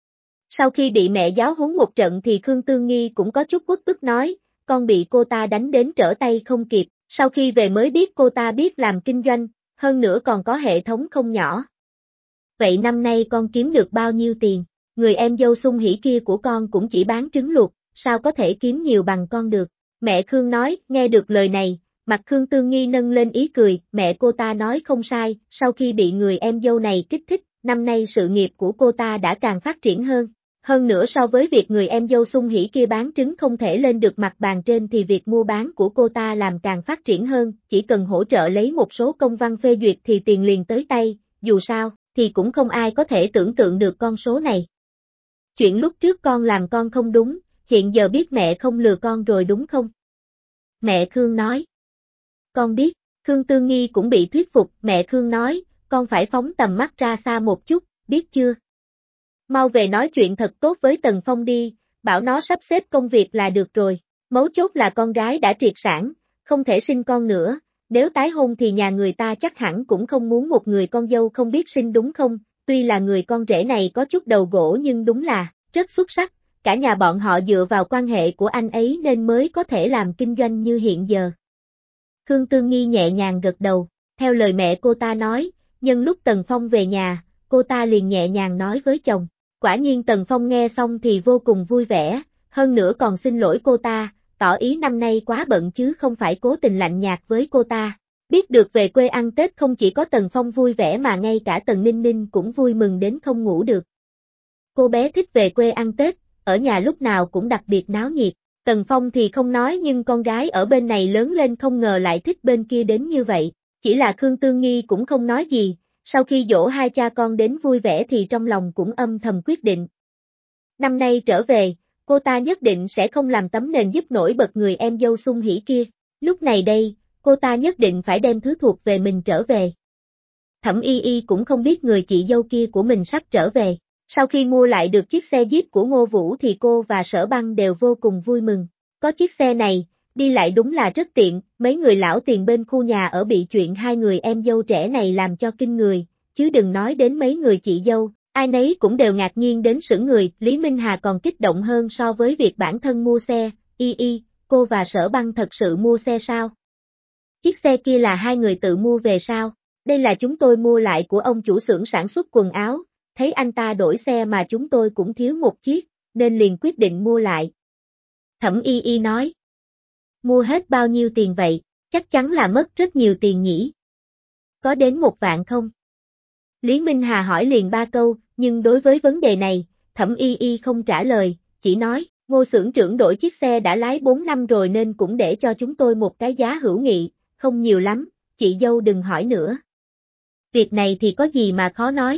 Sau khi bị mẹ giáo huấn một trận thì Khương Tư Nghi cũng có chút uất ức nói, con bị cô ta đánh đến trở tay không kịp, sau khi về mới biết cô ta biết làm kinh doanh, hơn nữa còn có hệ thống không nhỏ. Vậy năm nay con kiếm được bao nhiêu tiền? Người em dâu xung hỉ kia của con cũng chỉ bán trứng luộc, sao có thể kiếm nhiều bằng con được? Mẹ Khương nói, nghe được lời này, mặt Khương Tư Nghi nâng lên ý cười, mẹ cô ta nói không sai, sau khi bị người em dâu này kích thích, năm nay sự nghiệp của cô ta đã càng phát triển hơn. Hơn nữa so với việc người em dâu xung hỉ kia bán trứng không thể lên được mặt bàn trên thì việc mua bán của cô ta làm càng phát triển hơn, chỉ cần hỗ trợ lấy một số công văn phê duyệt thì tiền liền tới tay, dù sao, thì cũng không ai có thể tưởng tượng được con số này. Chuyện lúc trước con làm con không đúng, hiện giờ biết mẹ không lừa con rồi đúng không? Mẹ Khương nói. Con biết, Khương Tư Nghi cũng bị thuyết phục, mẹ Khương nói, con phải phóng tầm mắt ra xa một chút, biết chưa? Mau về nói chuyện thật tốt với Tần Phong đi, bảo nó sắp xếp công việc là được rồi, mấu chốt là con gái đã triệt sản, không thể sinh con nữa, nếu tái hôn thì nhà người ta chắc hẳn cũng không muốn một người con dâu không biết sinh đúng không, tuy là người con rể này có chút đầu gỗ nhưng đúng là, rất xuất sắc, cả nhà bọn họ dựa vào quan hệ của anh ấy nên mới có thể làm kinh doanh như hiện giờ. Khương Tư Nghi nhẹ nhàng gật đầu, theo lời mẹ cô ta nói, nhân lúc Tần Phong về nhà, cô ta liền nhẹ nhàng nói với chồng. Quả nhiên Tần Phong nghe xong thì vô cùng vui vẻ, hơn nữa còn xin lỗi cô ta, tỏ ý năm nay quá bận chứ không phải cố tình lạnh nhạt với cô ta. Biết được về quê ăn Tết không chỉ có Tần Phong vui vẻ mà ngay cả Tần Ninh Ninh cũng vui mừng đến không ngủ được. Cô bé thích về quê ăn Tết, ở nhà lúc nào cũng đặc biệt náo nhiệt. Tần Phong thì không nói nhưng con gái ở bên này lớn lên không ngờ lại thích bên kia đến như vậy. Chỉ là Khương Tư Nghi cũng không nói gì, sau khi dỗ hai cha con đến vui vẻ thì trong lòng cũng âm thầm quyết định. Năm nay trở về, cô ta nhất định sẽ không làm tấm nền giúp nổi bật người em dâu xung hỉ kia. Lúc này đây, cô ta nhất định phải đem thứ thuộc về mình trở về. Thẩm Y Y cũng không biết người chị dâu kia của mình sắp trở về. Sau khi mua lại được chiếc xe Jeep của Ngô Vũ thì cô và Sở Băng đều vô cùng vui mừng. Có chiếc xe này, đi lại đúng là rất tiện, mấy người lão tiền bên khu nhà ở bị chuyện hai người em dâu trẻ này làm cho kinh người, chứ đừng nói đến mấy người chị dâu, ai nấy cũng đều ngạc nhiên đến sững người, Lý Minh Hà còn kích động hơn so với việc bản thân mua xe, Y, cô và Sở Băng thật sự mua xe sao? Chiếc xe kia là hai người tự mua về sao? Đây là chúng tôi mua lại của ông chủ xưởng sản xuất quần áo. Thấy anh ta đổi xe mà chúng tôi cũng thiếu một chiếc, nên liền quyết định mua lại. Thẩm Y nói. Mua hết bao nhiêu tiền vậy, chắc chắn là mất rất nhiều tiền nhỉ. Có đến 1 vạn không? Lý Minh Hà hỏi liền 3 câu, nhưng đối với vấn đề này, Thẩm Y Y không trả lời, chỉ nói, Ngô xưởng trưởng đổi chiếc xe đã lái 4 năm rồi nên cũng để cho chúng tôi một cái giá hữu nghị, không nhiều lắm, chị dâu đừng hỏi nữa. Việc này thì có gì mà khó nói.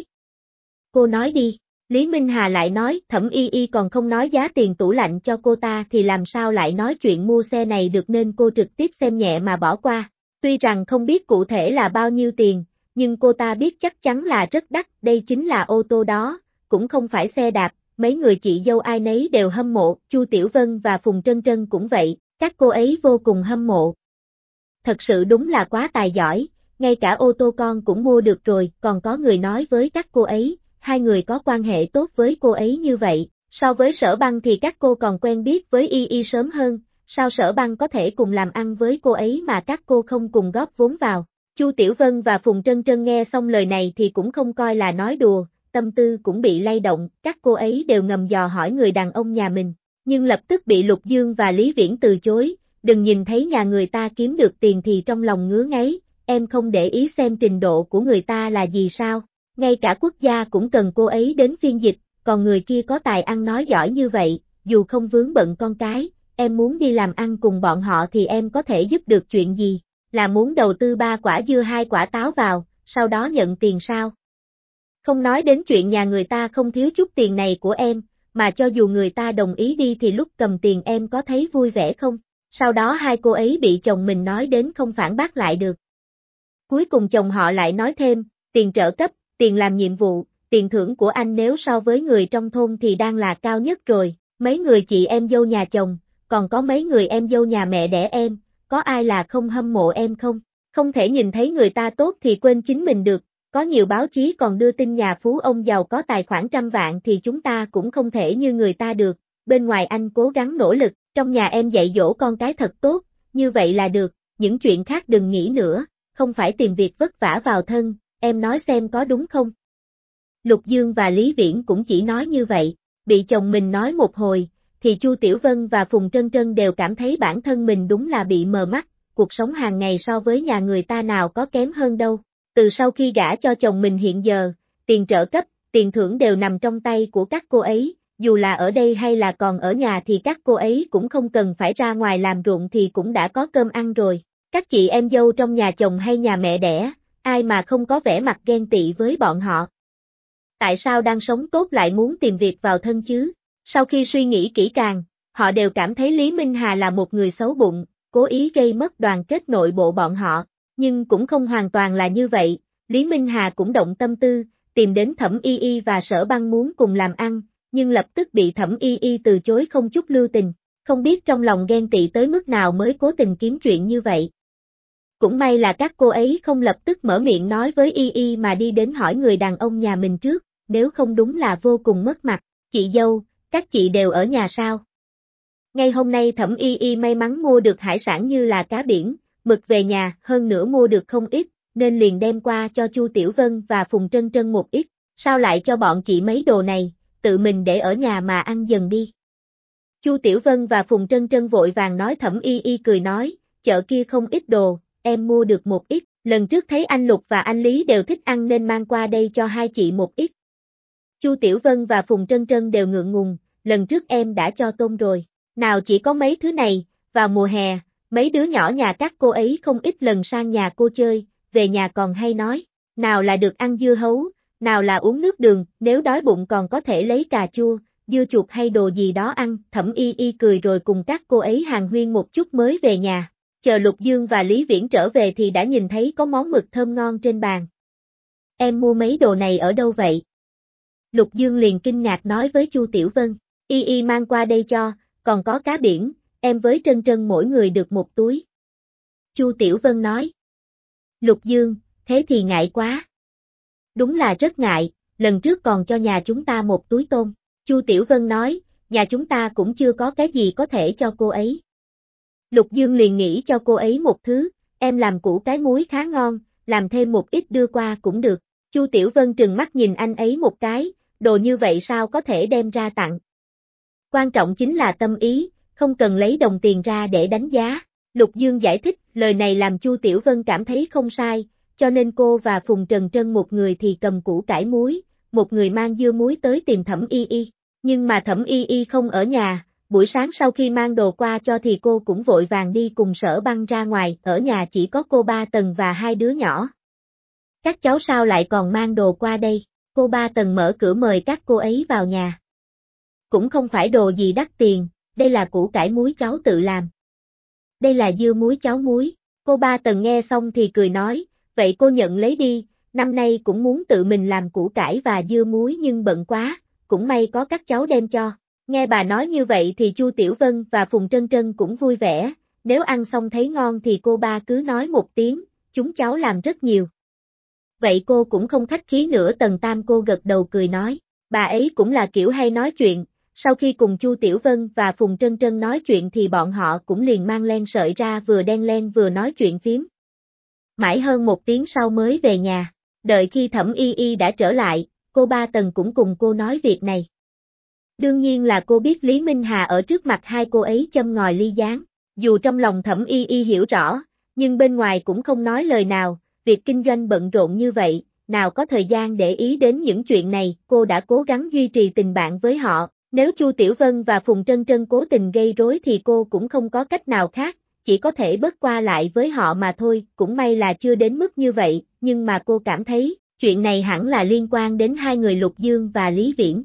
Cô nói đi. Lý Minh Hà lại nói, Thẩm Y Y còn không nói giá tiền tủ lạnh cho cô ta thì làm sao lại nói chuyện mua xe này được, nên cô trực tiếp xem nhẹ mà bỏ qua. Tuy rằng không biết cụ thể là bao nhiêu tiền, nhưng cô ta biết chắc chắn là rất đắt, đây chính là ô tô đó, cũng không phải xe đạp, mấy người chị dâu ai nấy đều hâm mộ, Chu Tiểu Vân và Phùng Trân Trân cũng vậy, các cô ấy vô cùng hâm mộ. Thật sự đúng là quá tài giỏi, ngay cả ô tô con cũng mua được rồi, còn có người nói với các cô ấy, hai người có quan hệ tốt với cô ấy như vậy, so với Sở Băng thì các cô còn quen biết với Y Y sớm hơn, sao Sở Băng có thể cùng làm ăn với cô ấy mà các cô không cùng góp vốn vào. Chu Tiểu Vân và Phùng Trân Trân nghe xong lời này thì cũng không coi là nói đùa, tâm tư cũng bị lay động, các cô ấy đều ngầm dò hỏi người đàn ông nhà mình, nhưng lập tức bị Lục Dương và Lý Viễn từ chối, đừng nhìn thấy nhà người ta kiếm được tiền thì trong lòng ngứa ngáy, em không để ý xem trình độ của người ta là gì sao, ngay cả quốc gia cũng cần cô ấy đến phiên dịch, còn người kia có tài ăn nói giỏi như vậy, dù không vướng bận con cái, em muốn đi làm ăn cùng bọn họ thì em có thể giúp được chuyện gì, là muốn đầu tư 3 quả dưa 2 quả táo vào, sau đó nhận tiền sao? Không nói đến chuyện nhà người ta không thiếu chút tiền này của em, mà cho dù người ta đồng ý đi thì lúc cầm tiền em có thấy vui vẻ không? Sau đó hai cô ấy bị chồng mình nói đến không phản bác lại được. Cuối cùng chồng họ lại nói thêm, tiền trợ cấp, tiền làm nhiệm vụ, tiền thưởng của anh nếu so với người trong thôn thì đang là cao nhất rồi, mấy người chị em dâu nhà chồng, còn có mấy người em dâu nhà mẹ đẻ em, có ai là không hâm mộ em không? Không thể nhìn thấy người ta tốt thì quên chính mình được, có nhiều báo chí còn đưa tin nhà phú ông giàu có tài khoản trăm vạn thì chúng ta cũng không thể như người ta được, bên ngoài anh cố gắng nỗ lực, trong nhà em dạy dỗ con cái thật tốt, như vậy là được, những chuyện khác đừng nghĩ nữa, không phải tìm việc vất vả vào thân, em nói xem có đúng không? Lục Dương và Lý Viễn cũng chỉ nói như vậy, bị chồng mình nói một hồi, thì Chu Tiểu Vân và Phùng Trân Trân đều cảm thấy bản thân mình đúng là bị mờ mắt, cuộc sống hàng ngày so với nhà người ta nào có kém hơn đâu. Từ sau khi gả cho chồng mình hiện giờ, tiền trợ cấp, tiền thưởng đều nằm trong tay của các cô ấy, dù là ở đây hay là còn ở nhà thì các cô ấy cũng không cần phải ra ngoài làm ruộng thì cũng đã có cơm ăn rồi. Các chị em dâu trong nhà chồng hay nhà mẹ đẻ, ai mà không có vẻ mặt ghen tị với bọn họ. Tại sao đang sống tốt lại muốn tìm việc vào thân chứ? Sau khi suy nghĩ kỹ càng, họ đều cảm thấy Lý Minh Hà là một người xấu bụng, cố ý gây mất đoàn kết nội bộ bọn họ, nhưng cũng không hoàn toàn là như vậy, Lý Minh Hà cũng động tâm tư, tìm đến Thẩm Y Y và Sở Băng muốn cùng làm ăn, nhưng lập tức bị Thẩm Y Y từ chối không chút lưu tình, không biết trong lòng ghen tị tới mức nào mới cố tình kiếm chuyện như vậy. Cũng may là các cô ấy không lập tức mở miệng nói với Y Y mà đi đến hỏi người đàn ông nhà mình trước, nếu không đúng là vô cùng mất mặt, chị dâu, các chị đều ở nhà sao? Ngay hôm nay Thẩm Y Y may mắn mua được hải sản như là cá biển, mực về nhà, hơn nữa mua được không ít, nên liền đem qua cho Chu Tiểu Vân và Phùng Trân Trân một ít, sao lại cho bọn chị mấy đồ này, tự mình để ở nhà mà ăn dần đi. Chu Tiểu Vân và Phùng Trân Trân vội vàng nói. Thẩm Y Y cười nói, chợ kia không ít đồ, em mua được một ít, lần trước thấy anh Lục và anh Lý đều thích ăn nên mang qua đây cho hai chị một ít. Chu Tiểu Vân và Phùng Trân Trân đều ngượng ngùng, lần trước em đã cho tôm rồi, nào chỉ có mấy thứ này, vào mùa hè, mấy đứa nhỏ nhà các cô ấy không ít lần sang nhà cô chơi, về nhà còn hay nói, nào là được ăn dưa hấu, nào là uống nước đường, nếu đói bụng còn có thể lấy cà chua, dưa chuột hay đồ gì đó ăn. Thẩm Y Y cười rồi cùng các cô ấy hàn huyên một chút mới về nhà, chờ Lục Dương và Lý Viễn trở về thì đã nhìn thấy có món mực thơm ngon trên bàn. Em mua mấy đồ này ở đâu vậy? Lục Dương liền kinh ngạc nói với Chu Tiểu Vân, Y Y mang qua đây cho, còn có cá biển, em với Trân Trân mỗi người được một túi. Chu Tiểu Vân nói. Lục Dương, thế thì ngại quá. Đúng là rất ngại, lần trước còn cho nhà chúng ta một túi tôm. Chu Tiểu Vân nói, nhà chúng ta cũng chưa có cái gì có thể cho cô ấy. Lục Dương liền nghĩ cho cô ấy một thứ, em làm củ cái muối khá ngon, làm thêm một ít đưa qua cũng được. Chu Tiểu Vân trừng mắt nhìn anh ấy một cái, đồ như vậy sao có thể đem ra tặng. Quan trọng chính là tâm ý, không cần lấy đồng tiền ra để đánh giá. Lục Dương giải thích, lời này làm Chu Tiểu Vân cảm thấy không sai, cho nên cô và Phùng Trần Trân một người thì cầm củ cải muối, một người mang dưa muối tới tìm Thẩm Y Y. Nhưng mà Thẩm Y Y không ở nhà, buổi sáng sau khi mang đồ qua cho thì cô cũng vội vàng đi cùng Sở Băng ra ngoài, ở nhà chỉ có cô Ba Tần và hai đứa nhỏ. Các cháu sao lại còn mang đồ qua đây? Cô Ba Tần mở cửa mời các cô ấy vào nhà. Cũng không phải đồ gì đắt tiền, đây là củ cải muối cháu tự làm. Đây là dưa muối cháu muối. Cô Ba Tần nghe xong thì cười nói, vậy cô nhận lấy đi, năm nay cũng muốn tự mình làm củ cải và dưa muối nhưng bận quá, cũng may có các cháu đem cho. Nghe bà nói như vậy thì Chu Tiểu Vân và Phùng Trân Trân cũng vui vẻ, nếu ăn xong thấy ngon thì cô ba cứ nói một tiếng, chúng cháu làm rất nhiều. Vậy cô cũng không khách khí nữa. Tần Tam cô gật đầu cười nói, bà ấy cũng là kiểu hay nói chuyện, sau khi cùng Chu Tiểu Vân và Phùng Trân Trân nói chuyện thì bọn họ cũng liền mang len sợi ra vừa đen len vừa nói chuyện phím. Mãi hơn 1 tiếng sau mới về nhà, đợi khi Thẩm Y Y đã trở lại, cô Ba Tần cũng cùng cô nói việc này. Đương nhiên là cô biết Lý Minh Hà ở trước mặt hai cô ấy châm ngòi ly gián, dù trong lòng Thẩm Y Y hiểu rõ, nhưng bên ngoài cũng không nói lời nào, việc kinh doanh bận rộn như vậy, nào có thời gian để ý đến những chuyện này, cô đã cố gắng duy trì tình bạn với họ, nếu Chu Tiểu Vân và Phùng Trân Trân cố tình gây rối thì cô cũng không có cách nào khác, chỉ có thể bớt qua lại với họ mà thôi, cũng may là chưa đến mức như vậy, nhưng mà cô cảm thấy, chuyện này hẳn là liên quan đến hai người Lục Dương và Lý Viễn.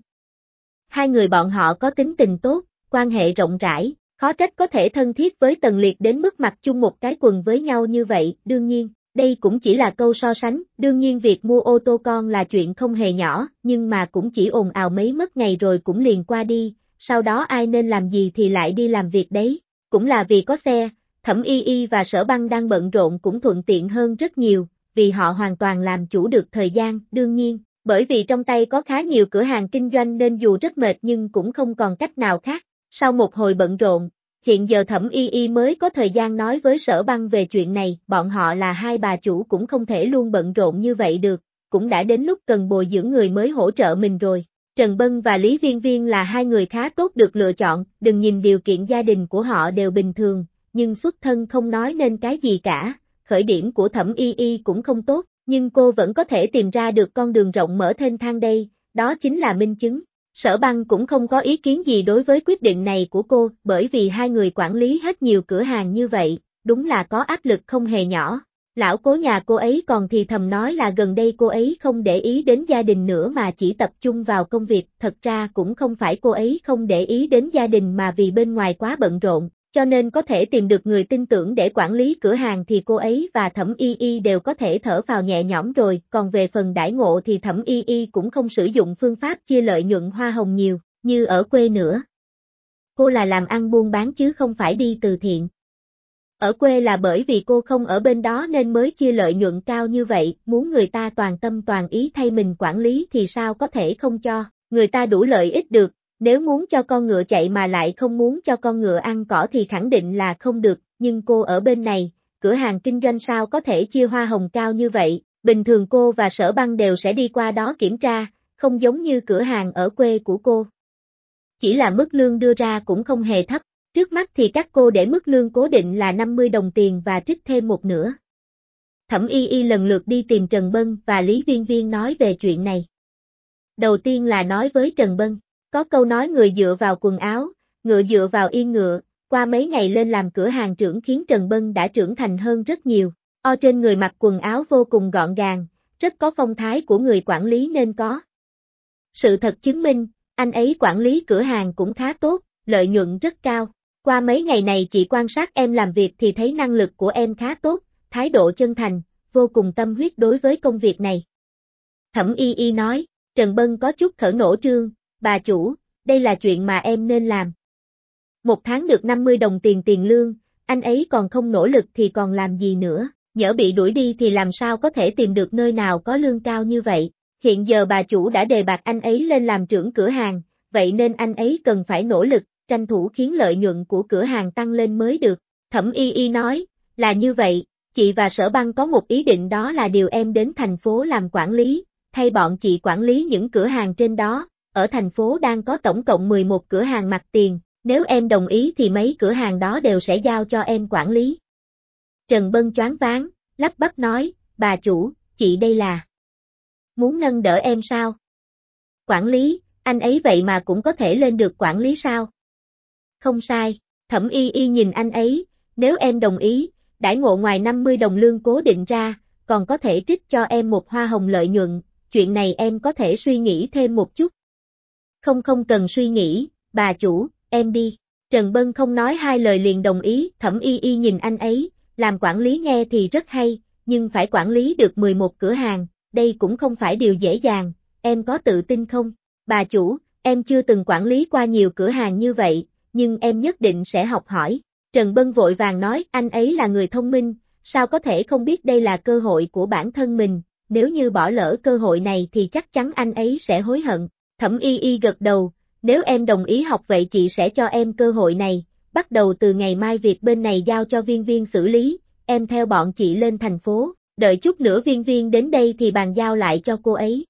Hai người bọn họ có tính tình tốt, quan hệ rộng rãi, khó trách có thể thân thiết với Tần Liệt đến mức mặc chung một cái quần với nhau như vậy, đương nhiên, đây cũng chỉ là câu so sánh, đương nhiên việc mua ô tô con là chuyện không hề nhỏ, nhưng mà cũng chỉ ồn ào mấy mất ngày rồi cũng liền qua đi, sau đó ai nên làm gì thì lại đi làm việc đấy, cũng là vì có xe, Thẩm Y Y và Sở Băng đang bận rộn cũng thuận tiện hơn rất nhiều, vì họ hoàn toàn làm chủ được thời gian, đương nhiên. Bởi vì trong tay có khá nhiều cửa hàng kinh doanh nên dù rất mệt nhưng cũng không còn cách nào khác. Sau một hồi bận rộn, hiện giờ Thẩm Y Y mới có thời gian nói với Sở Băng về chuyện này, bọn họ là hai bà chủ cũng không thể luôn bận rộn như vậy được, cũng đã đến lúc cần bồi dưỡng người mới hỗ trợ mình rồi. Trần Bân và Lý Viên Viên là hai người khá tốt được lựa chọn, đừng nhìn điều kiện gia đình của họ đều bình thường, nhưng xuất thân không nói nên cái gì cả, khởi điểm của Thẩm Y Y cũng không tốt. Nhưng cô vẫn có thể tìm ra được con đường rộng mở thênh thang đây, đó chính là minh chứng. Sở Băng cũng không có ý kiến gì đối với quyết định này của cô, bởi vì hai người quản lý hết nhiều cửa hàng như vậy, đúng là có áp lực không hề nhỏ. Lão cố nhà cô ấy còn thì thầm nói là gần đây cô ấy không để ý đến gia đình nữa mà chỉ tập trung vào công việc, thật ra cũng không phải cô ấy không để ý đến gia đình mà vì bên ngoài quá bận rộn. Cho nên có thể tìm được người tin tưởng để quản lý cửa hàng thì cô ấy và Thẩm Y Y đều có thể thở phào nhẹ nhõm rồi, còn về phần đãi ngộ thì Thẩm Y Y cũng không sử dụng phương pháp chia lợi nhuận hoa hồng nhiều, như ở quê nữa. Cô là làm ăn buôn bán chứ không phải đi từ thiện. Ở quê là bởi vì cô không ở bên đó nên mới chia lợi nhuận cao như vậy, muốn người ta toàn tâm toàn ý thay mình quản lý thì sao có thể không cho, người ta đủ lợi ích được. Nếu muốn cho con ngựa chạy mà lại không muốn cho con ngựa ăn cỏ thì khẳng định là không được, nhưng cô ở bên này, cửa hàng kinh doanh sao có thể chia hoa hồng cao như vậy, bình thường cô và Sở Băng đều sẽ đi qua đó kiểm tra, không giống như cửa hàng ở quê của cô. Chỉ là mức lương đưa ra cũng không hề thấp, trước mắt thì các cô để mức lương cố định là 50 đồng tiền và trích thêm một nửa. Thẩm Y Y lần lượt đi tìm Trần Bân và Lý Viên Viên nói về chuyện này. Đầu tiên là nói với Trần Bân. Có câu nói người dựa vào quần áo, ngựa dựa vào yên ngựa, qua mấy ngày lên làm cửa hàng trưởng khiến Trần Bân đã trưởng thành hơn rất nhiều. Trên người mặc quần áo vô cùng gọn gàng, rất có phong thái của người quản lý nên có. Sự thật chứng minh, anh ấy quản lý cửa hàng cũng khá tốt, lợi nhuận rất cao. Qua mấy ngày này chị quan sát em làm việc thì thấy năng lực của em khá tốt, thái độ chân thành, vô cùng tâm huyết đối với công việc này. Thẩm Y Y nói, Trần Bân có chút thở nổ trương. Bà chủ, đây là chuyện mà em nên làm. 1 tháng được 50 đồng tiền lương, anh ấy còn không nỗ lực thì còn làm gì nữa, nhỡ bị đuổi đi thì làm sao có thể tìm được nơi nào có lương cao như vậy. Hiện giờ bà chủ đã đề bạt anh ấy lên làm trưởng cửa hàng, vậy nên anh ấy cần phải nỗ lực, tranh thủ khiến lợi nhuận của cửa hàng tăng lên mới được. Thẩm Y Y nói, là như vậy, chị và Sở Băng có một ý định đó là điều em đến thành phố làm quản lý, thay bọn chị quản lý những cửa hàng trên đó. Ở thành phố đang có tổng cộng 11 cửa hàng mặt tiền, nếu em đồng ý thì mấy cửa hàng đó đều sẽ giao cho em quản lý. Trần Bân choáng váng, lắp bắp nói, bà chủ, chị đây là muốn nâng đỡ em sao? Quản lý, anh ấy vậy mà cũng có thể lên được quản lý sao? Không sai, Thẩm Y Y nhìn anh ấy, nếu em đồng ý, đãi ngộ ngoài 50 đồng lương cố định ra, còn có thể trích cho em một hoa hồng lợi nhuận, chuyện này em có thể suy nghĩ thêm một chút. Không cần suy nghĩ, bà chủ, em đi. Trần Bân không nói hai lời liền đồng ý, Thẩm Y Y nhìn anh ấy, làm quản lý nghe thì rất hay, nhưng phải quản lý được 11 cửa hàng, đây cũng không phải điều dễ dàng, em có tự tin không? Bà chủ, em chưa từng quản lý qua nhiều cửa hàng như vậy, nhưng em nhất định sẽ học hỏi. Trần Bân vội vàng nói, anh ấy là người thông minh, sao có thể không biết đây là cơ hội của bản thân mình, nếu như bỏ lỡ cơ hội này thì chắc chắn anh ấy sẽ hối hận. Thẩm Y Y gật đầu, nếu em đồng ý học vậy chị sẽ cho em cơ hội này, bắt đầu từ ngày mai việc bên này giao cho Viên Viên xử lý, em theo bọn chị lên thành phố, đợi chút nữa Viên Viên đến đây thì bàn giao lại cho cô ấy.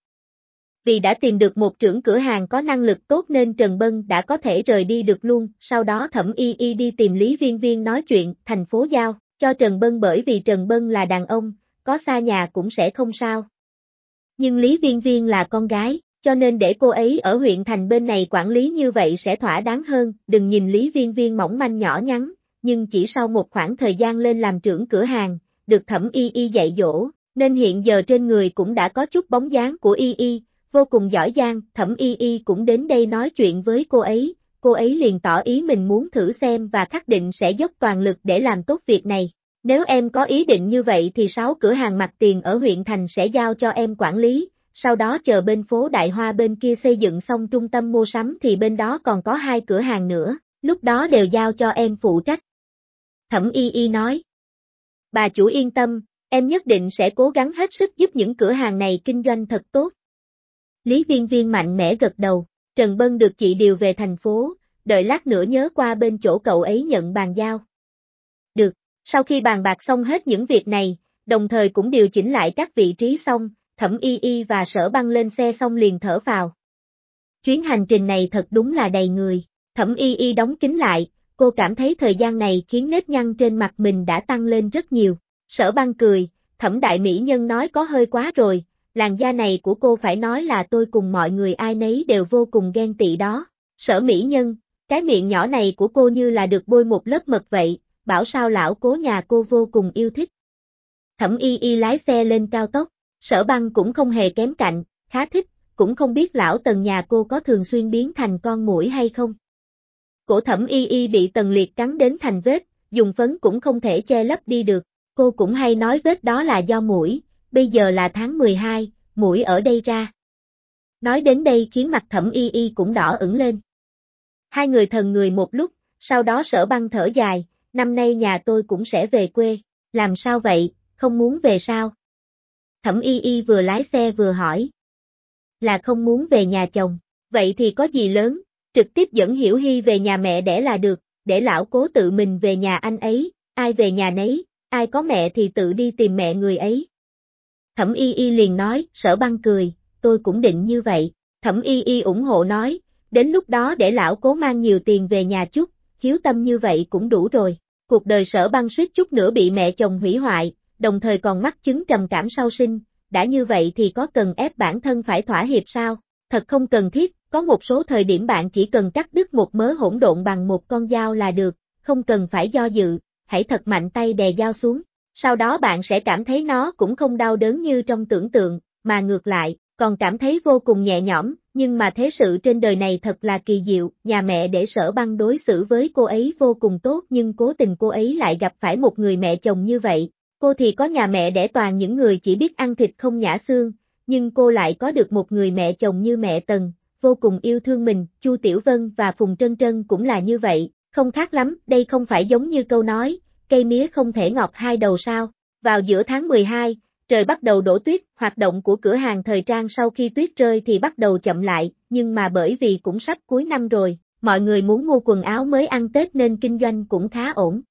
Vì đã tìm được một trưởng cửa hàng có năng lực tốt nên Trần Bân đã có thể rời đi được luôn, sau đó Thẩm Y Y đi tìm Lý Viên Viên nói chuyện, thành phố giao cho Trần Bân bởi vì Trần Bân là đàn ông, có xa nhà cũng sẽ không sao. Nhưng Lý Viên Viên là con gái, cho nên để cô ấy ở huyện thành bên này quản lý như vậy sẽ thỏa đáng hơn, đừng nhìn Lý Viên Viên mỏng manh nhỏ nhắn, nhưng chỉ sau một khoảng thời gian lên làm trưởng cửa hàng, được Thẩm Y Y dạy dỗ, nên hiện giờ trên người cũng đã có chút bóng dáng của Y Y, vô cùng giỏi giang, Thẩm Y Y cũng đến đây nói chuyện với cô ấy liền tỏ ý mình muốn thử xem và khẳng định sẽ dốc toàn lực để làm tốt việc này. Nếu em có ý định như vậy thì 6 cửa hàng mặt tiền ở huyện thành sẽ giao cho em quản lý, sau đó chờ bên phố Đại Hoa bên kia xây dựng xong trung tâm mua sắm thì bên đó còn có 2 cửa hàng nữa, lúc đó đều giao cho em phụ trách. Thẩm Y Y nói. Bà chủ yên tâm, em nhất định sẽ cố gắng hết sức giúp những cửa hàng này kinh doanh thật tốt. Lý Viên Viên mạnh mẽ gật đầu, Trần Bân được chị điều về thành phố, đợi lát nữa nhớ qua bên chỗ cậu ấy nhận bàn giao. Được, sau khi bàn bạc xong hết những việc này, đồng thời cũng điều chỉnh lại các vị trí xong, Thẩm Y Y và Sở Băng lên xe xong liền thở phào. Chuyến hành trình này thật đúng là đầy người, Thẩm Y Y đóng kín lại, cô cảm thấy thời gian này khiến nếp nhăn trên mặt mình đã tăng lên rất nhiều. Sở Băng cười, Thẩm đại mỹ nhân nói có hơi quá rồi, làn da này của cô phải nói là tôi cùng mọi người ai nấy đều vô cùng ghen tị đó. Sở mỹ nhân, cái miệng nhỏ này của cô như là được bôi một lớp mật vậy, bảo sao lão cố nhà cô vô cùng yêu thích. Thẩm Y Y lái xe lên cao tốc, Sở Băng cũng không hề kém cạnh, khá thích, cũng không biết lão Tần nhà cô có thường xuyên biến thành con muỗi hay không. Cổ Thẩm Y Y bị Tần Liệt cắn đến thành vết, dùng phấn cũng không thể che lấp đi được, cô cũng hay nói vết đó là do muỗi, bây giờ là tháng 12, muỗi ở đây ra. Nói đến đây khiến mặt Thẩm Y Y cũng đỏ ửng lên. Hai người thần người một lúc, sau đó Sở Băng thở dài, năm nay nhà tôi cũng sẽ về quê, làm sao vậy, không muốn về sao? Thẩm Y Y vừa lái xe vừa hỏi. Là không muốn về nhà chồng, vậy thì có gì lớn, trực tiếp dẫn Hiểu Hy về nhà mẹ đẻ là được, để lão cố tự mình về nhà anh ấy, ai về nhà nấy, ai có mẹ thì tự đi tìm mẹ người ấy. Thẩm Y Y liền nói, Sở Băng cười, tôi cũng định như vậy, Thẩm Y Y ủng hộ nói, đến lúc đó để lão cố mang nhiều tiền về nhà chút, hiếu tâm như vậy cũng đủ rồi. Cuộc đời Sở Băng suýt chút nữa bị mẹ chồng hủy hoại, đồng thời còn mắc chứng trầm cảm sau sinh, đã như vậy thì có cần ép bản thân phải thỏa hiệp sao? Thật không cần thiết, có một số thời điểm bạn chỉ cần cắt đứt một mớ hỗn độn bằng một con dao là được, không cần phải do dự, hãy thật mạnh tay đè dao xuống. Sau đó bạn sẽ cảm thấy nó cũng không đau đớn như trong tưởng tượng, mà ngược lại, còn cảm thấy vô cùng nhẹ nhõm, nhưng mà thế sự trên đời này thật là kỳ diệu, nhà mẹ để Sở Băng đối xử với cô ấy vô cùng tốt nhưng cố tình cô ấy lại gặp phải một người mẹ chồng như vậy. Cô thì có nhà mẹ đẻ toàn những người chỉ biết ăn thịt không nhả xương, nhưng cô lại có được một người mẹ chồng như mẹ Tần, vô cùng yêu thương mình, Chu Tiểu Vân và Phùng Trân Trân cũng là như vậy, không khác lắm, đây không phải giống như câu nói, cây mía không thể ngọt hai đầu sao. Vào giữa tháng 12, trời bắt đầu đổ tuyết, hoạt động của cửa hàng thời trang sau khi tuyết rơi thì bắt đầu chậm lại, nhưng mà bởi vì cũng sắp cuối năm rồi, mọi người muốn mua quần áo mới ăn Tết nên kinh doanh cũng khá ổn.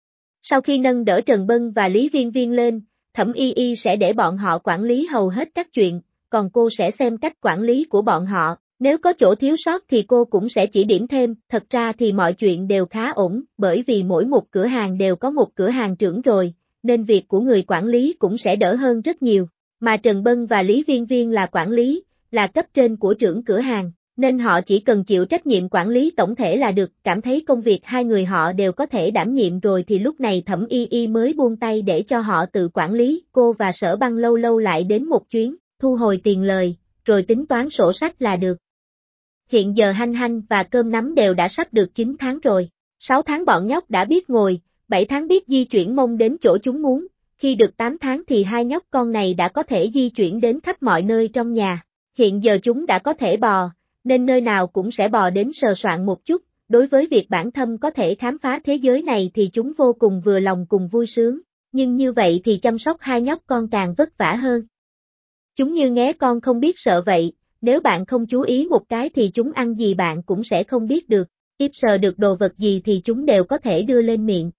Sau khi nâng đỡ Trần Bân và Lý Viên Viên lên, Thẩm Y Y sẽ để bọn họ quản lý hầu hết các chuyện, còn cô sẽ xem cách quản lý của bọn họ, nếu có chỗ thiếu sót thì cô cũng sẽ chỉ điểm thêm, thật ra thì mọi chuyện đều khá ổn, bởi vì mỗi một cửa hàng đều có một cửa hàng trưởng rồi, nên việc của người quản lý cũng sẽ đỡ hơn rất nhiều. Mà Trần Bân và Lý Viên Viên là quản lý, là cấp trên của trưởng cửa hàng, nên họ chỉ cần chịu trách nhiệm quản lý tổng thể là được, cảm thấy công việc hai người họ đều có thể đảm nhiệm rồi thì lúc này Thẩm Y Y mới buông tay để cho họ tự quản lý, cô và Sở Băng lâu lâu lại đến một chuyến, thu hồi tiền lời, rồi tính toán sổ sách là được. Hiện giờ Hanh Hanh và Cơm Nắm đều đã sắp được 9 tháng rồi, 6 tháng bọn nhóc đã biết ngồi, 7 tháng biết di chuyển mông đến chỗ chúng muốn, khi được 8 tháng thì hai nhóc con này đã có thể di chuyển đến khắp mọi nơi trong nhà, hiện giờ chúng đã có thể bò, nên nơi nào cũng sẽ bò đến sờ soạng một chút, đối với việc bản thân có thể khám phá thế giới này thì chúng vô cùng vừa lòng cùng vui sướng, nhưng như vậy thì chăm sóc hai nhóc con càng vất vả hơn. Chúng như nghé con không biết sợ vậy, nếu bạn không chú ý một cái thì chúng ăn gì bạn cũng sẽ không biết được, ít sờ được đồ vật gì thì chúng đều có thể đưa lên miệng.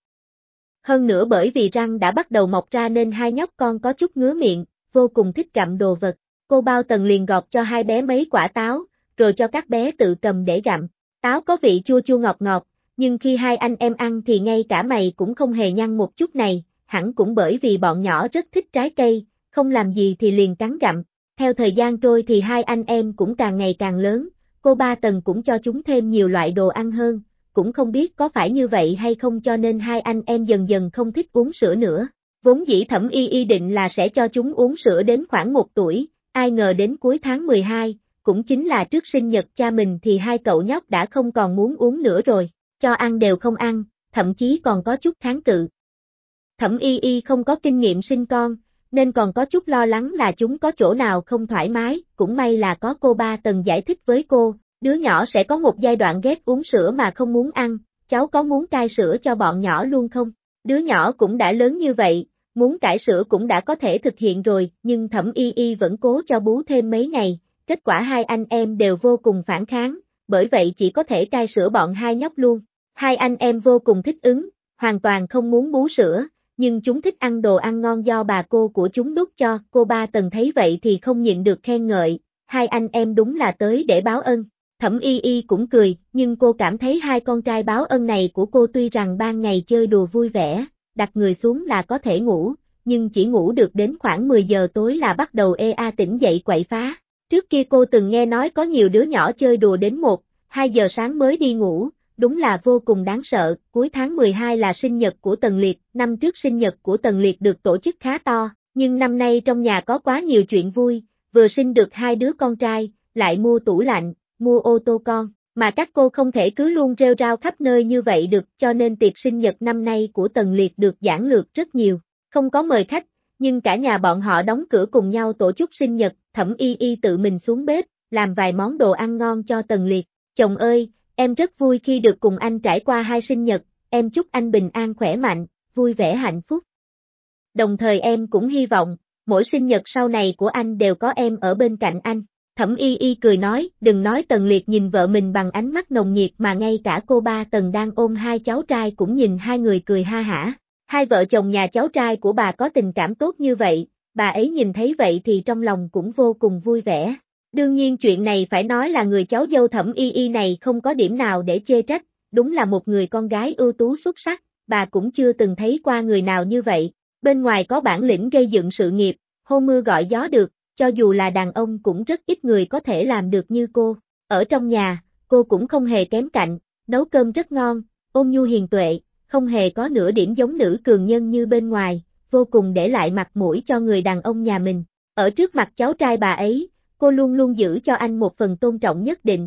Hơn nữa bởi vì răng đã bắt đầu mọc ra nên hai nhóc con có chút ngứa miệng, vô cùng thích gặm đồ vật. Cô Bao Tần liền gọt cho hai bé mấy quả táo, rồi cho các bé tự cầm để gặm. Táo có vị chua chua ngọt ngọt, nhưng khi hai anh em ăn thì ngay cả mày cũng không hề nhăn một chút này, hẳn cũng bởi vì bọn nhỏ rất thích trái cây, không làm gì thì liền cắn gặm. Theo thời gian trôi thì hai anh em cũng càng ngày càng lớn, cô Ba Tần cũng cho chúng thêm nhiều loại đồ ăn hơn, cũng không biết có phải như vậy hay không cho nên hai anh em dần dần không thích uống sữa nữa. Vốn dĩ Thẩm Y Y định là sẽ cho chúng uống sữa đến khoảng 1 tuổi, ai ngờ đến cuối tháng 12, cũng chính là trước sinh nhật cha mình thì hai cậu nhóc đã không còn muốn uống nữa rồi, cho ăn đều không ăn, thậm chí còn có chút kháng cự. Thẩm Y Y không có kinh nghiệm sinh con, nên còn có chút lo lắng là chúng có chỗ nào không thoải mái, cũng may là có cô Ba Tần giải thích với cô, đứa nhỏ sẽ có một giai đoạn ghét uống sữa mà không muốn ăn, cháu có muốn cai sữa cho bọn nhỏ luôn không? Đứa nhỏ cũng đã lớn như vậy, muốn cai sữa cũng đã có thể thực hiện rồi, nhưng Thẩm Y Y vẫn cố cho bú thêm mấy ngày, kết quả hai anh em đều vô cùng phản kháng, bởi vậy chỉ có thể cai sữa bọn hai nhóc luôn. Hai anh em vô cùng thích ứng, hoàn toàn không muốn bú sữa, nhưng chúng thích ăn đồ ăn ngon do bà cô của chúng đút cho, cô Ba Tần thấy vậy thì không nhịn được khen ngợi, hai anh em đúng là tới để báo ân. Thẩm Y Y cũng cười, nhưng cô cảm thấy hai con trai báo ân này của cô tuy rằng ban ngày chơi đùa vui vẻ, đặt người xuống là có thể ngủ, nhưng chỉ ngủ được đến khoảng 10 giờ tối là bắt đầu tỉnh dậy quậy phá. Trước kia cô từng nghe nói có nhiều đứa nhỏ chơi đùa đến 1-2 giờ sáng mới đi ngủ, đúng là vô cùng đáng sợ. Cuối tháng 12 là sinh nhật của Tần Liệt, năm trước sinh nhật của Tần Liệt được tổ chức khá to, nhưng năm nay trong nhà có quá nhiều chuyện vui, vừa sinh được 2 đứa con trai, lại mua tủ lạnh, mua ô tô con, mà các cô không thể cứ luôn rêu rao khắp nơi như vậy được, cho nên tiệc sinh nhật năm nay của Tần Liệt được giản lược rất nhiều, không có mời khách, nhưng cả nhà bọn họ đóng cửa cùng nhau tổ chức sinh nhật. Thẩm Y Y tự mình xuống bếp, làm vài món đồ ăn ngon cho Tần Liệt. Chồng ơi, em rất vui khi được cùng anh trải qua 2 sinh nhật, em chúc anh bình an khỏe mạnh, vui vẻ hạnh phúc. Đồng thời em cũng hy vọng, mỗi sinh nhật sau này của anh đều có em ở bên cạnh anh. Thẩm Y Y cười nói, đừng nói. Tần Liệt nhìn vợ mình bằng ánh mắt nồng nhiệt mà ngay cả cô Ba Tần đang ôm hai cháu trai cũng nhìn hai người cười ha hả. Hai vợ chồng nhà cháu trai của bà có tình cảm tốt như vậy, bà ấy nhìn thấy vậy thì trong lòng cũng vô cùng vui vẻ. Đương nhiên chuyện này phải nói là người cháu dâu Thẩm Y Y này không có điểm nào để chê trách, đúng là một người con gái ưu tú xuất sắc, bà cũng chưa từng thấy qua người nào như vậy, bên ngoài có bản lĩnh gây dựng sự nghiệp, hô mưa gọi gió được, cho dù là đàn ông cũng rất ít người có thể làm được như cô. Ở trong nhà, cô cũng không hề kém cạnh, nấu cơm rất ngon, ôn nhu hiền tuệ, không hề có nửa điểm giống nữ cường nhân như bên ngoài, vô cùng để lại mặt mũi cho người đàn ông nhà mình. Ở trước mặt cháu trai bà ấy, cô luôn luôn giữ cho anh một phần tôn trọng nhất định.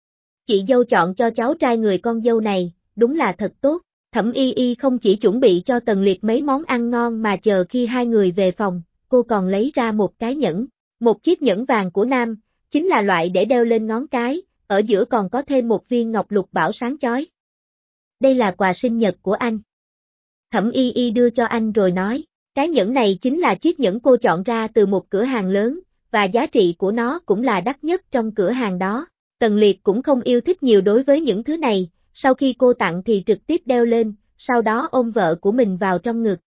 Chị dâu chọn cho cháu trai người con dâu này, đúng là thật tốt. Thẩm Y Y không chỉ chuẩn bị cho Tần Liệt mấy món ăn ngon mà chờ khi hai người về phòng, cô còn lấy ra một cái nhẫn, một chiếc nhẫn vàng của nam, chính là loại để đeo lên ngón cái, ở giữa còn có thêm một viên ngọc lục bảo sáng chói. Đây là quà sinh nhật của anh. Thẩm Y Y đưa cho anh rồi nói, cái nhẫn này chính là chiếc nhẫn cô chọn ra từ một cửa hàng lớn, và giá trị của nó cũng là đắt nhất trong cửa hàng đó. Tần Liệt cũng không yêu thích nhiều đối với những thứ này, sau khi cô tặng thì trực tiếp đeo lên, sau đó ôm vợ của mình vào trong ngực.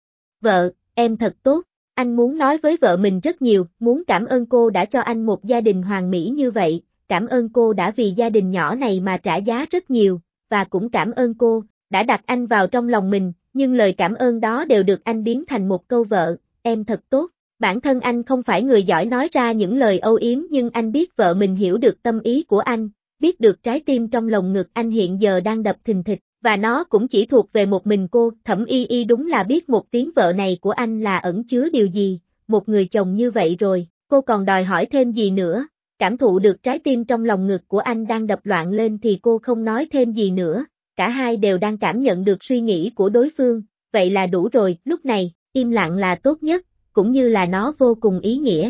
Vợ, em thật tốt, anh muốn nói với vợ mình rất nhiều, muốn cảm ơn cô đã cho anh một gia đình hoàn mỹ như vậy, cảm ơn cô đã vì gia đình nhỏ này mà trả giá rất nhiều, và cũng cảm ơn cô đã đặt anh vào trong lòng mình, nhưng lời cảm ơn đó đều được anh biến thành một câu vợ, em thật tốt. Bản thân anh không phải người giỏi nói ra những lời âu yếm nhưng anh biết vợ mình hiểu được tâm ý của anh, biết được trái tim trong lồng ngực anh hiện giờ đang đập thình thịch, và nó cũng chỉ thuộc về một mình cô. Thẩm Y Y đúng là biết một tiếng vợ này của anh là ẩn chứa điều gì, một người chồng như vậy rồi, cô còn đòi hỏi thêm gì nữa. Cảm thụ được trái tim trong lòng ngực của anh đang đập loạn lên thì cô không nói thêm gì nữa, cả hai đều đang cảm nhận được suy nghĩ của đối phương, vậy là đủ rồi, lúc này, im lặng là tốt nhất, cũng như là nó vô cùng ý nghĩa.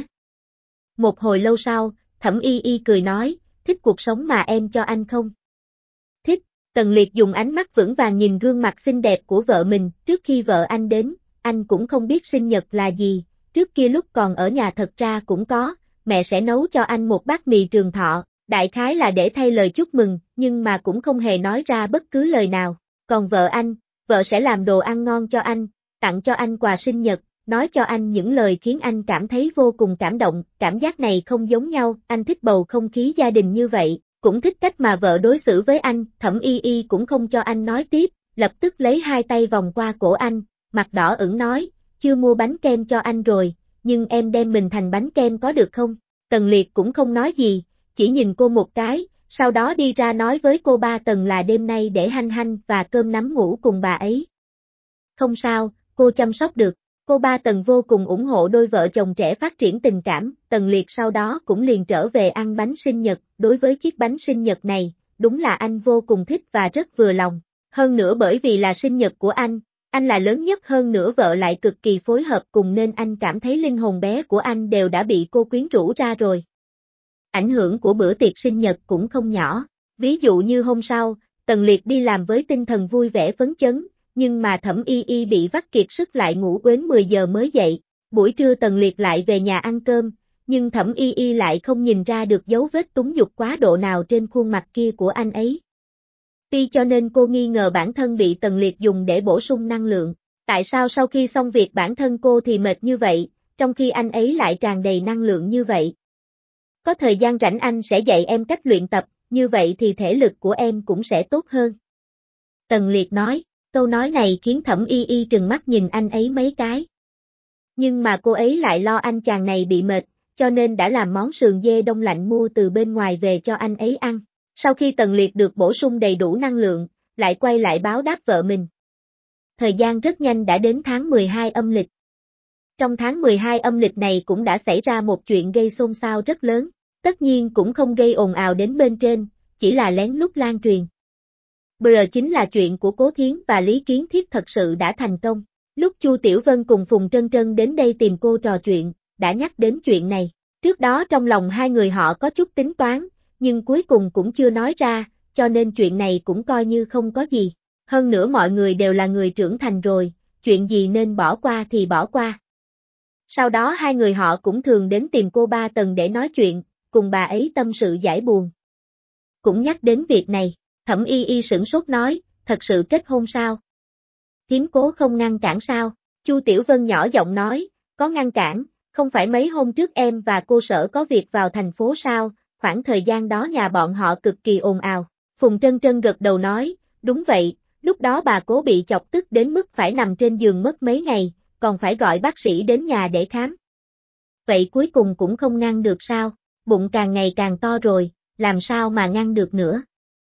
Một hồi lâu sau, Thẩm Y Y cười nói, thích cuộc sống mà em cho anh không? Thích, Tần Liệt dùng ánh mắt vững vàng nhìn gương mặt xinh đẹp của vợ mình, trước khi vợ anh đến, anh cũng không biết sinh nhật là gì, trước kia lúc còn ở nhà thật ra cũng có, mẹ sẽ nấu cho anh một bát mì trường thọ, đại khái là để thay lời chúc mừng, nhưng mà cũng không hề nói ra bất cứ lời nào, còn vợ anh, vợ sẽ làm đồ ăn ngon cho anh, tặng cho anh quà sinh nhật, nói cho anh những lời khiến anh cảm thấy vô cùng cảm động, cảm giác này không giống nhau, anh thích bầu không khí gia đình như vậy, cũng thích cách mà vợ đối xử với anh. Thẩm Y Y cũng không cho anh nói tiếp, lập tức lấy hai tay vòng qua cổ anh, mặt đỏ ửng nói, chưa mua bánh kem cho anh rồi, nhưng em đem mình thành bánh kem có được không? Tần Liệt cũng không nói gì, chỉ nhìn cô một cái, sau đó đi ra nói với cô ba Tần là đêm nay để Hanh Hanh và cơm nắm ngủ cùng bà ấy. Không sao, cô chăm sóc được. Cô ba Tần vô cùng ủng hộ đôi vợ chồng trẻ phát triển tình cảm, Tần Liệt sau đó cũng liền trở về ăn bánh sinh nhật, đối với chiếc bánh sinh nhật này, đúng là anh vô cùng thích và rất vừa lòng. Hơn nữa bởi vì là sinh nhật của anh là lớn nhất, hơn nữa vợ lại cực kỳ phối hợp cùng nên anh cảm thấy linh hồn bé của anh đều đã bị cô quyến rũ ra rồi. Ảnh hưởng của bữa tiệc sinh nhật cũng không nhỏ, ví dụ như hôm sau, Tần Liệt đi làm với tinh thần vui vẻ phấn chấn, nhưng mà Thẩm Y Y bị vắt kiệt sức lại ngủ đến 10 giờ mới dậy. Buổi trưa Tần Liệt lại về nhà ăn cơm, nhưng Thẩm Y Y lại không nhìn ra được dấu vết túng dục quá độ nào trên khuôn mặt kia của anh ấy. Tuy cho nên cô nghi ngờ bản thân bị Tần Liệt dùng để bổ sung năng lượng. Tại sao sau khi xong việc bản thân cô thì mệt như vậy, trong khi anh ấy lại tràn đầy năng lượng như vậy? Có thời gian rảnh anh sẽ dạy em cách luyện tập, như vậy thì thể lực của em cũng sẽ tốt hơn. Tần Liệt nói. Câu nói này khiến Thẩm Y Y trừng mắt nhìn anh ấy mấy cái. Nhưng mà cô ấy lại lo anh chàng này bị mệt, cho nên đã làm món sườn dê đông lạnh mua từ bên ngoài về cho anh ấy ăn. Sau khi Tần Liệt được bổ sung đầy đủ năng lượng, lại quay lại báo đáp vợ mình. Thời gian rất nhanh đã đến tháng 12 âm lịch. Trong tháng 12 âm lịch này cũng đã xảy ra một chuyện gây xôn xao rất lớn, tất nhiên cũng không gây ồn ào đến bên trên, chỉ là lén lút lan truyền. Bờ chính là chuyện của Cố Thiến và Lý Kiến Thiết thật sự đã thành công. Lúc Chu Tiểu Vân cùng Phùng Trân Trân đến đây tìm cô trò chuyện, đã nhắc đến chuyện này. Trước đó trong lòng hai người họ có chút tính toán, nhưng cuối cùng cũng chưa nói ra, cho nên chuyện này cũng coi như không có gì. Hơn nữa mọi người đều là người trưởng thành rồi, chuyện gì nên bỏ qua thì bỏ qua. Sau đó hai người họ cũng thường đến tìm cô ba Tần để nói chuyện, cùng bà ấy tâm sự giải buồn. Cũng nhắc đến việc này. Thẩm Y Y sửng sốt nói, thật sự kết hôn sao? Thiếm Cố không ngăn cản sao? Chu Tiểu Vân nhỏ giọng nói, có ngăn cản, không phải mấy hôm trước em và cô Sở có việc vào thành phố sao, khoảng thời gian đó nhà bọn họ cực kỳ ồn ào. Phùng Trân Trân gật đầu nói, đúng vậy, lúc đó bà Cố bị chọc tức đến mức phải nằm trên giường mất mấy ngày, còn phải gọi bác sĩ đến nhà để khám. Vậy cuối cùng cũng không ngăn được sao? Bụng càng ngày càng to rồi, làm sao mà ngăn được nữa?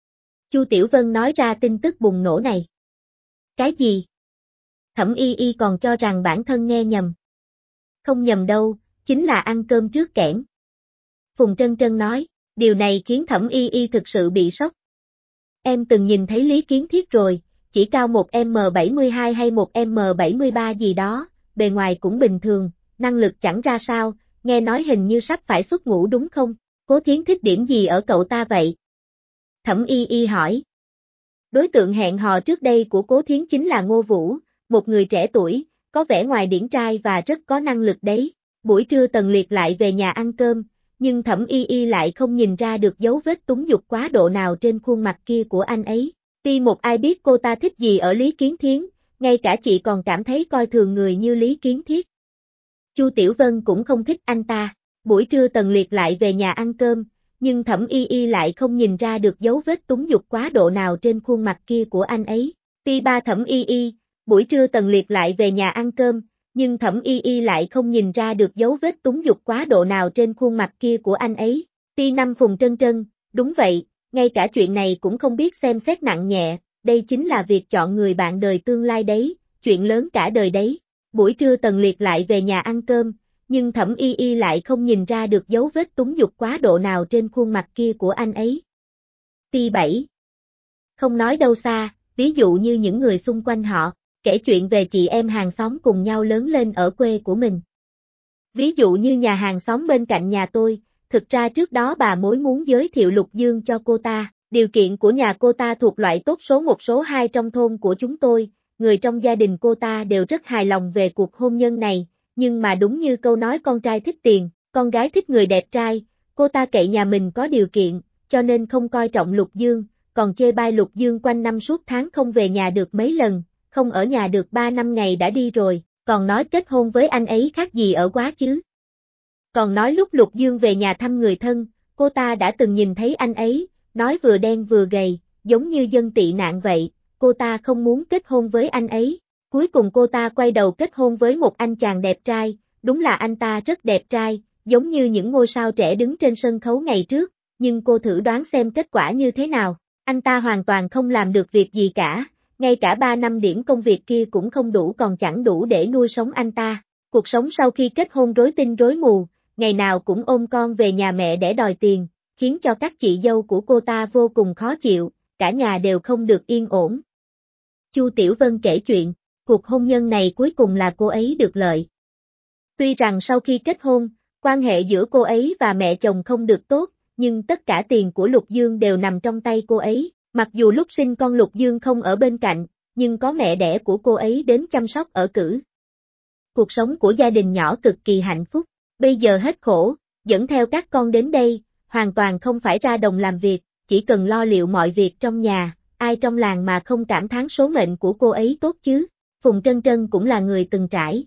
Chu Tiểu Vân nói ra tin tức bùng nổ này. Cái gì? Thẩm Y Y còn cho rằng bản thân nghe nhầm. Không nhầm đâu, chính là ăn cơm trước kẽn. Phùng Trân Trân nói, điều này khiến Thẩm Y Y thực sự bị sốc. Em từng nhìn thấy Lý Kiến Thiết rồi, chỉ cao 1m72 hay 1m73 gì đó, bề ngoài cũng bình thường, năng lực chẳng ra sao, nghe nói hình như sắp phải xuất ngũ đúng không? Cố Thiến thích điểm gì ở cậu ta vậy? Thẩm Y Y hỏi. Đối tượng hẹn hò trước đây của Cố Thiến chính là Ngô Vũ, một người trẻ tuổi, có vẻ ngoài điển trai và rất có năng lực đấy. Buổi trưa Tần Liệt lại về nhà ăn cơm, nhưng Thẩm Y Y lại không nhìn ra được dấu vết túng dục quá độ nào trên khuôn mặt kia của anh ấy. Tuy một ai biết cô ta thích gì ở Lý Kiến Thiến, ngay cả chị còn cảm thấy coi thường người như Lý Kiến Thiết. Chu Tiểu Vân cũng không thích anh ta. Buổi trưa Tần Liệt lại về nhà ăn cơm, nhưng Thẩm Y Y lại không nhìn ra được dấu vết túng dục quá độ nào trên khuôn mặt kia của anh ấy. Tuy ba Thẩm Y Y, Buổi trưa Tần Liệt lại về nhà ăn cơm, nhưng Thẩm Y Y lại không nhìn ra được dấu vết túng dục quá độ nào trên khuôn mặt kia của anh ấy. Ti Năm Phùng Trân Trân, đúng vậy, ngay cả chuyện này cũng không biết xem xét nặng nhẹ, đây chính là việc chọn người bạn đời tương lai đấy, chuyện lớn cả đời đấy. Buổi trưa Tần Liệt lại về nhà ăn cơm, nhưng Thẩm Y Y lại không nhìn ra được dấu vết túng dục quá độ nào trên khuôn mặt kia của anh ấy. Ti 7. Không nói đâu xa, ví dụ như những người xung quanh họ, kể chuyện về chị em hàng xóm cùng nhau lớn lên ở quê của mình. Ví dụ như nhà hàng xóm bên cạnh nhà tôi, thực ra trước đó bà mối muốn giới thiệu Lục Dương cho cô ta, điều kiện của nhà cô ta thuộc loại tốt số 1 số 2 trong thôn của chúng tôi, người trong gia đình cô ta đều rất hài lòng về cuộc hôn nhân này, nhưng mà đúng như câu nói con trai thích tiền, con gái thích người đẹp trai, cô ta cậy nhà mình có điều kiện, cho nên không coi trọng Lục Dương, còn chê bai Lục Dương quanh năm suốt tháng không về nhà được mấy lần, không ở nhà được 3 năm ngày đã đi rồi, còn nói kết hôn với anh ấy khác gì ở quá chứ. Còn nói lúc Lục Dương về nhà thăm người thân, cô ta đã từng nhìn thấy anh ấy, nói vừa đen vừa gầy, giống như dân tị nạn vậy, cô ta không muốn kết hôn với anh ấy. Cuối cùng cô ta quay đầu kết hôn với một anh chàng đẹp trai, đúng là anh ta rất đẹp trai, giống như những ngôi sao trẻ đứng trên sân khấu ngày trước, nhưng cô thử đoán xem kết quả như thế nào, anh ta hoàn toàn không làm được việc gì cả, ngay cả 3 năm điểm công việc kia cũng không đủ còn chẳng đủ để nuôi sống anh ta. Cuộc sống sau khi kết hôn rối tinh rối mù, ngày nào cũng ôm con về nhà mẹ để đòi tiền, khiến cho các chị dâu của cô ta vô cùng khó chịu, cả nhà đều không được yên ổn. Chu Tiểu Vân kể chuyện, cuộc hôn nhân này cuối cùng là cô ấy được lợi. Tuy rằng sau khi kết hôn, quan hệ giữa cô ấy và mẹ chồng không được tốt, nhưng tất cả tiền của Lục Dương đều nằm trong tay cô ấy, mặc dù lúc sinh con Lục Dương không ở bên cạnh, nhưng có mẹ đẻ của cô ấy đến chăm sóc ở cữ. Cuộc sống của gia đình nhỏ cực kỳ hạnh phúc, bây giờ hết khổ, dẫn theo các con đến đây, hoàn toàn không phải ra đồng làm việc, chỉ cần lo liệu mọi việc trong nhà, ai trong làng mà không cảm thán số mệnh của cô ấy tốt chứ, Phùng Trân Trân cũng là người từng trải.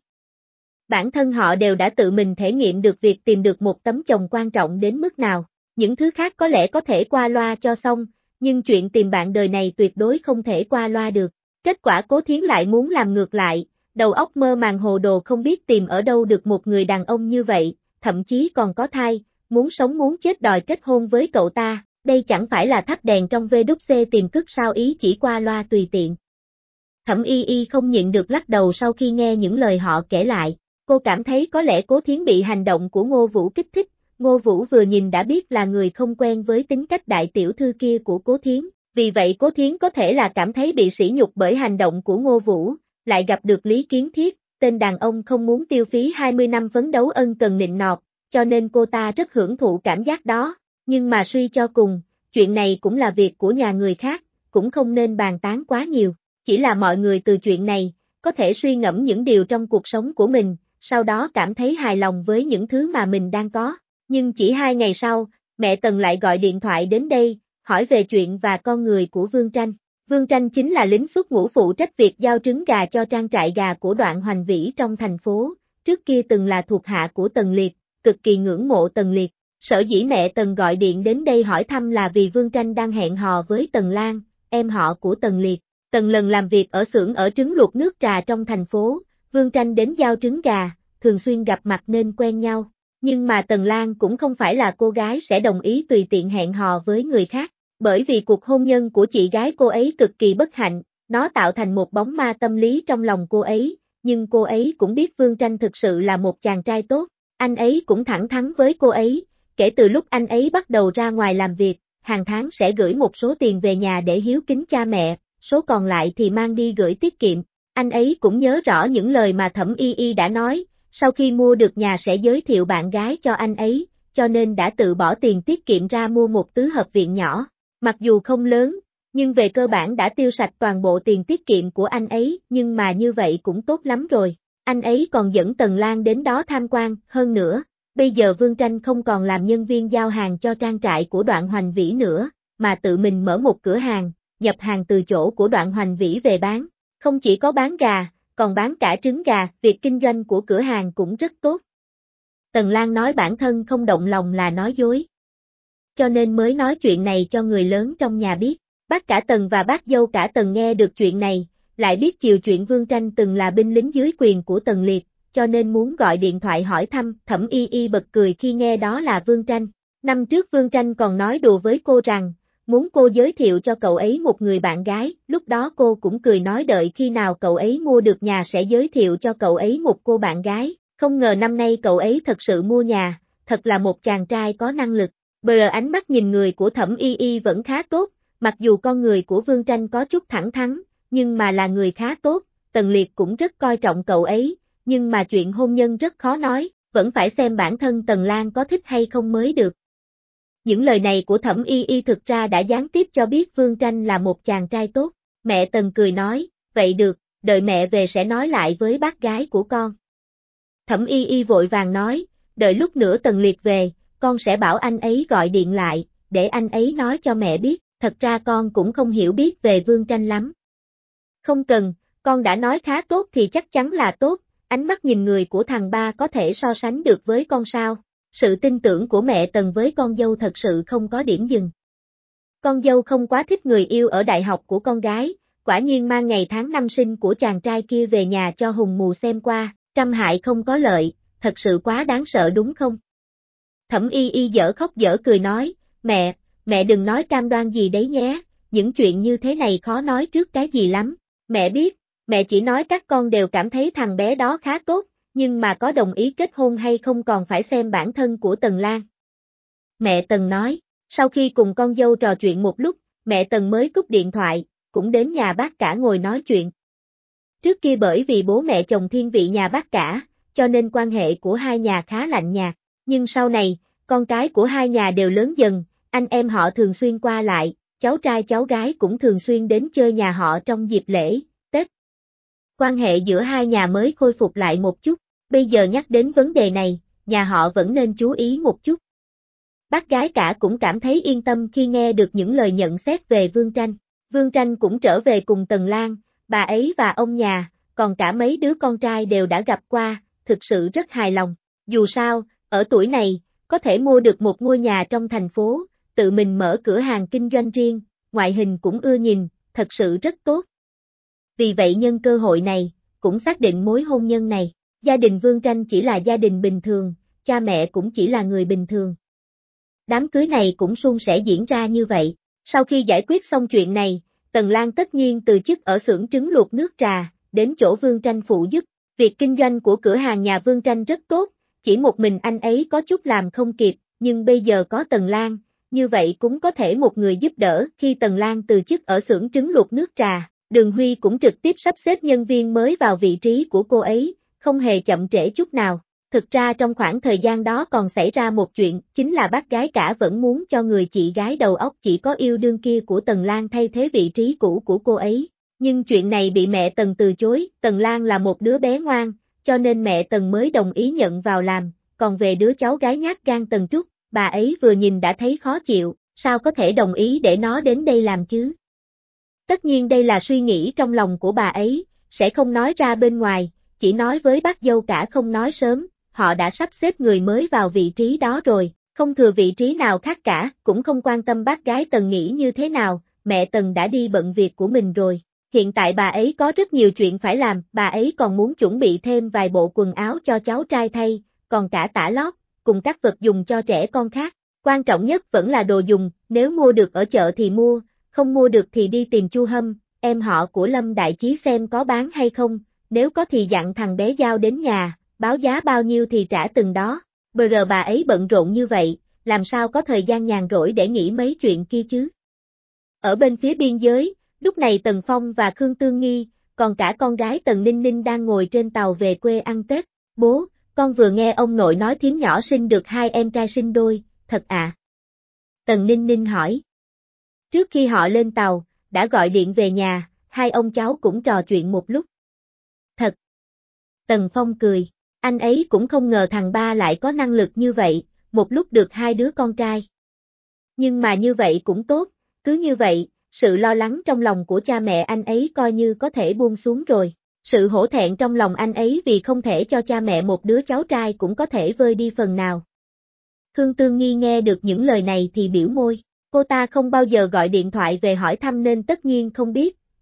Bản thân họ đều đã tự mình thể nghiệm được việc tìm được một tấm chồng quan trọng đến mức nào, những thứ khác có lẽ có thể qua loa cho xong, nhưng chuyện tìm bạn đời này tuyệt đối không thể qua loa được. Kết quả Cố Thiến lại muốn làm ngược lại, đầu óc mơ màng hồ đồ không biết tìm ở đâu được một người đàn ông như vậy, thậm chí còn có thai, muốn sống muốn chết đòi kết hôn với cậu ta, đây chẳng phải là thắp đèn trong VWC tìm cứt sao ý chỉ qua loa tùy tiện. Thẩm Y Y không nhịn được lắc đầu sau khi nghe những lời họ kể lại, cô cảm thấy có lẽ Cố Thiến bị hành động của Ngô Vũ kích thích, Ngô Vũ vừa nhìn đã biết là người không quen với tính cách đại tiểu thư kia của Cố Thiến, vì vậy Cố Thiến có thể là cảm thấy bị sỉ nhục bởi hành động của Ngô Vũ, lại gặp được Lý Kiến Thiết, tên đàn ông không muốn tiêu phí 20 năm phấn đấu ân cần nịnh nọt, cho nên cô ta rất hưởng thụ cảm giác đó, nhưng mà suy cho cùng, chuyện này cũng là việc của nhà người khác, cũng không nên bàn tán quá nhiều, chỉ là mọi người từ chuyện này, có thể suy ngẫm những điều trong cuộc sống của mình, sau đó cảm thấy hài lòng với những thứ mà mình đang có. Nhưng chỉ 2 ngày sau, mẹ Tần lại gọi điện thoại đến đây, hỏi về chuyện và con người của Vương Tranh. Vương Tranh chính là lính xuất ngũ phụ trách việc giao trứng gà cho trang trại gà của Đoạn Hoành Vĩ trong thành phố, trước kia từng là thuộc hạ của Tần Liệt, cực kỳ ngưỡng mộ Tần Liệt. Sở dĩ mẹ Tần gọi điện đến đây hỏi thăm là vì Vương Tranh đang hẹn hò với Tần Lan, em họ của Tần Liệt. Tần lần làm việc ở xưởng ở trứng luộc nước trà trong thành phố, Vương Tranh đến giao trứng gà, thường xuyên gặp mặt nên quen nhau. Nhưng mà Tần Lan cũng không phải là cô gái sẽ đồng ý tùy tiện hẹn hò với người khác, bởi vì cuộc hôn nhân của chị gái cô ấy cực kỳ bất hạnh, nó tạo thành một bóng ma tâm lý trong lòng cô ấy, nhưng cô ấy cũng biết Vương Tranh thực sự là một chàng trai tốt, anh ấy cũng thẳng thắn với cô ấy, kể từ lúc anh ấy bắt đầu ra ngoài làm việc, hàng tháng sẽ gửi một số tiền về nhà để hiếu kính cha mẹ, số còn lại thì mang đi gửi tiết kiệm, anh ấy cũng nhớ rõ những lời mà Thẩm Y Y đã nói, sau khi mua được nhà sẽ giới thiệu bạn gái cho anh ấy, cho nên đã tự bỏ tiền tiết kiệm ra mua một tứ hợp viện nhỏ, mặc dù không lớn, nhưng về cơ bản đã tiêu sạch toàn bộ tiền tiết kiệm của anh ấy, nhưng mà như vậy cũng tốt lắm rồi, anh ấy còn dẫn Tần Lan đến đó tham quan, hơn nữa, bây giờ Vương Tranh không còn làm nhân viên giao hàng cho trang trại của Đoạn Hoành Vĩ nữa, mà tự mình mở một cửa hàng, nhập hàng từ chỗ của Đoạn Hoành Vĩ về bán, không chỉ có bán gà, còn bán cả trứng gà, việc kinh doanh của cửa hàng cũng rất tốt. Tần Lan nói bản thân không động lòng là nói dối. Cho nên mới nói chuyện này cho người lớn trong nhà biết. Bác cả Tần và bác dâu cả Tần nghe được chuyện này, lại biết chiều chuyện Vương Tranh từng là binh lính dưới quyền của Tần Liệt, cho nên muốn gọi điện thoại hỏi thăm. Thẩm Y Y bật cười khi nghe đó là Vương Tranh. Năm trước Vương Tranh còn nói đùa với cô rằng, muốn cô giới thiệu cho cậu ấy một người bạn gái, lúc đó cô cũng cười nói đợi khi nào cậu ấy mua được nhà sẽ giới thiệu cho cậu ấy một cô bạn gái, không ngờ năm nay cậu ấy thật sự mua nhà, thật là một chàng trai có năng lực. Ánh mắt nhìn người của Thẩm Y Y vẫn khá tốt, mặc dù con người của Vương Tranh có chút thẳng thắn, nhưng mà là người khá tốt, Tần Liệt cũng rất coi trọng cậu ấy, nhưng mà chuyện hôn nhân rất khó nói, vẫn phải xem bản thân Tần Lan có thích hay không mới được. Những lời này của Thẩm Y Y thực ra đã gián tiếp cho biết Vương Tranh là một chàng trai tốt. Mẹ Tần cười nói, vậy được, đợi mẹ về sẽ nói lại với bác gái của con. Thẩm Y Y vội vàng nói, đợi lúc nữa Tần Liệt về, con sẽ bảo anh ấy gọi điện lại, để anh ấy nói cho mẹ biết, thật ra con cũng không hiểu biết về Vương Tranh lắm. Không cần, con đã nói khá tốt thì chắc chắn là tốt, ánh mắt nhìn người của thằng ba có thể so sánh được với con sao. Sự tin tưởng của mẹ Tần với con dâu thật sự không có điểm dừng. Con dâu không quá thích người yêu ở đại học của con gái, quả nhiên mang ngày tháng năm sinh của chàng trai kia về nhà cho Hùng Mù xem qua, trăm hại không có lợi, thật sự quá đáng sợ đúng không? Thẩm Y Y dở khóc dở cười nói, mẹ đừng nói cam đoan gì đấy nhé, những chuyện như thế này khó nói trước cái gì lắm, mẹ biết, mẹ chỉ nói các con đều cảm thấy thằng bé đó khá tốt, nhưng mà có đồng ý kết hôn hay không còn phải xem bản thân của Tần Lan. Mẹ Tần nói, sau khi cùng con dâu trò chuyện một lúc, mẹ Tần mới cúp điện thoại, cũng đến nhà bác cả ngồi nói chuyện. Trước kia bởi vì bố mẹ chồng thiên vị nhà bác cả, cho nên quan hệ của hai nhà khá lạnh nhạt, nhưng sau này, con cái của hai nhà đều lớn dần, anh em họ thường xuyên qua lại, cháu trai cháu gái cũng thường xuyên đến chơi nhà họ trong dịp lễ, Tết. Quan hệ giữa hai nhà mới khôi phục lại một chút, bây giờ nhắc đến vấn đề này, nhà họ vẫn nên chú ý một chút. Bác gái cả cũng cảm thấy yên tâm khi nghe được những lời nhận xét về Vương Tranh. Vương Tranh cũng trở về cùng Tần Lan, bà ấy và ông nhà, còn cả mấy đứa con trai đều đã gặp qua, thực sự rất hài lòng. Dù sao, ở tuổi này, có thể mua được một ngôi nhà trong thành phố, tự mình mở cửa hàng kinh doanh riêng, ngoại hình cũng ưa nhìn, thật sự rất tốt. Vì vậy nhân cơ hội này, cũng xác định mối hôn nhân này, gia đình Vương Tranh chỉ là gia đình bình thường, cha mẹ cũng chỉ là người bình thường. Đám cưới này cũng suôn sẻ diễn ra như vậy. Sau khi giải quyết xong chuyện này, Tần Lan tất nhiên từ chức ở xưởng trứng luộc nước trà, đến chỗ Vương Tranh phụ giúp. Việc kinh doanh của cửa hàng nhà Vương Tranh rất tốt, chỉ một mình anh ấy có chút làm không kịp, nhưng bây giờ có Tần Lan, như vậy cũng có thể một người giúp đỡ. Khi Tần Lan từ chức ở xưởng trứng luộc nước trà, Đường Huy cũng trực tiếp sắp xếp nhân viên mới vào vị trí của cô ấy, không hề chậm trễ chút nào. Thực ra trong khoảng thời gian đó còn xảy ra một chuyện, chính là bác gái cả vẫn muốn cho người chị gái đầu óc chỉ có yêu đương kia của Tần Lan thay thế vị trí cũ của cô ấy. Nhưng chuyện này bị mẹ Tần từ chối, Tần Lan là một đứa bé ngoan, cho nên mẹ Tần mới đồng ý nhận vào làm, còn về đứa cháu gái nhát gan Tần Trúc, bà ấy vừa nhìn đã thấy khó chịu, sao có thể đồng ý để nó đến đây làm chứ? Tất nhiên đây là suy nghĩ trong lòng của bà ấy, sẽ không nói ra bên ngoài, chỉ nói với bác dâu cả không nói sớm, họ đã sắp xếp người mới vào vị trí đó rồi, không thừa vị trí nào khác cả, cũng không quan tâm bác gái Tần nghĩ như thế nào, mẹ Tần đã đi bận việc của mình rồi. Hiện tại bà ấy có rất nhiều chuyện phải làm, bà ấy còn muốn chuẩn bị thêm vài bộ quần áo cho cháu trai thay, còn cả tã lót, cùng các vật dùng cho trẻ con khác. Quan trọng nhất vẫn là đồ dùng, nếu mua được ở chợ thì mua, không mua được thì đi tìm Chu Hâm, em họ của Lâm Đại Chí xem có bán hay không, nếu có thì dặn thằng bé giao đến nhà, báo giá bao nhiêu thì trả từng đó. Bà ấy bận rộn như vậy, làm sao có thời gian nhàn rỗi để nghĩ mấy chuyện kia chứ. Ở bên phía biên giới, lúc này Tần Phong và Khương Tương Nghi, còn cả con gái Tần Ninh Ninh đang ngồi trên tàu về quê ăn Tết. Bố, con vừa nghe ông nội nói thím nhỏ sinh được 2 em trai sinh đôi, thật à? Tần Ninh Ninh hỏi. Trước khi họ lên tàu, đã gọi điện về nhà, hai ông cháu cũng trò chuyện một lúc. Thật. Tần Phong cười, anh ấy cũng không ngờ thằng ba lại có năng lực như vậy, một lúc được 2 đứa con trai. Nhưng mà như vậy cũng tốt, cứ như vậy, sự lo lắng trong lòng của cha mẹ anh ấy coi như có thể buông xuống rồi. Sự hổ thẹn trong lòng anh ấy vì không thể cho cha mẹ một đứa cháu trai cũng có thể vơi đi phần nào. Khương Tương Nghi nghe được những lời này thì biểu môi, cô ta không bao giờ gọi điện thoại về hỏi thăm nên tất nhiên không biết,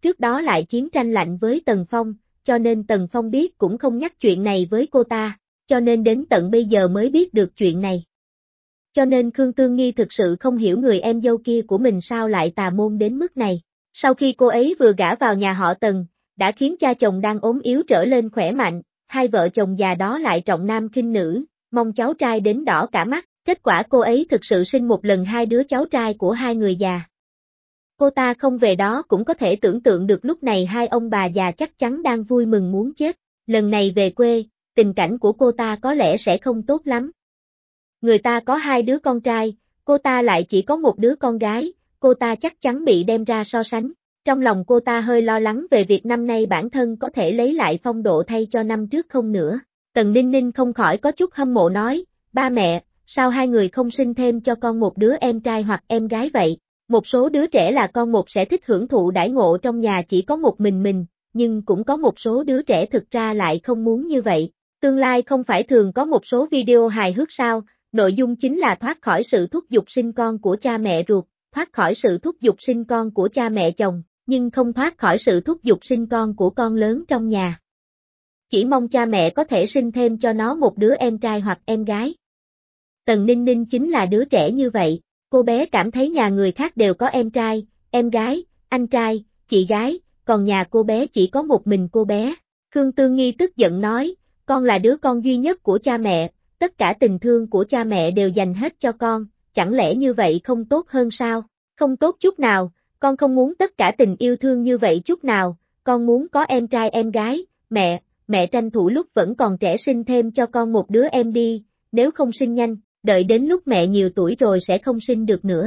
trước đó lại chiến tranh lạnh với Tần Phong, cho nên Tần Phong biết cũng không nhắc chuyện này với cô ta, cho nên đến tận bây giờ mới biết được chuyện này. Cho nên Khương Tương Nghi thực sự không hiểu người em dâu kia của mình sao lại tà môn đến mức này. Sau khi cô ấy vừa gả vào nhà họ Tần, đã khiến cha chồng đang ốm yếu trở lên khỏe mạnh, hai vợ chồng già đó lại trọng nam khinh nữ, mong cháu trai đến đỏ cả mắt, kết quả cô ấy thực sự sinh một lần hai đứa cháu trai của hai người già. Cô ta không về đó cũng có thể tưởng tượng được lúc này hai ông bà già chắc chắn đang vui mừng muốn chết, lần này về quê, tình cảnh của cô ta có lẽ sẽ không tốt lắm. Người ta có hai đứa con trai, cô ta lại chỉ có một đứa con gái, cô ta chắc chắn bị đem ra so sánh. Trong lòng cô ta hơi lo lắng về việc năm nay bản thân có thể lấy lại phong độ thay cho năm trước không nữa. Tần Ninh Ninh không khỏi có chút hâm mộ nói, ba mẹ, sao hai người không sinh thêm cho con một đứa em trai hoặc em gái vậy? Một số đứa trẻ là con một sẽ thích hưởng thụ đãi ngộ trong nhà chỉ có một mình, nhưng cũng có một số đứa trẻ thực ra lại không muốn như vậy. Tương lai không phải thường có một số video hài hước sao, nội dung chính là thoát khỏi sự thúc giục sinh con của cha mẹ ruột, thoát khỏi sự thúc giục sinh con của cha mẹ chồng, nhưng không thoát khỏi sự thúc giục sinh con của con lớn trong nhà. Chỉ mong cha mẹ có thể sinh thêm cho nó một đứa em trai hoặc em gái. Tần Ninh Ninh chính là đứa trẻ như vậy, cô bé cảm thấy nhà người khác đều có em trai, em gái, anh trai, chị gái, còn nhà cô bé chỉ có một mình cô bé. Khương Tương Nghi tức giận nói, con là đứa con duy nhất của cha mẹ, tất cả tình thương của cha mẹ đều dành hết cho con, chẳng lẽ như vậy không tốt hơn sao? Không tốt chút nào, con không muốn tất cả tình yêu thương như vậy chút nào, con muốn có em trai em gái, mẹ tranh thủ lúc vẫn còn trẻ sinh thêm cho con một đứa em đi, nếu không sinh nhanh, đợi đến lúc mẹ nhiều tuổi rồi sẽ không sinh được nữa.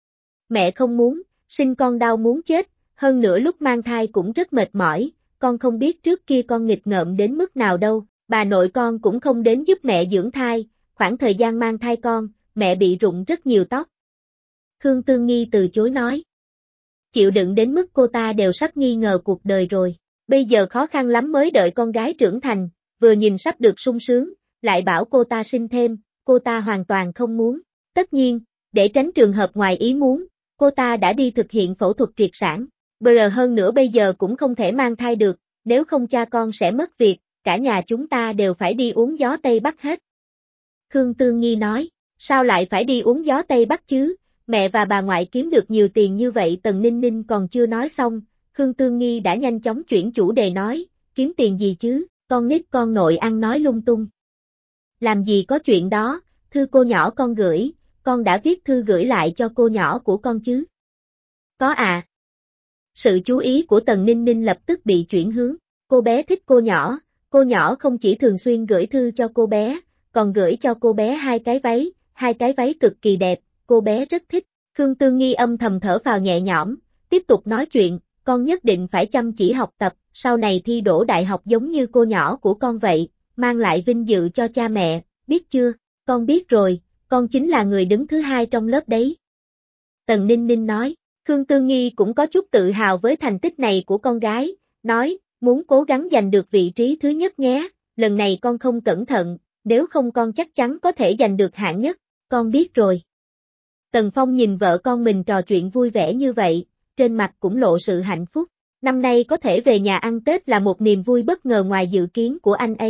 Mẹ không muốn, sinh con đau muốn chết, hơn nữa lúc mang thai cũng rất mệt mỏi, con không biết trước kia con nghịch ngợm đến mức nào đâu, bà nội con cũng không đến giúp mẹ dưỡng thai, khoảng thời gian mang thai con, mẹ bị rụng rất nhiều tóc. Khương Tương Nghi từ chối nói. Chịu đựng đến mức cô ta đều sắp nghi ngờ cuộc đời rồi, bây giờ khó khăn lắm mới đợi con gái trưởng thành, vừa nhìn sắp được sung sướng, lại bảo cô ta sinh thêm, cô ta hoàn toàn không muốn. Tất nhiên, để tránh trường hợp ngoài ý muốn, cô ta đã đi thực hiện phẫu thuật triệt sản, hơn nữa bây giờ cũng không thể mang thai được, nếu không cha con sẽ mất việc, cả nhà chúng ta đều phải đi uống gió Tây Bắc hết. Khương Tương Nghi nói, sao lại phải đi uống gió Tây Bắc chứ, mẹ và bà ngoại kiếm được nhiều tiền như vậy. Tần Ninh Ninh còn chưa nói xong, Khương Tương Nghi đã nhanh chóng chuyển chủ đề nói, kiếm tiền gì chứ, con nít con nội ăn nói lung tung. Làm gì có chuyện đó, thư cô nhỏ con gửi, con đã viết thư gửi lại cho cô nhỏ của con chứ. Có à. Sự chú ý của Tần Ninh Ninh lập tức bị chuyển hướng, cô bé thích cô nhỏ không chỉ thường xuyên gửi thư cho cô bé, còn gửi cho cô bé hai cái váy cực kỳ đẹp, cô bé rất thích. Khương Tương Nghi âm thầm thở phào nhẹ nhõm, tiếp tục nói chuyện, con nhất định phải chăm chỉ học tập, sau này thi đỗ đại học giống như cô nhỏ của con vậy, mang lại vinh dự cho cha mẹ, biết chưa? Con biết rồi, con chính là người đứng thứ hai trong lớp đấy. Tần Ninh Ninh nói, Khương Tương Nghi cũng có chút tự hào với thành tích này của con gái, nói, muốn cố gắng giành được vị trí thứ nhất nhé, lần này con không cẩn thận, nếu không con chắc chắn có thể giành được hạng nhất, con biết rồi. Tần Phong nhìn vợ con mình trò chuyện vui vẻ như vậy, trên mặt cũng lộ sự hạnh phúc. Năm nay có thể về nhà ăn Tết là một niềm vui bất ngờ ngoài dự kiến của anh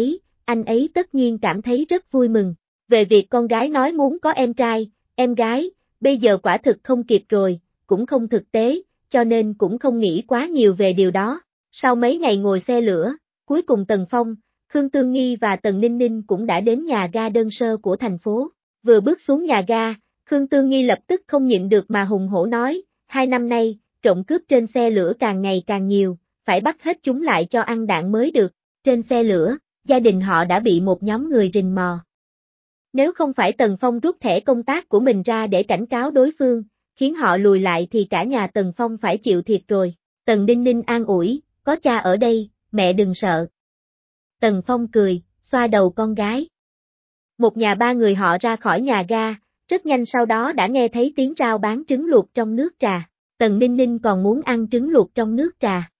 ấy tất nhiên cảm thấy rất vui mừng. Về việc con gái nói muốn có em trai, em gái, bây giờ quả thực không kịp rồi, cũng không thực tế, cho nên cũng không nghĩ quá nhiều về điều đó. Sau mấy ngày ngồi xe lửa, cuối cùng Tần Phong, Khương Tương Nghi và Tần Ninh Ninh cũng đã đến nhà ga đơn sơ của thành phố. Vừa bước xuống nhà ga, Khương Tương Nghi lập tức không nhịn được mà hùng hổ nói, 2 năm nay, trộm cướp trên xe lửa càng ngày càng nhiều, phải bắt hết chúng lại cho ăn đạn mới được. Trên xe lửa, gia đình họ đã bị một nhóm người rình mò. Nếu không phải Tần Phong rút thẻ công tác của mình ra để cảnh cáo đối phương, khiến họ lùi lại thì cả nhà Tần Phong phải chịu thiệt rồi. Tần Ninh Ninh an ủi, có cha ở đây, mẹ đừng sợ. Tần Phong cười, xoa đầu con gái. Một nhà ba người họ ra khỏi nhà ga, rất nhanh sau đó đã nghe thấy tiếng rao bán trứng luộc trong nước trà. Tần Ninh Ninh còn muốn ăn trứng luộc trong nước trà.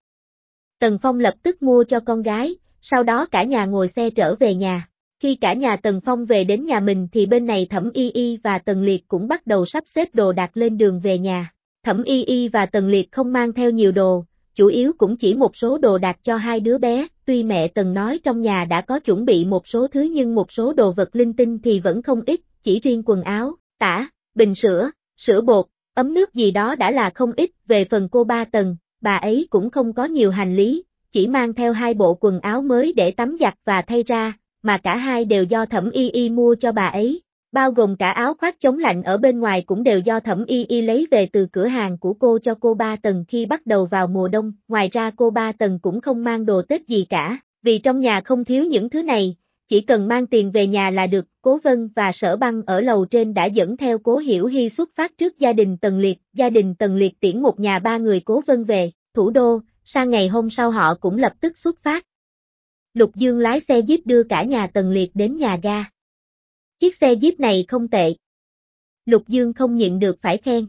Tần Phong lập tức mua cho con gái, sau đó cả nhà ngồi xe trở về nhà. Khi cả nhà Tần Phong về đến nhà mình thì bên này Thẩm Y Y và Tần Liệt cũng bắt đầu sắp xếp đồ đạc lên đường về nhà. Thẩm Y Y và Tần Liệt không mang theo nhiều đồ, chủ yếu cũng chỉ một số đồ đạc cho hai đứa bé, tuy mẹ Tần nói trong nhà đã có chuẩn bị một số thứ nhưng một số đồ vật linh tinh thì vẫn không ít, chỉ riêng quần áo, tã, bình sữa, sữa bột, ấm nước gì đó đã là không ít, về phần cô ba Tần, bà ấy cũng không có nhiều hành lý, chỉ mang theo 2 bộ quần áo mới để tắm giặt và thay ra, mà cả hai đều do Thẩm Y Y mua cho bà ấy. Bao gồm cả áo khoác chống lạnh ở bên ngoài cũng đều do Thẩm Y Y lấy về từ cửa hàng của cô cho cô ba Tần khi bắt đầu vào mùa đông, ngoài ra cô ba Tần cũng không mang đồ Tết gì cả, vì trong nhà không thiếu những thứ này, chỉ cần mang tiền về nhà là được. Cố Vân và Sở Băng ở lầu trên đã dẫn theo Cố Hiểu Hi xuất phát trước gia đình Tần Liệt tiễn một nhà 3 người Cố Vân về thủ đô, sang ngày hôm sau họ cũng lập tức xuất phát. Lục Dương lái xe Jeep đưa cả nhà Tần Liệt đến nhà ga. Chiếc xe Jeep này không tệ. Lục Dương không nhịn được phải khen.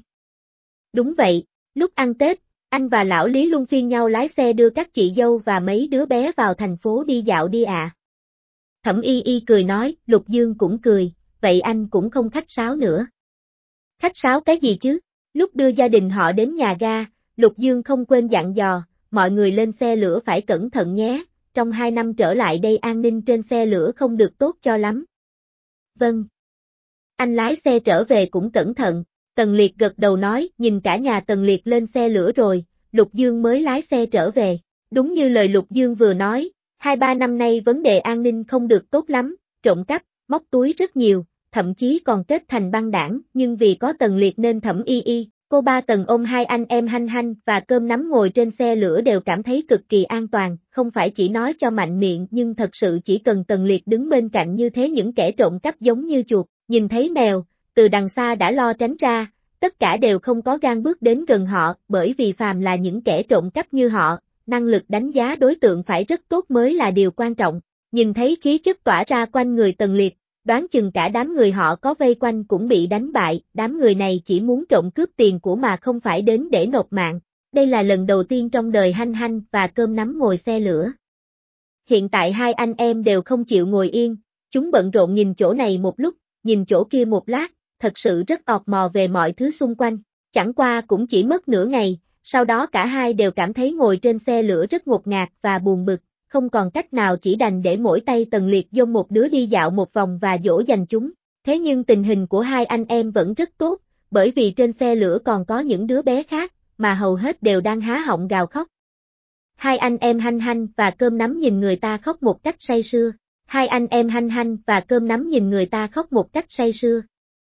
Đúng vậy, lúc ăn Tết, anh và lão Lý luân phiên nhau lái xe đưa các chị dâu và mấy đứa bé vào thành phố đi dạo đi ạ. Thẩm Y Y cười nói, Lục Dương cũng cười, vậy anh cũng không khách sáo nữa. Khách sáo cái gì chứ? Lúc đưa gia đình họ đến nhà ga, Lục Dương không quên dặn dò, mọi người lên xe lửa phải cẩn thận nhé, trong 2 năm trở lại đây an ninh trên xe lửa không được tốt cho lắm. Vâng. Anh lái xe trở về cũng cẩn thận, Tần Liệt gật đầu nói, nhìn cả nhà Tần Liệt lên xe lửa rồi, Lục Dương mới lái xe trở về. Đúng như lời Lục Dương vừa nói, 2-3 năm nay vấn đề an ninh không được tốt lắm, trộm cắp, móc túi rất nhiều, thậm chí còn kết thành băng đảng, nhưng vì có Tần Liệt nên Thẩm Y Y, cô ba Tần ôm hai anh em Hanh Hanh và Cơm Nắm ngồi trên xe lửa đều cảm thấy cực kỳ an toàn, không phải chỉ nói cho mạnh miệng nhưng thật sự chỉ cần Tần Liệt đứng bên cạnh như thế những kẻ trộm cắp giống như chuột, nhìn thấy mèo, từ đằng xa đã lo tránh ra, tất cả đều không có gan bước đến gần họ, bởi vì phàm là những kẻ trộm cắp như họ, năng lực đánh giá đối tượng phải rất tốt mới là điều quan trọng. Nhìn thấy khí chất tỏa ra quanh người Tần Liệt, đoán chừng cả đám người họ có vây quanh cũng bị đánh bại, đám người này chỉ muốn trộm cướp tiền của mà không phải đến để nộp mạng. Đây là lần đầu tiên trong đời Hanh Hanh và Cơm Nắm ngồi xe lửa. Hiện tại hai anh em đều không chịu ngồi yên, chúng bận rộn nhìn chỗ này một lúc, nhìn chỗ kia một lát, thật sự rất ọt mò về mọi thứ xung quanh. Chẳng qua cũng chỉ mất nửa ngày, sau đó cả hai đều cảm thấy ngồi trên xe lửa rất ngột ngạt và buồn bực, không còn cách nào chỉ đành để mỗi tay Tần Liệt dông một đứa đi dạo một vòng và dỗ dành chúng. Thế nhưng tình hình của hai anh em vẫn rất tốt, bởi vì trên xe lửa còn có những đứa bé khác, mà hầu hết đều đang há họng gào khóc. Hai anh em Hanh Hanh và Cơm Nắm nhìn người ta khóc một cách say sưa. Hai anh em Hanh Hanh và Cơm Nắm nhìn người ta khóc một cách say sưa.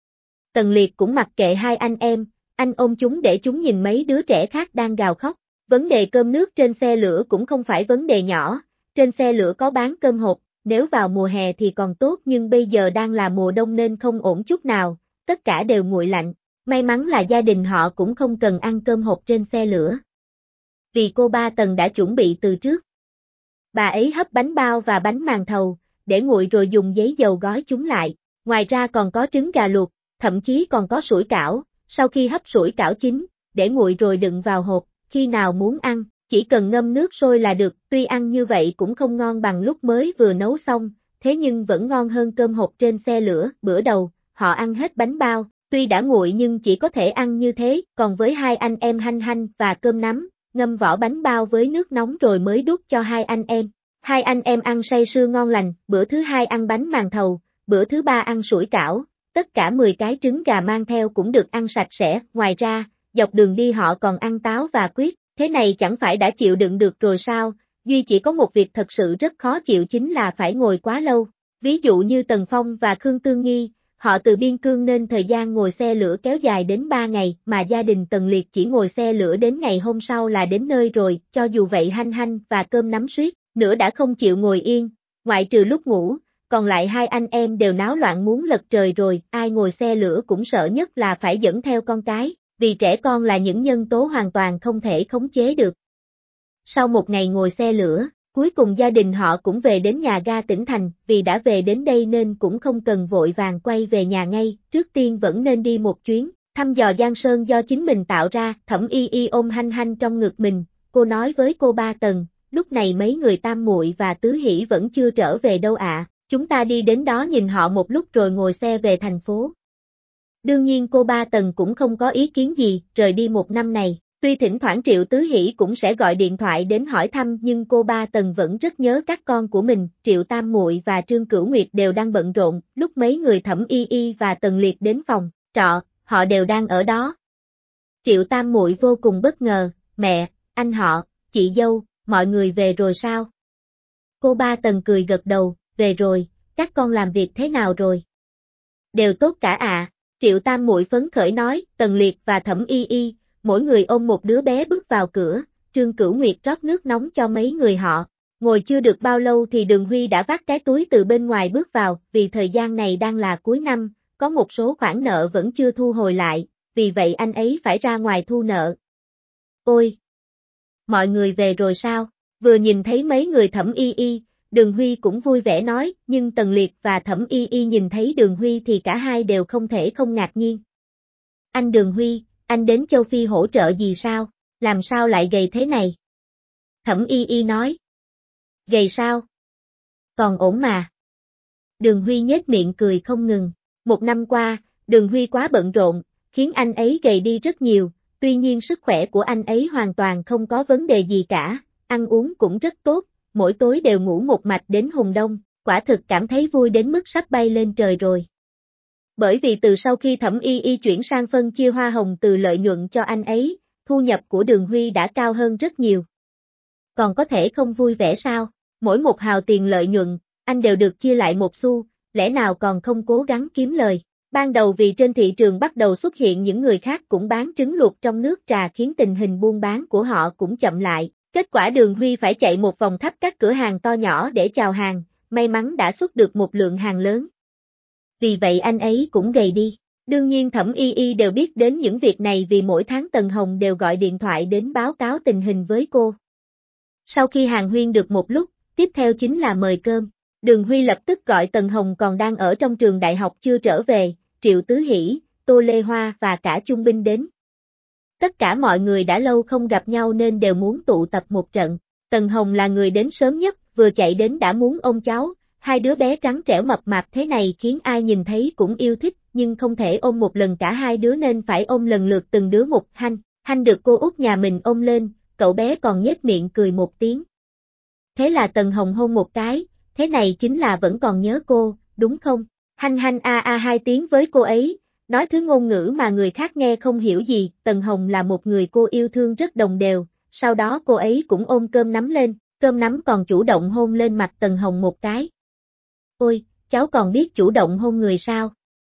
Tần Liệt cũng mặc kệ hai anh em, anh ôm chúng để chúng nhìn mấy đứa trẻ khác đang gào khóc. Vấn đề cơm nước trên xe lửa cũng không phải vấn đề nhỏ, trên xe lửa có bán cơm hộp, nếu vào mùa hè thì còn tốt nhưng bây giờ đang là mùa đông nên không ổn chút nào, tất cả đều nguội lạnh. May mắn là gia đình họ cũng không cần ăn cơm hộp trên xe lửa, vì cô ba Tần đã chuẩn bị từ trước. Bà ấy hấp bánh bao và bánh màn thầu, để nguội rồi dùng giấy dầu gói chúng lại, ngoài ra còn có trứng gà luộc, thậm chí còn có sủi cảo, sau khi hấp sủi cảo chín, để nguội rồi đựng vào hộp, khi nào muốn ăn, chỉ cần ngâm nước sôi là được, tuy ăn như vậy cũng không ngon bằng lúc mới vừa nấu xong, thế nhưng vẫn ngon hơn cơm hộp trên xe lửa. Bữa đầu, họ ăn hết bánh bao, tuy đã nguội nhưng chỉ có thể ăn như thế, còn với hai anh em Hanh Hanh và Cơm Nắm, ngâm vỏ bánh bao với nước nóng rồi mới đút cho hai anh em. Hai anh em ăn say sưa ngon lành, bữa thứ hai ăn bánh màn thầu, bữa thứ ba ăn sủi cảo, tất cả 10 cái trứng gà mang theo cũng được ăn sạch sẽ, ngoài ra, dọc đường đi họ còn ăn táo và quýt, thế này chẳng phải đã chịu đựng được rồi sao, duy chỉ có một việc thật sự rất khó chịu chính là phải ngồi quá lâu, ví dụ như Tần Phong và Khương Tương Nghi, họ từ Biên Cương nên thời gian ngồi xe lửa kéo dài đến 3 ngày, mà gia đình Tần Liệt chỉ ngồi xe lửa đến ngày hôm sau là đến nơi rồi, cho dù vậy Hanh Hanh và Cơm Nắm suýt nữa đã không chịu ngồi yên, ngoại trừ lúc ngủ, còn lại hai anh em đều náo loạn muốn lật trời rồi, ai ngồi xe lửa cũng sợ nhất là phải dẫn theo con cái, vì trẻ con là những nhân tố hoàn toàn không thể khống chế được. Sau một ngày ngồi xe lửa, cuối cùng gia đình họ cũng về đến nhà ga tỉnh thành, vì đã về đến đây nên cũng không cần vội vàng quay về nhà ngay, trước tiên vẫn nên đi một chuyến, thăm dò Giang Sơn do chính mình tạo ra. Thẩm Y Y ôm Hanh Hanh trong ngực mình, cô nói với cô ba Tần, lúc này mấy người Tam Muội và Tứ Hỷ vẫn chưa trở về đâu ạ, chúng ta đi đến đó nhìn họ một lúc rồi ngồi xe về thành phố. Đương nhiên cô ba Tần cũng không có ý kiến gì, rời đi một năm này, Tuy thỉnh thoảng Triệu Tứ Hỷ cũng sẽ gọi điện thoại đến hỏi thăm nhưng cô Ba Tần vẫn rất nhớ các con của mình, Triệu Tam Muội và Trương Cửu Nguyệt đều đang bận rộn, lúc mấy người Thẩm Y Y và Tần Liệt đến phòng trọ, họ đều đang ở đó. Triệu Tam Muội vô cùng bất ngờ, mẹ, anh họ, chị dâu, mọi người về rồi sao? Cô Ba Tần cười gật đầu, về rồi, các con làm việc thế nào rồi? Đều tốt cả ạ. Triệu Tam Muội phấn khởi nói, Tần Liệt và Thẩm Y Y, mỗi người ôm một đứa bé bước vào cửa, Trương Cửu Nguyệt rót nước nóng cho mấy người họ. Ngồi chưa được bao lâu thì Đường Huy đã vác cái túi từ bên ngoài bước vào, vì thời gian này đang là cuối năm, có một số khoản nợ vẫn chưa thu hồi lại, vì vậy anh ấy phải ra ngoài thu nợ. Ôi! Mọi người về rồi sao? Vừa nhìn thấy mấy người Thẩm Y Y, Đường Huy cũng vui vẻ nói, nhưng Tần Liệt và Thẩm Y Y nhìn thấy Đường Huy thì cả hai đều không thể không ngạc nhiên. Anh Đường Huy, anh đến châu Phi hỗ trợ gì sao? Làm sao lại gầy thế này? Thẩm Y Y nói. Gầy sao? Còn ổn mà. Đường Huy nhếch miệng cười không ngừng. Một năm qua, Đường Huy quá bận rộn, khiến anh ấy gầy đi rất nhiều, tuy nhiên sức khỏe của anh ấy hoàn toàn không có vấn đề gì cả, ăn uống cũng rất tốt, mỗi tối đều ngủ một mạch đến hừng đông, quả thực cảm thấy vui đến mức sắp bay lên trời rồi. Bởi vì từ sau khi Thẩm Y Y chuyển sang phân chia hoa hồng từ lợi nhuận cho anh ấy, thu nhập của Đường Huy đã cao hơn rất nhiều. Còn có thể không vui vẻ sao? Mỗi một hào tiền lợi nhuận, anh đều được chia lại một xu, lẽ nào còn không cố gắng kiếm lời? Ban đầu vì trên thị trường bắt đầu xuất hiện những người khác cũng bán trứng luộc trong nước trà khiến tình hình buôn bán của họ cũng chậm lại. Kết quả Đường Huy phải chạy một vòng khắp các cửa hàng to nhỏ để chào hàng, may mắn đã xuất được một lượng hàng lớn. Vì vậy anh ấy cũng gầy đi. Đương nhiên Thẩm Y Y đều biết đến những việc này vì mỗi tháng Tần Hồng đều gọi điện thoại đến báo cáo tình hình với cô. Sau khi hàng huyên được một lúc, tiếp theo chính là mời cơm. Đường Huy lập tức gọi Tần Hồng còn đang ở trong trường đại học chưa trở về, Triệu Tứ Hỷ, Tô Lê Hoa và cả Chung Binh đến. Tất cả mọi người đã lâu không gặp nhau nên đều muốn tụ tập một trận. Tần Hồng là người đến sớm nhất, vừa chạy đến đã muốn ôm cháu, hai đứa bé trắng trẻo mập mạp thế này khiến ai nhìn thấy cũng yêu thích, nhưng không thể ôm một lần cả hai đứa nên phải ôm lần lượt từng đứa một. Hanh được cô út nhà mình ôm lên, cậu bé còn nhếch miệng cười một tiếng. Thế là Tần Hồng hôn một cái, thế này chính là vẫn còn nhớ cô, đúng không? Hanh a a hai tiếng với cô ấy, nói thứ ngôn ngữ mà người khác nghe không hiểu gì, Tần Hồng là một người cô yêu thương rất đồng đều, sau đó cô ấy cũng ôm cơm nắm lên, cơm nắm còn chủ động hôn lên mặt Tần Hồng một cái. Ôi, cháu còn biết chủ động hôn người sao?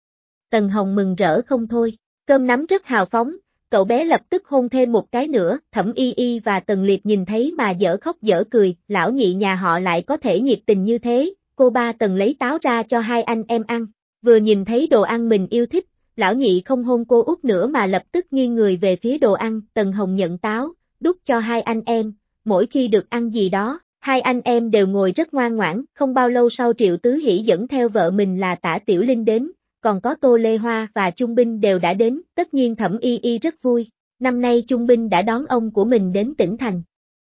Tần Hồng mừng rỡ không thôi, cơm nắm rất hào phóng, cậu bé lập tức hôn thêm một cái nữa, Thẩm Y Y và Tần Liệt nhìn thấy mà dở khóc dở cười, lão nhị nhà họ lại có thể nhiệt tình như thế, cô Ba Tần lấy táo ra cho hai anh em ăn, vừa nhìn thấy đồ ăn mình yêu thích, lão nhị không hôn cô út nữa mà lập tức nghiêng người về phía đồ ăn, Tần Hồng nhận táo, đút cho hai anh em, mỗi khi được ăn gì đó, hai anh em đều ngồi rất ngoan ngoãn, không bao lâu sau Triệu Tứ Hỷ dẫn theo vợ mình là Tả Tiểu Linh đến, còn có Tô Lê Hoa và Chung Binh đều đã đến, tất nhiên Thẩm Y Y rất vui, năm nay Chung Binh đã đón ông của mình đến tỉnh thành.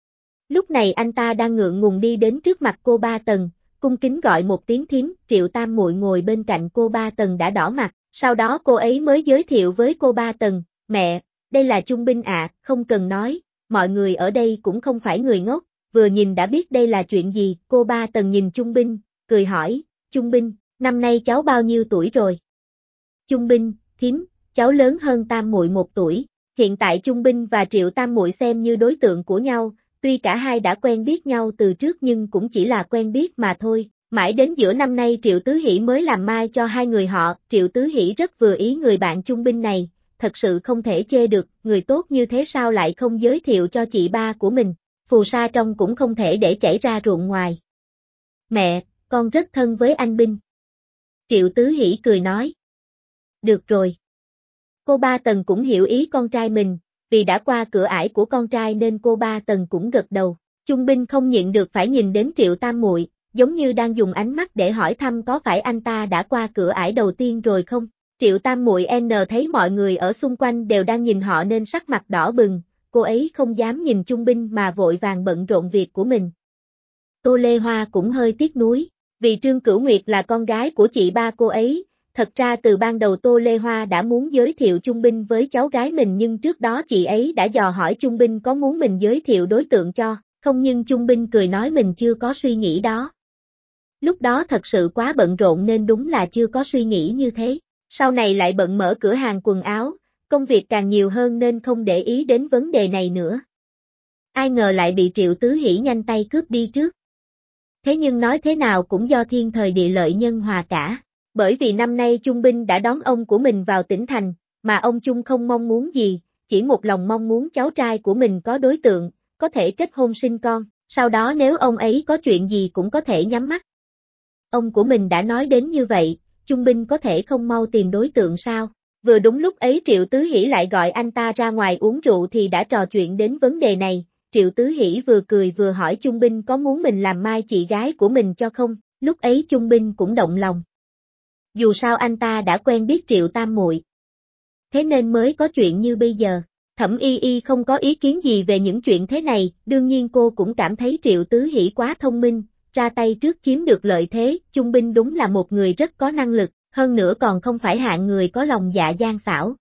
Lúc này anh ta đang ngượng ngùng đi đến trước mặt cô Ba Tần, cung kính gọi một tiếng thím, Triệu Tam Muội ngồi bên cạnh cô Ba Tần đã đỏ mặt, sau đó cô ấy mới giới thiệu với cô Ba Tần, mẹ, đây là Chung Binh ạ, không cần nói, mọi người ở đây cũng không phải người ngốc, vừa nhìn đã biết đây là chuyện gì, cô Ba Tần nhìn Chung Binh, cười hỏi, Chung Binh, năm nay cháu bao nhiêu tuổi rồi? Chung Binh, thím, cháu lớn hơn Tam Muội 1 tuổi, hiện tại Chung Binh và Triệu Tam Muội xem như đối tượng của nhau, tuy cả hai đã quen biết nhau từ trước nhưng cũng chỉ là quen biết mà thôi, mãi đến giữa năm nay Triệu Tứ Hỷ mới làm mai cho hai người họ, Triệu Tứ Hỷ rất vừa ý người bạn Chung Binh này, thật sự không thể chê được, người tốt như thế sao lại không giới thiệu cho chị ba của mình, phù sa trong cũng không thể để chảy ra ruộng ngoài. Mẹ, con rất thân với anh Binh. Triệu Tứ Hỷ cười nói. Được rồi. Cô Ba Tần cũng hiểu ý con trai mình, vì đã qua cửa ải của con trai nên cô Ba Tần cũng gật đầu. Chung Binh không nhịn được phải nhìn đến Triệu Tam Muội, giống như đang dùng ánh mắt để hỏi thăm có phải anh ta đã qua cửa ải đầu tiên rồi không. Triệu Tam Muội thấy mọi người ở xung quanh đều đang nhìn họ nên sắc mặt đỏ bừng, cô ấy không dám nhìn Chung Binh mà vội vàng bận rộn việc của mình. Tô Lê Hoa cũng hơi tiếc nuối, vì Trương Cửu Nguyệt là con gái của chị ba cô ấy, Thật ra từ ban đầu Tô Lê Hoa đã muốn giới thiệu Chung Binh với cháu gái mình nhưng trước đó chị ấy đã dò hỏi Chung Binh có muốn mình giới thiệu đối tượng cho, không nhưng Chung Binh cười nói mình chưa có suy nghĩ đó. Lúc đó thật sự quá bận rộn nên đúng là chưa có suy nghĩ như thế. Sau này lại bận mở cửa hàng quần áo, công việc càng nhiều hơn nên không để ý đến vấn đề này nữa. Ai ngờ lại bị Triệu Tứ Hỷ nhanh tay cướp đi trước. Thế nhưng nói thế nào cũng do thiên thời địa lợi nhân hòa cả. Bởi vì năm nay Chung Binh đã đón ông của mình vào tỉnh thành, mà ông Chung không mong muốn gì, chỉ một lòng mong muốn cháu trai của mình có đối tượng, có thể kết hôn sinh con, sau đó nếu ông ấy có chuyện gì cũng có thể nhắm mắt. Ông của mình đã nói đến như vậy, Chung Binh có thể không mau tìm đối tượng sao? Vừa đúng lúc ấy Triệu Tứ Hỷ lại gọi anh ta ra ngoài uống rượu thì đã trò chuyện đến vấn đề này, Triệu Tứ Hỷ vừa cười vừa hỏi Chung Binh có muốn mình làm mai chị gái của mình cho không, lúc ấy Chung Binh cũng động lòng. Dù sao anh ta đã quen biết Triệu Tam muội, thế nên mới có chuyện như bây giờ. Thẩm Y Y không có ý kiến gì về những chuyện thế này, đương nhiên cô cũng cảm thấy Triệu Tứ Hỷ quá thông minh, ra tay trước chiếm được lợi thế, Chung Binh đúng là một người rất có năng lực, hơn nữa còn không phải hạng người có lòng dạ gian xảo.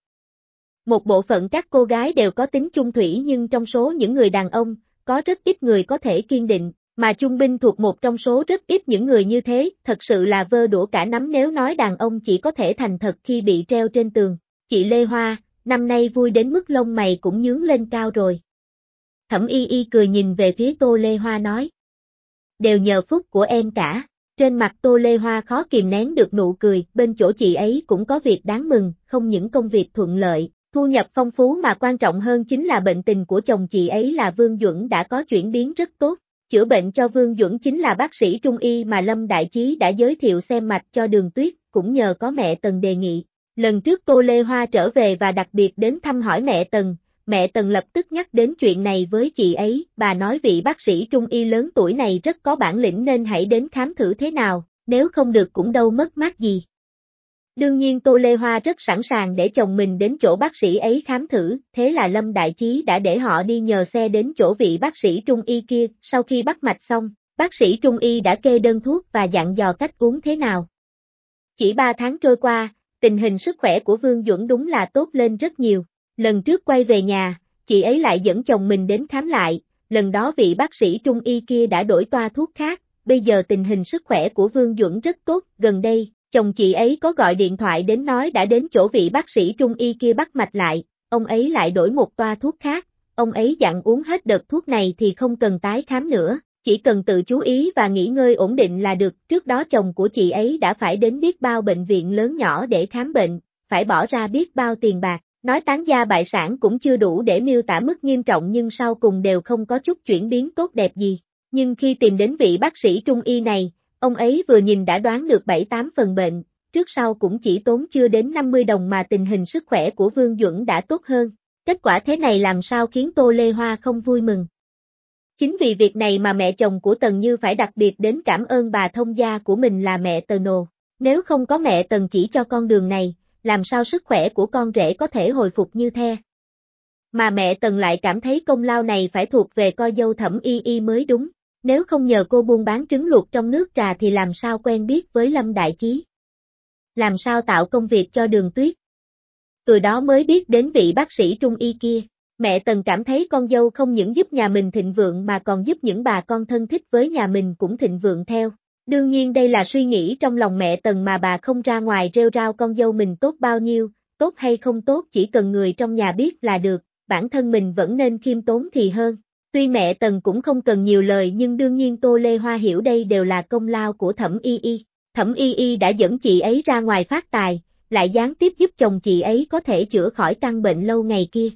Một bộ phận các cô gái đều có tính chung thủy nhưng trong số những người đàn ông, có rất ít người có thể kiên định, mà Chung Binh thuộc một trong số rất ít những người như thế, thật sự là vơ đũa cả nắm nếu nói đàn ông chỉ có thể thành thật khi bị treo trên tường. Chị Lê Hoa, năm nay vui đến mức lông mày cũng nhướng lên cao rồi. Thẩm Y Y cười nhìn về phía Tô Lê Hoa nói. Đều nhờ phúc của em cả. Trên mặt Tô Lê Hoa khó kìm nén được nụ cười, bên chỗ chị ấy cũng có việc đáng mừng, không những công việc thuận lợi, thu nhập phong phú mà quan trọng hơn chính là bệnh tình của chồng chị ấy là Vương Duẩn đã có chuyển biến rất tốt. Chữa bệnh cho Vương Duẩn chính là bác sĩ trung y mà Lâm Đại Chí đã giới thiệu xem mạch cho Đường Tuyết, cũng nhờ có mẹ Tần đề nghị. Lần trước Tô Lê Hoa trở về và đặc biệt đến thăm hỏi mẹ Tần lập tức nhắc đến chuyện này với chị ấy, bà nói vị bác sĩ trung y lớn tuổi này rất có bản lĩnh nên hãy đến khám thử thế nào, nếu không được cũng đâu mất mát gì. Đương nhiên Tô Lê Hoa rất sẵn sàng để chồng mình đến chỗ bác sĩ ấy khám thử, thế là Lâm Đại Chí đã để họ đi nhờ xe đến chỗ vị bác sĩ trung y kia, sau khi bắt mạch xong, bác sĩ trung y đã kê đơn thuốc và dặn dò cách uống thế nào. Chỉ 3 tháng trôi qua, tình hình sức khỏe của Vương Duẩn đúng là tốt lên rất nhiều. Lần trước quay về nhà, chị ấy lại dẫn chồng mình đến khám lại, lần đó vị bác sĩ trung y kia đã đổi toa thuốc khác, bây giờ tình hình sức khỏe của Vương Duẩn rất tốt, gần đây, chồng chị ấy có gọi điện thoại đến nói đã đến chỗ vị bác sĩ trung y kia bắt mạch lại, ông ấy lại đổi một toa thuốc khác, ông ấy dặn uống hết đợt thuốc này thì không cần tái khám nữa, chỉ cần tự chú ý và nghỉ ngơi ổn định là được, trước đó chồng của chị ấy đã phải đến biết bao bệnh viện lớn nhỏ để khám bệnh, phải bỏ ra biết bao tiền bạc. Nói tán gia bại sản cũng chưa đủ để miêu tả mức nghiêm trọng nhưng sau cùng đều không có chút chuyển biến tốt đẹp gì. Nhưng khi tìm đến vị bác sĩ trung y này, ông ấy vừa nhìn đã đoán được 7-8 phần bệnh, trước sau cũng chỉ tốn chưa đến 50 đồng mà tình hình sức khỏe của Vương Duẩn đã tốt hơn. Kết quả thế này làm sao khiến Tô Lê Hoa không vui mừng. Chính vì việc này mà mẹ chồng của Tần Như phải đặc biệt đến cảm ơn bà thông gia của mình là mẹ Tần Nồ. Nếu không có mẹ Tần chỉ cho con đường này, làm sao sức khỏe của con rể có thể hồi phục như thế. Mà mẹ Tần lại cảm thấy công lao này phải thuộc về con dâu Thẩm Y Y mới đúng, nếu không nhờ cô buôn bán trứng luộc trong nước trà thì làm sao quen biết với Lâm Đại Chí. Làm sao tạo công việc cho Đường Tuyết. Từ đó mới biết đến vị bác sĩ trung y kia, mẹ Tần cảm thấy con dâu không những giúp nhà mình thịnh vượng mà còn giúp những bà con thân thích với nhà mình cũng thịnh vượng theo. Đương nhiên đây là suy nghĩ trong lòng mẹ Tần mà bà không ra ngoài rêu rao con dâu mình tốt bao nhiêu, tốt hay không tốt chỉ cần người trong nhà biết là được, bản thân mình vẫn nên khiêm tốn thì hơn. Tuy mẹ Tần cũng không cần nhiều lời nhưng đương nhiên Tô Lê Hoa hiểu đây đều là công lao của Thẩm Y Y. Thẩm Y Y đã dẫn chị ấy ra ngoài phát tài, lại gián tiếp giúp chồng chị ấy có thể chữa khỏi căn bệnh lâu ngày kia.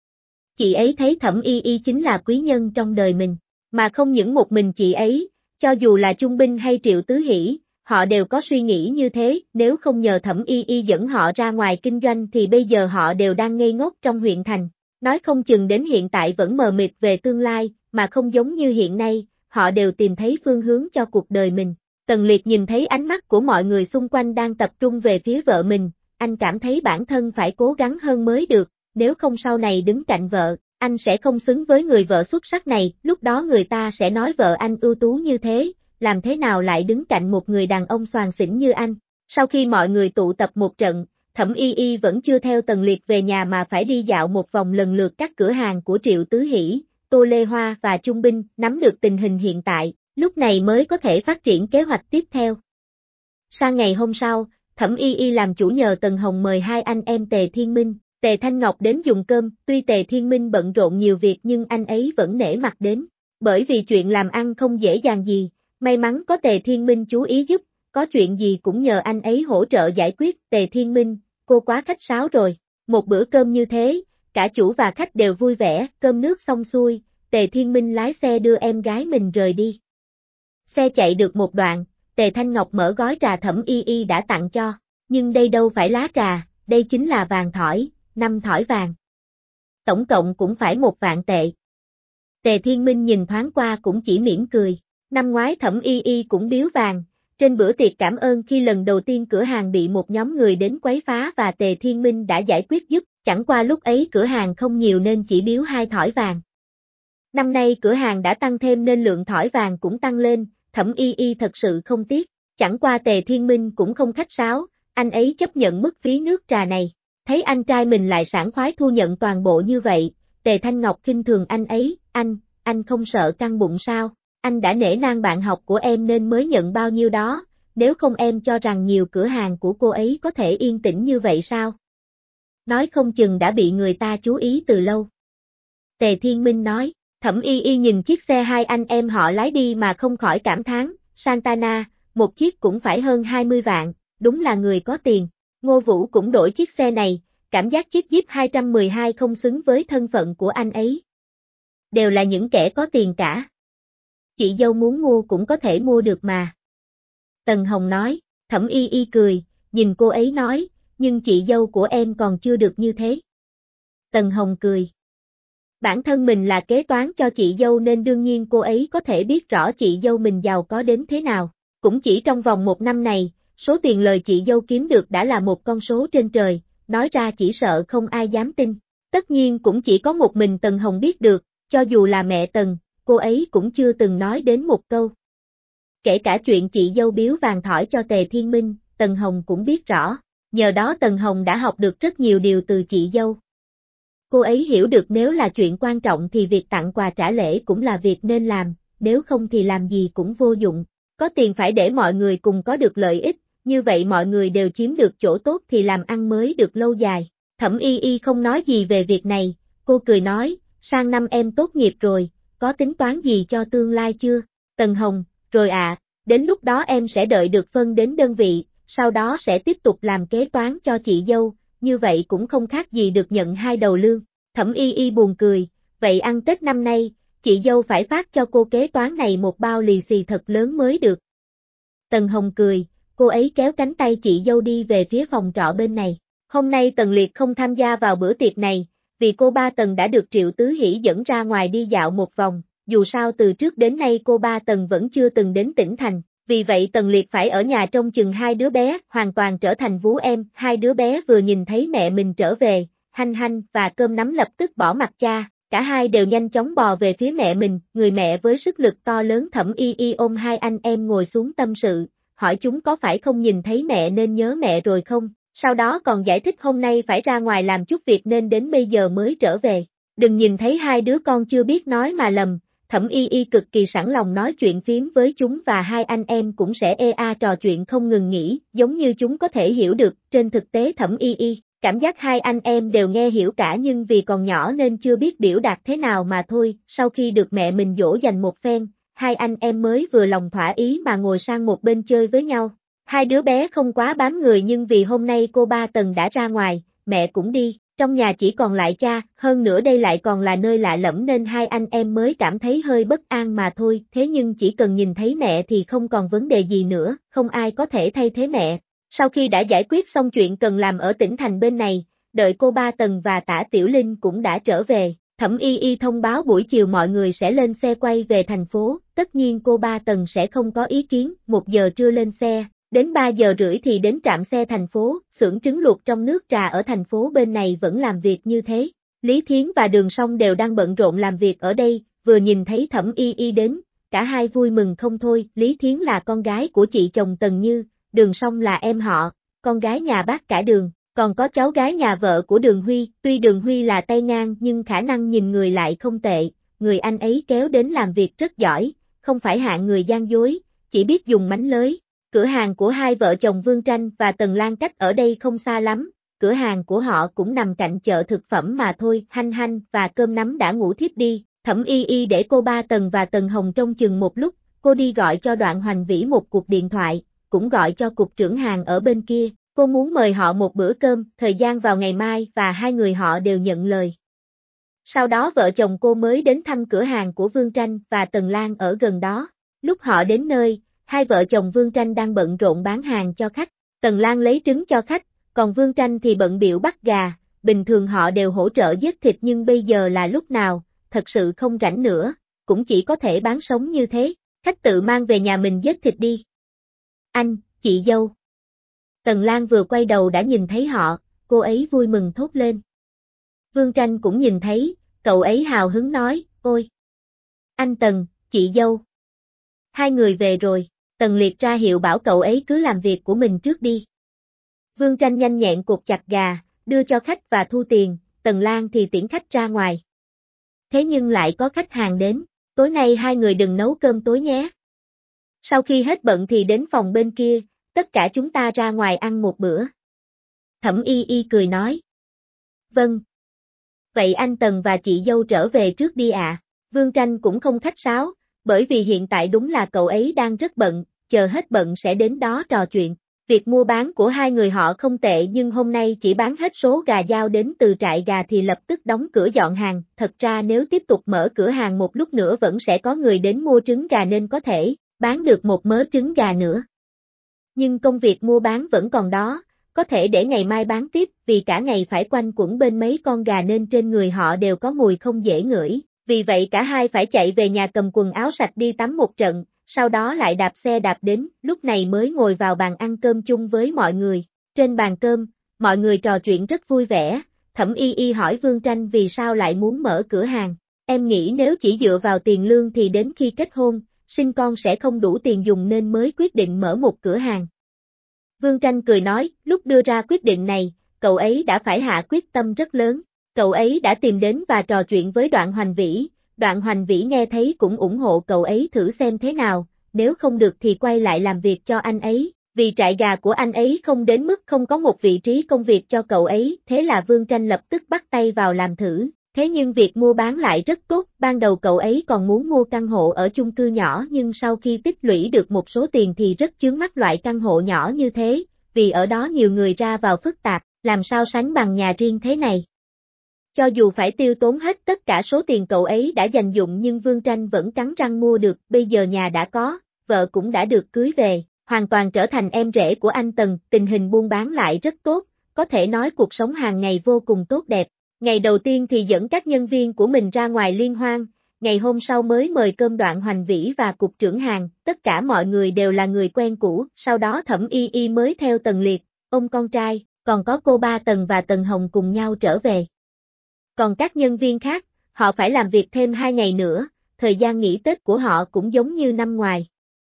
Chị ấy thấy Thẩm Y Y chính là quý nhân trong đời mình, mà không những một mình chị ấy. Cho dù là Chung Binh hay Triệu Tứ Hỷ, họ đều có suy nghĩ như thế, nếu không nhờ Thẩm Y Y dẫn họ ra ngoài kinh doanh thì bây giờ họ đều đang ngây ngốc trong huyện thành, nói không chừng đến hiện tại vẫn mờ mịt về tương lai, mà không giống như hiện nay, họ đều tìm thấy phương hướng cho cuộc đời mình. Tần Liệt nhìn thấy ánh mắt của mọi người xung quanh đang tập trung về phía vợ mình, anh cảm thấy bản thân phải cố gắng hơn mới được, nếu không sau này đứng cạnh vợ, anh sẽ không xứng với người vợ xuất sắc này, lúc đó người ta sẽ nói vợ anh ưu tú như thế, làm thế nào lại đứng cạnh một người đàn ông xoàn xỉnh như anh. Sau khi mọi người tụ tập một trận, Thẩm Y Y vẫn chưa theo Tần Liệt về nhà mà phải đi dạo một vòng lần lượt các cửa hàng của Triệu Tứ Hỷ, Tô Lê Hoa và Trung Binh, nắm được tình hình hiện tại, lúc này mới có thể phát triển kế hoạch tiếp theo. Sang ngày hôm sau, Thẩm Y Y làm chủ nhờ Tần Hồng mời hai anh em Tề Thiên Minh, Tề Thanh Ngọc đến dùng cơm, tuy Tề Thiên Minh bận rộn nhiều việc nhưng anh ấy vẫn nể mặt đến, bởi vì chuyện làm ăn không dễ dàng gì, may mắn có Tề Thiên Minh chú ý giúp, có chuyện gì cũng nhờ anh ấy hỗ trợ giải quyết. Tề Thiên Minh, cô quá khách sáo rồi, một bữa cơm như thế, cả chủ và khách đều vui vẻ, cơm nước xong xuôi, Tề Thiên Minh lái xe đưa em gái mình rời đi. Xe chạy được một đoạn, Tề Thanh Ngọc mở gói trà Thẩm Y Y đã tặng cho, nhưng đây đâu phải lá trà, đây chính là vàng thỏi, 5 thỏi vàng. Tổng cộng cũng phải 1.000 tệ. Tề Thiên Minh nhìn thoáng qua cũng chỉ mỉm cười, năm ngoái Thẩm Y Y cũng biếu vàng, trên bữa tiệc cảm ơn khi lần đầu tiên cửa hàng bị một nhóm người đến quấy phá và Tề Thiên Minh đã giải quyết giúp, chẳng qua lúc ấy cửa hàng không nhiều nên chỉ biếu 2 thỏi vàng. Năm nay cửa hàng đã tăng thêm nên lượng thỏi vàng cũng tăng lên, Thẩm Y Y thật sự không tiếc, chẳng qua Tề Thiên Minh cũng không khách sáo, anh ấy chấp nhận mức phí nước trà này, thấy anh trai mình lại sảng khoái thu nhận toàn bộ như vậy, Tề Thanh Ngọc khinh thường anh ấy, anh không sợ căng bụng sao, anh đã nể nang bạn học của em nên mới nhận bao nhiêu đó, nếu không em cho rằng nhiều cửa hàng của cô ấy có thể yên tĩnh như vậy sao? Nói không chừng đã bị người ta chú ý từ lâu. Tề Thiên Minh nói. Thẩm Y Y nhìn chiếc xe hai anh em họ lái đi mà không khỏi cảm thán, Santana, một chiếc cũng phải hơn 20 vạn, đúng là người có tiền. Ngô Vũ cũng đổi chiếc xe này, cảm giác chiếc Jeep 212 không xứng với thân phận của anh ấy. Đều là những kẻ có tiền cả. Chị dâu muốn mua cũng có thể mua được mà. Tần Hồng nói, Thẩm Y Y cười, nhìn cô ấy nói, nhưng chị dâu của em còn chưa được như thế. Tần Hồng cười. Bản thân mình là kế toán cho chị dâu nên đương nhiên cô ấy có thể biết rõ chị dâu mình giàu có đến thế nào. Cũng chỉ trong vòng 1 năm này, số tiền lời chị dâu kiếm được đã là một con số trên trời, nói ra chỉ sợ không ai dám tin. Tất nhiên cũng chỉ có một mình Tần Hồng biết được, cho dù là mẹ Tần, cô ấy cũng chưa từng nói đến một câu. Kể cả chuyện chị dâu biếu vàng thỏi cho Tề Thiên Minh, Tần Hồng cũng biết rõ, nhờ đó Tần Hồng đã học được rất nhiều điều từ chị dâu. Cô ấy hiểu được nếu là chuyện quan trọng thì việc tặng quà trả lễ cũng là việc nên làm, nếu không thì làm gì cũng vô dụng. Có tiền phải để mọi người cùng có được lợi ích, như vậy mọi người đều chiếm được chỗ tốt thì làm ăn mới được lâu dài. Thẩm Y Y không nói gì về việc này, cô cười nói, sang năm em tốt nghiệp rồi, có tính toán gì cho tương lai chưa? Tần Hồng, rồi ạ, đến lúc đó em sẽ đợi được phân đến đơn vị, sau đó sẽ tiếp tục làm kế toán cho chị dâu. Như vậy cũng không khác gì được nhận 2 đầu lương. Thẩm Y Y buồn cười, vậy ăn Tết năm nay, chị dâu phải phát cho cô kế toán này một bao lì xì thật lớn mới được. Tần Hồng cười, cô ấy kéo cánh tay chị dâu đi về phía phòng trọ bên này. Hôm nay Tần Liệt không tham gia vào bữa tiệc này, vì cô ba Tần đã được Triệu Tứ Hỷ dẫn ra ngoài đi dạo một vòng, dù sao từ trước đến nay cô ba Tần vẫn chưa từng đến tỉnh thành. Vì vậy Tần Liệt phải ở nhà trông chừng 2 đứa bé, hoàn toàn trở thành vú em, 2 đứa bé vừa nhìn thấy mẹ mình trở về, Hanh Hanh và Cơm Nắm lập tức bỏ mặt cha, cả hai đều nhanh chóng bò về phía mẹ mình, người mẹ với sức lực to lớn. Thẩm Y Y ôm hai anh em ngồi xuống tâm sự, hỏi chúng có phải không nhìn thấy mẹ nên nhớ mẹ rồi không, sau đó còn giải thích hôm nay phải ra ngoài làm chút việc nên đến bây giờ mới trở về. Đừng nhìn thấy hai đứa con chưa biết nói mà lầm. Thẩm Y Y cực kỳ sẵn lòng nói chuyện phím với chúng và hai anh em cũng sẽ trò chuyện không ngừng nghỉ, giống như chúng có thể hiểu được. Trên thực tế Thẩm Y Y, cảm giác hai anh em đều nghe hiểu cả nhưng vì còn nhỏ nên chưa biết biểu đạt thế nào mà thôi. Sau khi được mẹ mình dỗ dành một phen, hai anh em mới vừa lòng thỏa ý mà ngồi sang một bên chơi với nhau. Hai đứa bé không quá bám người nhưng vì hôm nay cô ba Tần đã ra ngoài, mẹ cũng đi. Trong nhà chỉ còn lại cha, hơn nữa đây lại còn là nơi lạ lẫm nên hai anh em mới cảm thấy hơi bất an mà thôi, thế nhưng chỉ cần nhìn thấy mẹ thì không còn vấn đề gì nữa, không ai có thể thay thế mẹ. Sau khi đã giải quyết xong chuyện cần làm ở tỉnh thành bên này, đợi cô ba Tần và Tả Tiểu Linh cũng đã trở về, Thẩm Y Y thông báo buổi chiều mọi người sẽ lên xe quay về thành phố, tất nhiên cô ba Tần sẽ không có ý kiến, 1 giờ trưa lên xe. Đến 3 giờ rưỡi thì đến trạm xe thành phố, xưởng trứng luộc trong nước trà ở thành phố bên này vẫn làm việc như thế. Lý Thiến và Đường Song đều đang bận rộn làm việc ở đây, vừa nhìn thấy Thẩm Y Y đến, cả hai vui mừng không thôi. Lý Thiến là con gái của chị chồng Tần Như, Đường Song là em họ, con gái nhà bác cả Đường, còn có cháu gái nhà vợ của Đường Huy, tuy Đường Huy là tay ngang nhưng khả năng nhìn người lại không tệ, người anh ấy kéo đến làm việc rất giỏi, không phải hạng người gian dối, chỉ biết dùng mánh lới. Cửa hàng của hai vợ chồng Vương Tranh và Tần Lan cách ở đây không xa lắm, cửa hàng của họ cũng nằm cạnh chợ thực phẩm mà thôi. Hanh Hanh và Cơm Nắm đã ngủ thiếp đi, Thẩm Y Y để cô Ba Tần và Tần Hồng trông chừng một lúc, cô đi gọi cho Đoạn Hoành Vĩ một cuộc điện thoại, cũng gọi cho cục trưởng hàng ở bên kia, cô muốn mời họ một bữa cơm, thời gian vào ngày mai và hai người họ đều nhận lời. Sau đó vợ chồng cô mới đến thăm cửa hàng của Vương Tranh và Tần Lan ở gần đó. Lúc họ đến nơi, hai vợ chồng Vương Tranh đang bận rộn bán hàng cho khách, Tần Lan lấy trứng cho khách, còn Vương Tranh thì bận bịu bắt gà, bình thường họ đều hỗ trợ giết thịt nhưng bây giờ là lúc nào, thật sự không rảnh nữa, cũng chỉ có thể bán sống như thế, khách tự mang về nhà mình giết thịt đi. Anh, chị dâu. Tần Lan vừa quay đầu đã nhìn thấy họ, cô ấy vui mừng thốt lên. Vương Tranh cũng nhìn thấy, cậu ấy hào hứng nói, ôi! Anh Tần, chị dâu. Hai người về rồi, Tần Liệt ra hiệu bảo cậu ấy cứ làm việc của mình trước đi. Vương Tranh nhanh nhẹn cột chặt gà, đưa cho khách và thu tiền, Tần Lan thì tiễn khách ra ngoài. Thế nhưng lại có khách hàng đến, tối nay hai người đừng nấu cơm tối nhé. Sau khi hết bận thì đến phòng bên kia, tất cả chúng ta ra ngoài ăn một bữa. Thẩm Y Y cười nói. Vâng. Vậy anh Tần và chị dâu trở về trước đi ạ. Vương Tranh cũng không khách sáo, bởi vì hiện tại đúng là cậu ấy đang rất bận, chờ hết bận sẽ đến đó trò chuyện. Việc mua bán của hai người họ không tệ nhưng hôm nay chỉ bán hết số gà giao đến từ trại gà thì lập tức đóng cửa dọn hàng. Thật ra nếu tiếp tục mở cửa hàng một lúc nữa vẫn sẽ có người đến mua trứng gà nên có thể bán được một mớ trứng gà nữa. Nhưng công việc mua bán vẫn còn đó, có thể để ngày mai bán tiếp vì cả ngày phải quanh quẩn bên mấy con gà nên trên người họ đều có mùi không dễ ngửi. Vì vậy cả hai phải chạy về nhà cầm quần áo sạch đi tắm một trận, sau đó lại đạp xe đạp đến, lúc này mới ngồi vào bàn ăn cơm chung với mọi người. Trên bàn cơm, mọi người trò chuyện rất vui vẻ, Thẩm Y Y hỏi Vương Tranh vì sao lại muốn mở cửa hàng. Em nghĩ nếu chỉ dựa vào tiền lương thì đến khi kết hôn, sinh con sẽ không đủ tiền dùng nên mới quyết định mở một cửa hàng. Vương Tranh cười nói, lúc đưa ra quyết định này, cậu ấy đã phải hạ quyết tâm rất lớn. Cậu ấy đã tìm đến và trò chuyện với Đoạn Hoành Vĩ, Đoạn Hoành Vĩ nghe thấy cũng ủng hộ cậu ấy thử xem thế nào, nếu không được thì quay lại làm việc cho anh ấy, vì trại gà của anh ấy không đến mức không có một vị trí công việc cho cậu ấy, thế là Vương Tranh lập tức bắt tay vào làm thử. Thế nhưng việc mua bán lại rất tốt, ban đầu cậu ấy còn muốn mua căn hộ ở chung cư nhỏ nhưng sau khi tích lũy được một số tiền thì rất chướng mắt loại căn hộ nhỏ như thế, vì ở đó nhiều người ra vào phức tạp, làm sao sánh bằng nhà riêng thế này. Cho dù phải tiêu tốn hết tất cả số tiền cậu ấy đã dành dụm nhưng Vương Tranh vẫn cắn răng mua được, bây giờ nhà đã có, vợ cũng đã được cưới về, hoàn toàn trở thành em rể của anh Tần, tình hình buôn bán lại rất tốt, có thể nói cuộc sống hàng ngày vô cùng tốt đẹp. Ngày đầu tiên thì dẫn các nhân viên của mình ra ngoài liên hoan, ngày hôm sau mới mời cơm Đoạn Hoành Vĩ và cục trưởng hàng, tất cả mọi người đều là người quen cũ, sau đó Thẩm Y Y mới theo Tần Liệt, ông con trai, còn có cô Ba Tần và Tần Hồng cùng nhau trở về. Còn các nhân viên khác, họ phải làm việc thêm 2 ngày nữa, thời gian nghỉ Tết của họ cũng giống như năm ngoài.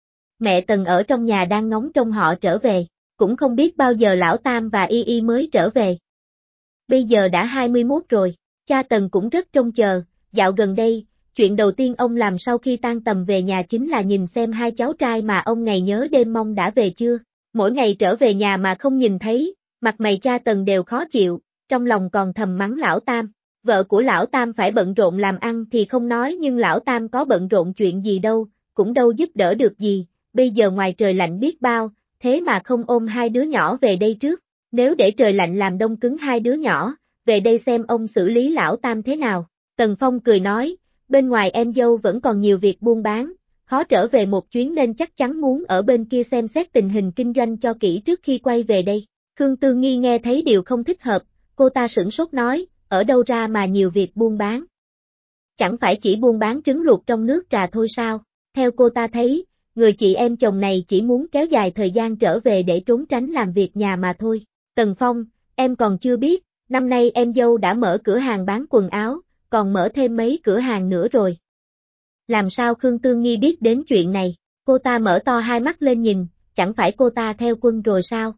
Mẹ Tần ở trong nhà đang ngóng trông họ trở về, cũng không biết bao giờ Lão Tam và Y Y mới trở về. Bây giờ đã 21 rồi, cha Tần cũng rất trông chờ, dạo gần đây, chuyện đầu tiên ông làm sau khi tan tầm về nhà chính là nhìn xem hai cháu trai mà ông ngày nhớ đêm mong đã về chưa. Mỗi ngày trở về nhà mà không nhìn thấy, mặt mày cha Tần đều khó chịu, trong lòng còn thầm mắng Lão Tam. Vợ của Lão Tam phải bận rộn làm ăn thì không nói nhưng Lão Tam có bận rộn chuyện gì đâu, cũng đâu giúp đỡ được gì, bây giờ ngoài trời lạnh biết bao, thế mà không ôm hai đứa nhỏ về đây trước. Nếu để trời lạnh làm đông cứng hai đứa nhỏ, về đây xem ông xử lý Lão Tam thế nào. Tần Phong cười nói, bên ngoài em dâu vẫn còn nhiều việc buôn bán, khó trở về một chuyến nên chắc chắn muốn ở bên kia xem xét tình hình kinh doanh cho kỹ trước khi quay về đây. Khương Tư Nghi nghe thấy điều không thích hợp, cô ta sửng sốt nói, ở đâu ra mà nhiều việc buôn bán. Chẳng phải chỉ buôn bán trứng luộc trong nước trà thôi sao, theo cô ta thấy, người chị em chồng này chỉ muốn kéo dài thời gian trở về để trốn tránh làm việc nhà mà thôi. Tần Phong, em còn chưa biết, năm nay em dâu đã mở cửa hàng bán quần áo, còn mở thêm mấy cửa hàng nữa rồi. Làm sao Khương Tư Nghi biết đến chuyện này, cô ta mở to hai mắt lên nhìn, chẳng phải cô ta theo quân rồi sao?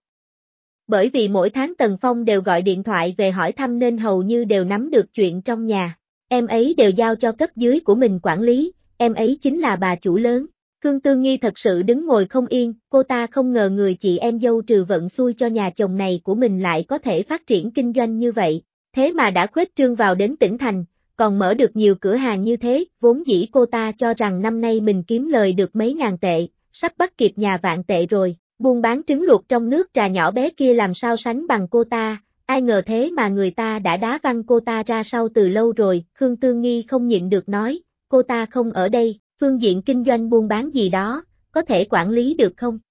Bởi vì mỗi tháng Tần Phong đều gọi điện thoại về hỏi thăm nên hầu như đều nắm được chuyện trong nhà. Em ấy đều giao cho cấp dưới của mình quản lý, em ấy chính là bà chủ lớn. Khương Tư Nghi thật sự đứng ngồi không yên, cô ta không ngờ người chị em dâu trừ vận xui cho nhà chồng này của mình lại có thể phát triển kinh doanh như vậy, thế mà đã khuếch trương vào đến tỉnh thành, còn mở được nhiều cửa hàng như thế, vốn dĩ cô ta cho rằng năm nay mình kiếm lời được mấy ngàn tệ, sắp bắt kịp nhà Vạn Tệ rồi, buôn bán trứng luộc trong nước trà nhỏ bé kia làm sao sánh bằng cô ta, ai ngờ thế mà người ta đã đá văng cô ta ra sau từ lâu rồi, Khương Tư Nghi không nhịn được nói, cô ta không ở đây, phương diện kinh doanh buôn bán gì đó, có thể quản lý được không?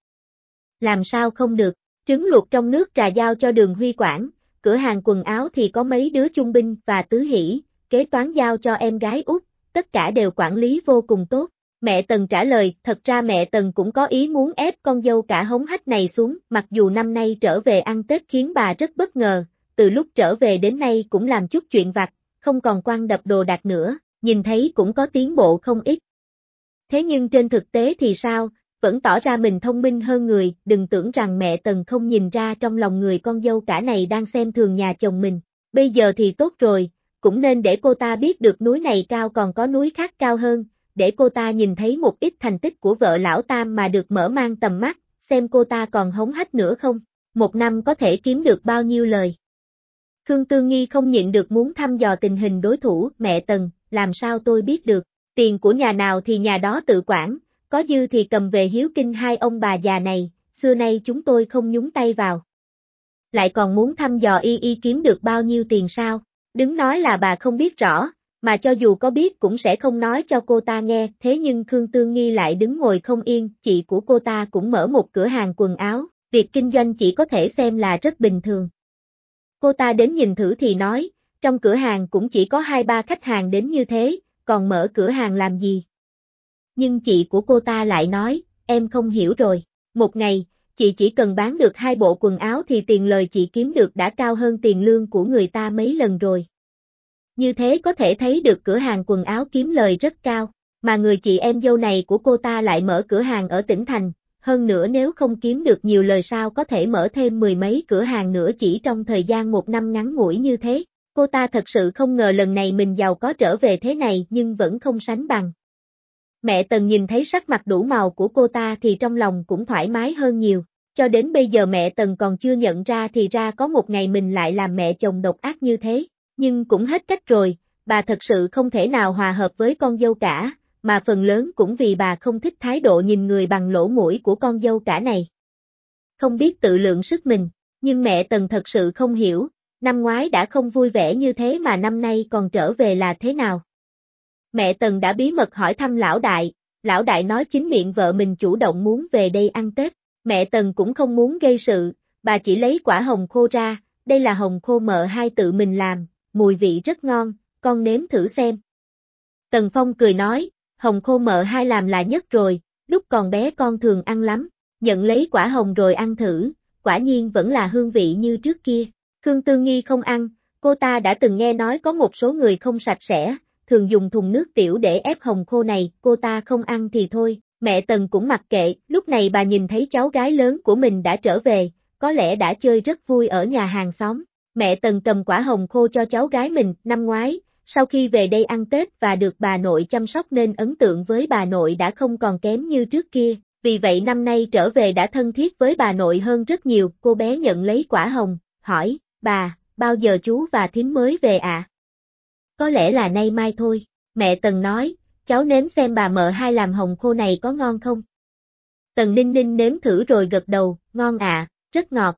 Làm sao không được, trứng luộc trong nước trà giao cho Đường Huy quản, cửa hàng quần áo thì có mấy đứa Trung Binh và Tứ Hỷ, kế toán giao cho em gái út, tất cả đều quản lý vô cùng tốt. Mẹ Tần trả lời, thật ra mẹ Tần cũng có ý muốn ép con dâu cả hống hách này xuống, mặc dù năm nay trở về ăn Tết khiến bà rất bất ngờ, từ lúc trở về đến nay cũng làm chút chuyện vặt, không còn quăng đập đồ đạc nữa, nhìn thấy cũng có tiến bộ không ít. Thế nhưng trên thực tế thì sao, vẫn tỏ ra mình thông minh hơn người, đừng tưởng rằng mẹ Tần không nhìn ra trong lòng người con dâu cả này đang xem thường nhà chồng mình, bây giờ thì tốt rồi, cũng nên để cô ta biết được núi này cao còn có núi khác cao hơn, để cô ta nhìn thấy một ít thành tích của vợ lão Tam mà được mở mang tầm mắt, xem cô ta còn hống hách nữa không, một năm có thể kiếm được bao nhiêu lời. Khương Tư Nghi không nhịn được muốn thăm dò tình hình đối thủ, mẹ Tần, làm sao tôi biết được, tiền của nhà nào thì nhà đó tự quản, có dư thì cầm về hiếu kinh hai ông bà già này, xưa nay chúng tôi không nhúng tay vào. Lại còn muốn thăm dò y kiếm được bao nhiêu tiền sao, đứng nói là bà không biết rõ, mà cho dù có biết cũng sẽ không nói cho cô ta nghe, thế nhưng Khương Tư Nghi lại đứng ngồi không yên, chị của cô ta cũng mở một cửa hàng quần áo, việc kinh doanh chỉ có thể xem là rất bình thường. Cô ta đến nhìn thử thì nói, trong cửa hàng cũng chỉ có 2-3 khách hàng đến như thế, còn mở cửa hàng làm gì? Nhưng chị của cô ta lại nói, em không hiểu rồi, một ngày, chị chỉ cần bán được 2 bộ quần áo thì tiền lời chị kiếm được đã cao hơn tiền lương của người ta mấy lần rồi. Như thế có thể thấy được cửa hàng quần áo kiếm lời rất cao, mà người chị em dâu này của cô ta lại mở cửa hàng ở tỉnh thành, hơn nữa nếu không kiếm được nhiều lời sao có thể mở thêm 10 mấy cửa hàng nữa chỉ trong thời gian một năm ngắn ngủi như thế. Cô ta thật sự không ngờ lần này mình giàu có trở về thế này nhưng vẫn không sánh bằng. Mẹ Tần nhìn thấy sắc mặt đủ màu của cô ta thì trong lòng cũng thoải mái hơn nhiều, cho đến bây giờ mẹ Tần còn chưa nhận ra thì ra có một ngày mình lại làm mẹ chồng độc ác như thế, nhưng cũng hết cách rồi, bà thật sự không thể nào hòa hợp với con dâu cả, mà phần lớn cũng vì bà không thích thái độ nhìn người bằng lỗ mũi của con dâu cả này. Không biết tự lượng sức mình, nhưng mẹ Tần thật sự không hiểu, năm ngoái đã không vui vẻ như thế mà năm nay còn trở về là thế nào. Mẹ Tần đã bí mật hỏi thăm lão đại nói chính miệng vợ mình chủ động muốn về đây ăn Tết, mẹ Tần cũng không muốn gây sự, bà chỉ lấy quả hồng khô ra, đây là hồng khô mợ hai tự mình làm, mùi vị rất ngon, con nếm thử xem. Tần Phong cười nói, hồng khô mợ hai làm là nhất rồi, lúc còn bé con thường ăn lắm, nhận lấy quả hồng rồi ăn thử, quả nhiên vẫn là hương vị như trước kia. Khương Tư Nghi không ăn, cô ta đã từng nghe nói có một số người không sạch sẽ, thường dùng thùng nước tiểu để ép hồng khô này, cô ta không ăn thì thôi, mẹ Tần cũng mặc kệ, lúc này bà nhìn thấy cháu gái lớn của mình đã trở về, có lẽ đã chơi rất vui ở nhà hàng xóm. Mẹ Tần cầm quả hồng khô cho cháu gái mình, năm ngoái, sau khi về đây ăn Tết và được bà nội chăm sóc nên ấn tượng với bà nội đã không còn kém như trước kia, vì vậy năm nay trở về đã thân thiết với bà nội hơn rất nhiều, cô bé nhận lấy quả hồng, hỏi, bà, bao giờ chú và thím mới về ạ? Có lẽ là nay mai thôi, mẹ Tần nói, cháu nếm xem bà mợ hai làm hồng khô này có ngon không? Tần Ninh Ninh nếm thử rồi gật đầu, ngon ạ, rất ngọt.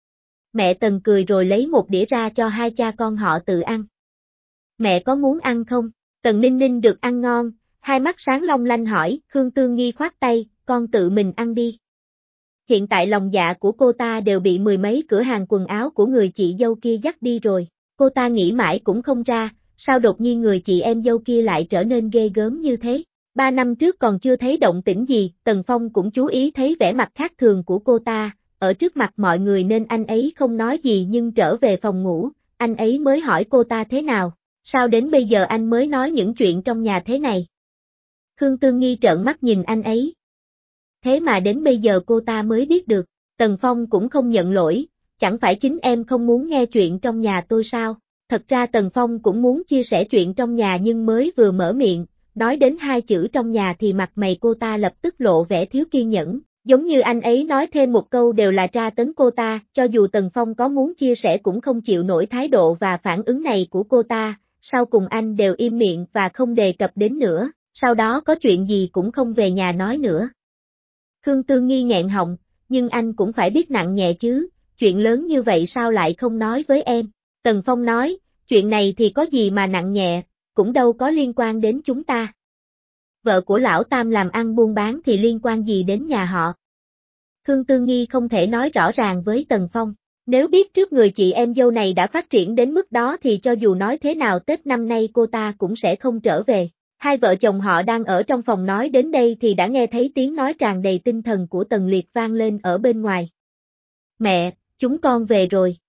Mẹ Tần cười rồi lấy một đĩa ra cho hai cha con họ tự ăn. Mẹ có muốn ăn không? Tần Ninh Ninh được ăn ngon, hai mắt sáng long lanh hỏi, Khương Tư Nghi khoát tay, con tự mình ăn đi. Hiện tại lòng dạ của cô ta đều bị mười mấy cửa hàng quần áo của người chị dâu kia dắt đi rồi, cô ta nghĩ mãi cũng không ra, sao đột nhiên người chị em dâu kia lại trở nên ghê gớm như thế. 3 năm trước còn chưa thấy động tĩnh gì, Tần Phong cũng chú ý thấy vẻ mặt khác thường của cô ta, ở trước mặt mọi người nên anh ấy không nói gì nhưng trở về phòng ngủ, anh ấy mới hỏi cô ta thế nào, sao đến bây giờ anh mới nói những chuyện trong nhà thế này. Khương Tư Nghi trợn mắt nhìn anh ấy. thế mà đến bây giờ cô ta mới biết được. Tần Phong cũng không nhận lỗi, chẳng phải chính em không muốn nghe chuyện trong nhà tôi sao? Thật ra Tần Phong cũng muốn chia sẻ chuyện trong nhà nhưng mới vừa mở miệng, nói đến hai chữ trong nhà thì mặt mày cô ta lập tức lộ vẻ thiếu kiên nhẫn, giống như anh ấy nói thêm một câu đều là tra tấn cô ta, cho dù Tần Phong có muốn chia sẻ cũng không chịu nổi thái độ và phản ứng này của cô ta, sau cùng anh đều im miệng và không đề cập đến nữa, sau đó có chuyện gì cũng không về nhà nói nữa. Khương Tương Nghi nghẹn họng, nhưng anh cũng phải biết nặng nhẹ chứ, chuyện lớn như vậy sao lại không nói với em? Tần Phong nói, chuyện này thì có gì mà nặng nhẹ, cũng đâu có liên quan đến chúng ta. Vợ của lão Tam làm ăn buôn bán thì liên quan gì đến nhà họ? Khương Tương Nghi không thể nói rõ ràng với Tần Phong. Nếu biết trước người chị em dâu này đã phát triển đến mức đó thì cho dù nói thế nào Tết năm nay cô ta cũng sẽ không trở về. Hai vợ chồng họ đang ở trong phòng nói đến đây thì đã nghe thấy tiếng nói tràn đầy tinh thần của Tần Liệt vang lên ở bên ngoài. Mẹ, chúng con về rồi.